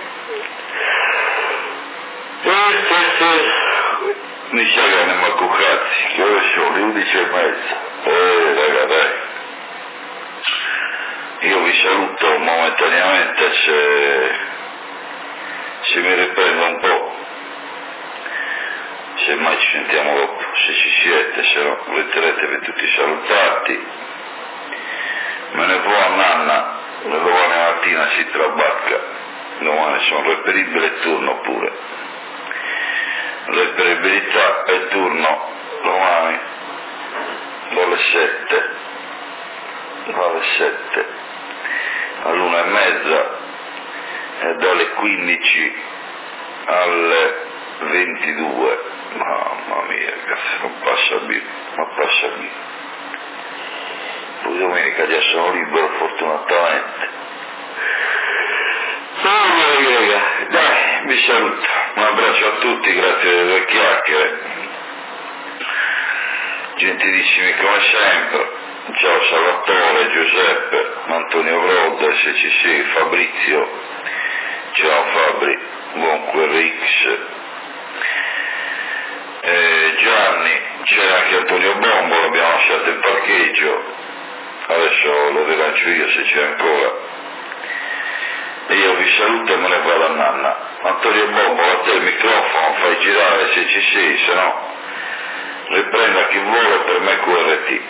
E: Eh, eh, eh. Mi sa che andiamo a cucazzi, che ora sono le undici e mezza. Eh, raga, dai. Io vi saluto momentaneamente se, se mi riprendo un po'. Se mai ci sentiamo dopo, se ci siete, se no letteretevi tutti salutati. Me ne vo a Nanna, domani mattina si trabacca, domani sono reperibile e turno pure. Reperibilità e turno domani dalle sette, dalle sette all'una e mezza e dalle quindici alle ventidue. Mamma mia, cazzo, non passa più, non passa più. Poi domenica già sono libero fortunatamente. Oh, mia, dai, vi saluto. Un abbraccio a tutti, grazie delle due chiacchiere. Gentilissimi come sempre. Ciao Salvatore, Giuseppe, Antonio Broda, se ci sei, Fabrizio. Ciao Fabri, buon Querrix. Eh, Gianni, c'è anche Antonio Bombo, l'abbiamo lasciato in parcheggio, adesso lo rilancio io se c'è ancora. E io vi saluto e me ne vado a Nanna. Antonio Bombo, a te il microfono, fai girare se ci sei, se no riprenda chi vuole, per me Q R T.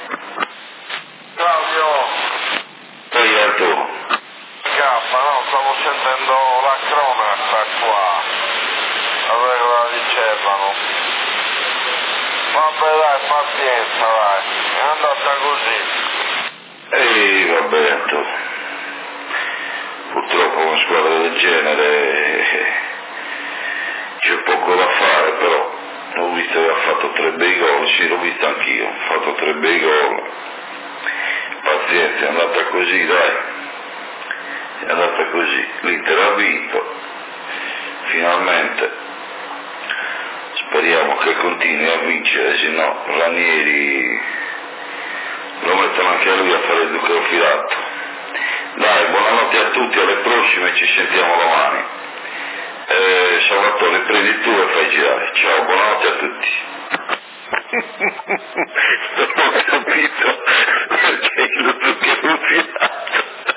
A: Claudio!
E: Poi a tu.
A: Gaffa, no, stavo sentendo la cronaca qua, allora cosa dicevano. Vabbè dai, pazienza dai, è andata così.
E: Ehi, vabbè, tu. Purtroppo una squadra del genere c'è poco da fare, però ho visto che ha fatto tre bei gol, sì, l'ho visto anch'io, ha fatto tre bei gol. Pazienza, è andata così, dai. È andata così. L'Inter ha vinto. Finalmente. Speriamo che continui a vincere, se no Ranieri lo mettono anche a lui a fare il duca filato. Dai, buonanotte a tutti, alle prossime, ci sentiamo domani. Eh, Salvatore, prendi tu e fai girare. Ciao, buonanotte a tutti.
C: Non ho capito perché il duca filato.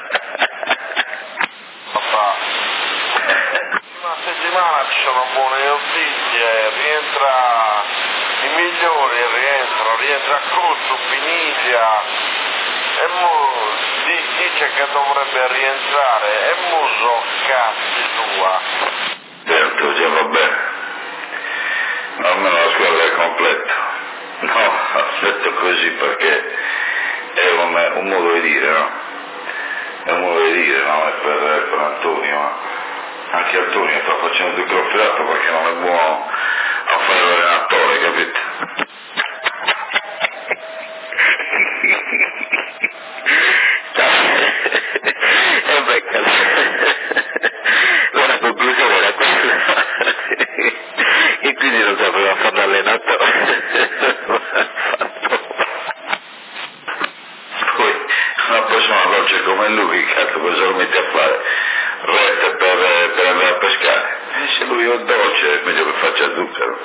A: Papà, una settimana ci sono buone notizie, rientra i migliori, rientrano, rientra Cuzzo, Piniglia, e mo, dice che dovrebbe rientrare, e Muso cazzi tua.
E: Certo, già va bene. Almeno la squadra è completa. No, ho detto così perché è un, un modo di dire, no? è un modo di dire, no? È per, per Antonio, ma anche Antonio sta facendo il crofilato perché non è buono a fare l'allenatore, capito?
C: E becca la conclusione era questa e quindi non sapeva fare l'allenatore.
E: Poi una persona dolce come lui, che cazzo cosa lo mette a fare? Resta per, per andare a pescare. E se lui è dolce è meglio che faccia zucchero.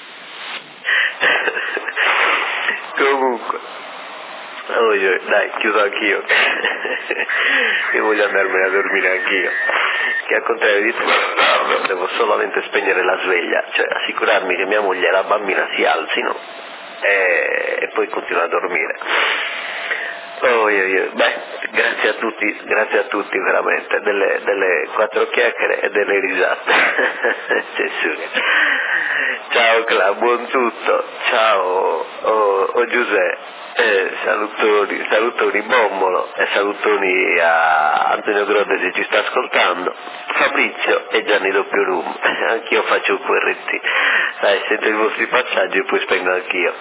C: Comunque, oh, io, dai, chiudo anch'io. Io voglio andarmene a dormire anch'io. Che al contrario di te, devo solamente spegnere la sveglia, cioè assicurarmi che mia moglie e la bambina si alzino e, e poi continuo a dormire. Oh, io, io. Beh, grazie a tutti, grazie a tutti veramente, delle, delle quattro chiacchiere e delle risate. Gesù. Ciao Cla, buon tutto, ciao oh, oh Giuseppe, eh, salutoni, salutoni Bombolo e salutoni a Antonio Grodde se ci sta ascoltando, Fabrizio e Gianni Doppio Rum, anch'io faccio un Q R T, dai, sento i vostri passaggi e poi spengo anch'io.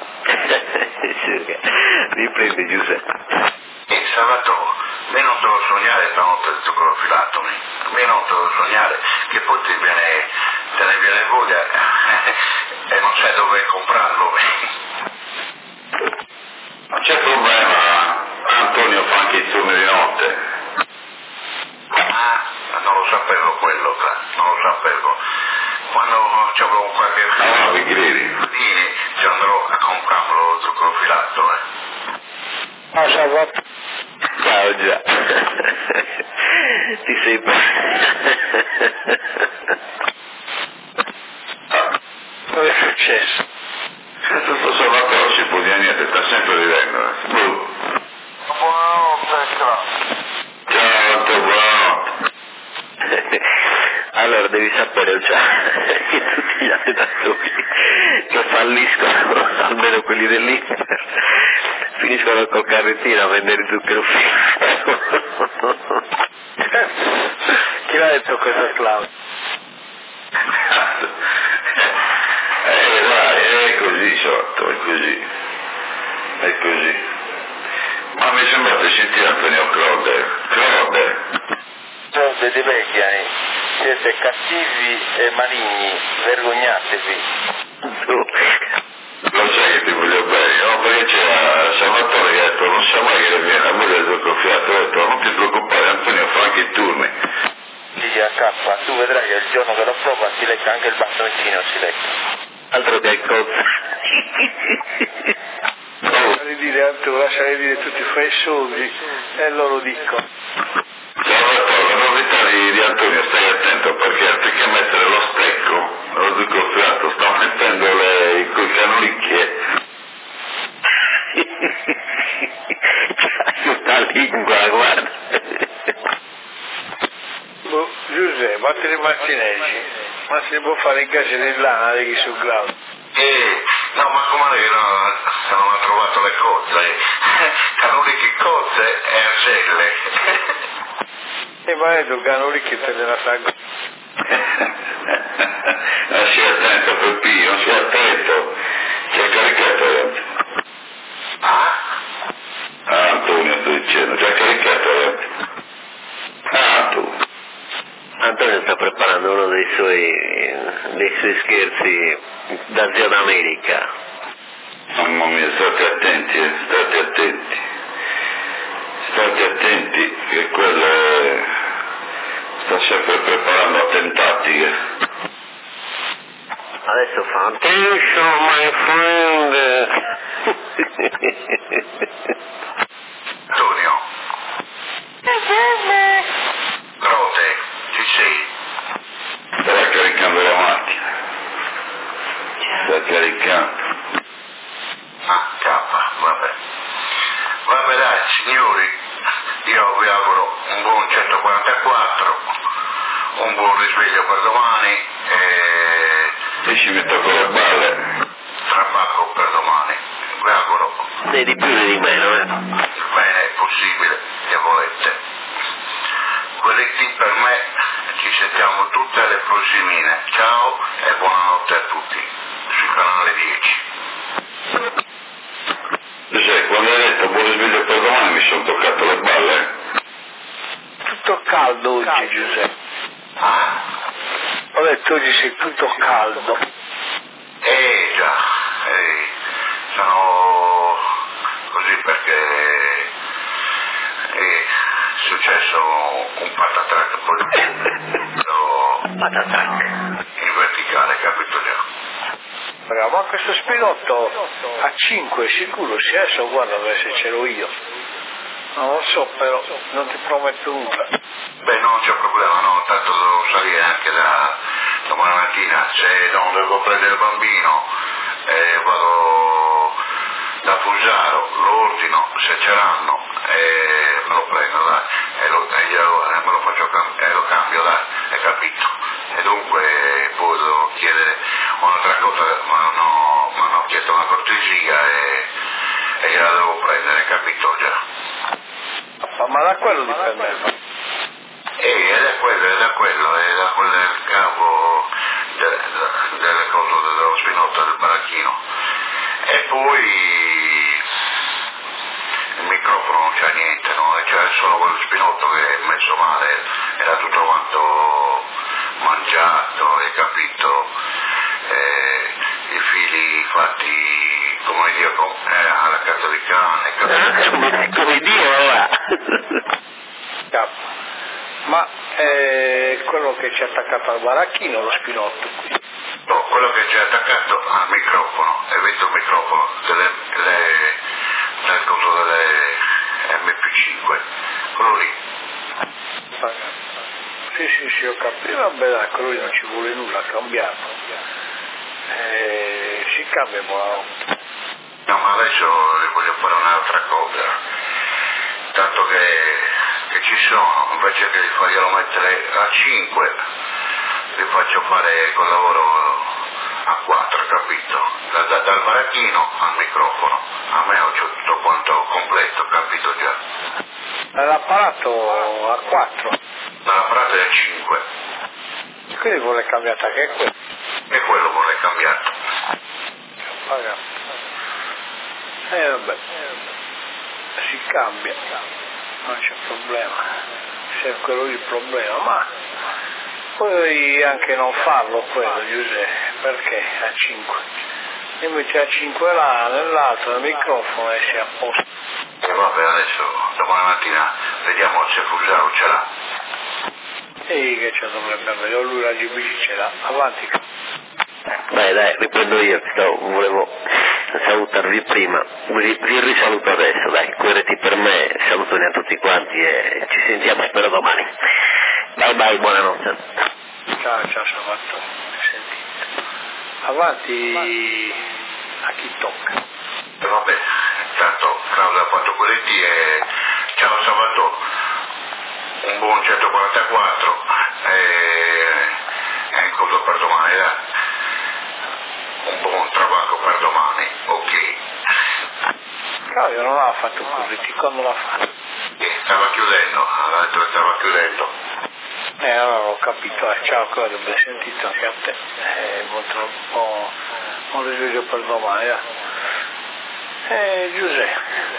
C: Riprendi Giuseppe.
A: E Salvatore, me non devo sognare stanotte del zucchero filato, me non devo sognare che poi ti viene, te ne viene voglia e non sai dove comprarlo.
E: Non c'è problema, Antonio fa anche i turni di notte.
A: Ah, non lo sapevo quello, non lo sapevo. Quando ci avrò qualche
E: Ah, vi credi?
A: ci andrò a comprarlo lo zucchero filato, eh.
B: Ah, Salvatore.
C: Ciao già. Ti sei
B: Cosa è successo?
E: Questo Salvatore si può dire niente, sta sempre ridendo. Uh.
A: Buonanotte,
E: Ciao, Antonio, buonanotte.
C: Allora devi sapere già che tutti gli allenatori che falliscono, almeno quelli dell'Inter, finiscono col carrettino a vendere zucchero filato.
B: Chi l'ha detto questo Claudio?
E: Eh dai, è così sotto, è così. È così. Ma mi sembra di sentire Antonio Crode. Crode.
F: Crode di vecchia, eh. Siete cattivi e maligni, vergognatevi.
E: Lo sai che ti voglio bene, no? Perché c'era Salvatore che ha detto non sa mai che le viene la moglie del zucchero filato, ha detto non ti preoccupare Antonio fa anche i turni.
F: Sì, a K, tu vedrai che il giorno che lo prova si lecca anche il bastoncino, si lecca.
C: Altro che cozza.
B: Lasciali dire Antonio, lasciali dire tutti i fai soldi e loro dicono.
E: Salvatore, la novità di, di Antonio stai attento perché anziché mettere lo stecco nello zucchero filato sta mettendo le, i canulicchie.
C: C'hai una lingua, guarda.
B: Boh, Giuseppe, batti le martineggi, ma si può fare in casa dell'ana di chi su Claudio.
A: Eh, no, ma come no, se non ha trovato le cozze, canuliche cozze e argelle.
B: E ma è il canoli che te ne la sa.
E: Non si attento Peppino, non si attento. Si è caricato.
A: Ah?
E: Ah, Antonio sto dicendo, si è caricato. Ah, tu.
C: Antonio sta preparando uno dei suoi, dei suoi scherzi da Zio d'America.
E: Mamma mia, state attenti, eh, state attenti. State attenti che quello è... sta sempre preparando attentati. Eh.
C: Adesso fa attention my friend.
A: Antonio. Grote, ci sei?
E: Sta caricando la macchina. Sta caricando.
A: Ah, K, vabbè. Vabbè dai, signori, io vi auguro un buon centoquarantaquattro, un buon risveglio per domani e...
E: E ci metto con le balle.
A: Trabacco per domani, vi auguro.
C: Né di più né di meno, eh.
A: Il bene possibile che volete. Quelletti per me, ci sentiamo tutte alle prossimine. Ciao e buonanotte a tutti sul canale dieci.
E: Sai, quando hai detto buon risveglio per domani mi sono toccato le balle.
B: Tutto caldo oggi, Giuseppe. Ho detto oggi sei tutto caldo.
A: Eh già, eh, sono così perché è successo un patatrack poi
C: Patatrack.
A: in verticale, capito già?
B: Ma questo spinotto a cinque sicuro si è, so guarda se ce l'ho io. Non lo so però, non ti prometto nulla.
A: Beh, non c'è problema, no, tanto devo salire anche da domani mattina, se non devo prendere il bambino eh, vado da Fusaro, lo ordino, se ce l'hanno e me lo prendo, dai, e, lo, e glielo, eh, me lo faccio cam- e lo cambio, dai, hai capito? E dunque poi devo chiedere un'altra cosa, ma no, mi hanno chiesto una cortesia e, e gliela devo prendere, capito già?
B: Ma da quello dipende.
A: E ed è quello, ed è quello, è da quel del capo de, de, delle cose dello spinotto del baracchino. E poi il microfono non c'è niente, no? C'è solo quello spinotto che è messo male, era tutto quanto mangiato, hai capito? Eh, i fili fatti come Dio com- eh, alla cazzo di cane, capito?
C: Come, come Dio va.
B: Capo. Ma è quello che ci è attaccato al baracchino, lo spinotto qui.
A: No, quello che ci è attaccato al microfono, hai visto il microfono delle, delle, del coso delle M P cinque, quello lì.
B: Sì, sì, sì, ho capito. Vabbè, dai, quello lì non ci vuole nulla, cambiarlo. Eh, si cambia buonanotte.
A: No, ma adesso voglio fare un'altra cosa, tanto che, che ci sono, invece che di farglielo mettere a cinque, li faccio fare col lavoro a quattro, capito? Da, da, dal baracchino al microfono, a me ho tutto quanto completo, capito già?
B: L'apparato a quattro.
A: Dall'apparato è a cinque,
B: Quindi vuole cambiata che è quello.
A: e quello vuole cambiato.
B: Paga. Eh vabbè, si cambia, non c'è problema, se è quello lì il problema, ma puoi anche non farlo quello, Giuseppe, perché a cinque? Invece a cinque là, nell'altro, nel microfono e si è a posto.
A: E vabbè, adesso domani mattina vediamo se Fusaro ce l'ha.
B: E che ce dovrebbe avere, lui la G B C ce l'ha, avanti.
C: Dai, dai, riprendo io, sto, volevo salutarvi prima, vi, vi risaluto adesso, dai, correti per me, salutoni a tutti quanti e ci sentiamo spero domani. Bye bye, buonanotte.
B: Ciao, ciao Salvatore, sentite. Avanti a chi tocca.
A: E vabbè, tanto Claudio ha fatto quelletti e ciao Salvatore, un buon centoquarantaquattro e, e cosa per domani, dai. Un buon lavoro per domani, ok.
B: Claudio non l'ha fatto così, quando l'ha fatto?
A: E stava chiudendo, ha detto che stava chiudendo.
B: Eh, allora ho capito, eh, ciao Claudio, ben sentito anche a te. Eh, molto, ho, ho risveglio per domani, eh. Eh, Giuseppe,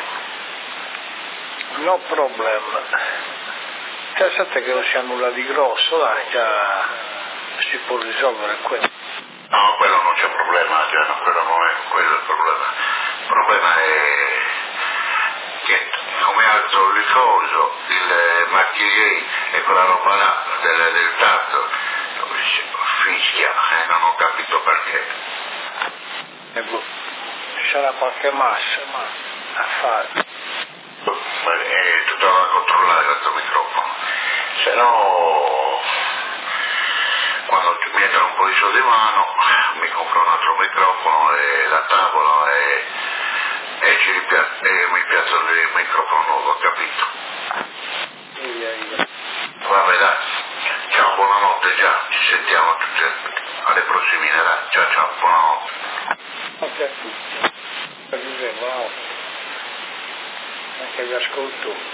B: no problema. Pensate che non sia nulla di grosso, dai, già si può risolvere quello.
A: No, quello non c'è problema, cioè, no, quello non è quello il problema. Il problema è che come altro il coso, il macchie e quella roba là del, del tatto, fischia, eh, non ho capito perché.
B: E boh, ci sarà qualche massa a fare.
A: Ma è tutto da controllare questo microfono, se no quando mi entrano un po' di soldi in mano mi compro un altro microfono e la tavola e, e, ci ripia- e mi piazzo il microfono nuovo, capito? Vabbè dai, ciao, buonanotte già, ci sentiamo tutte alle prossime, dai, ciao ciao, buonanotte.
B: Buonanotte a tutti. Buonanotte. Anche vi ascolto.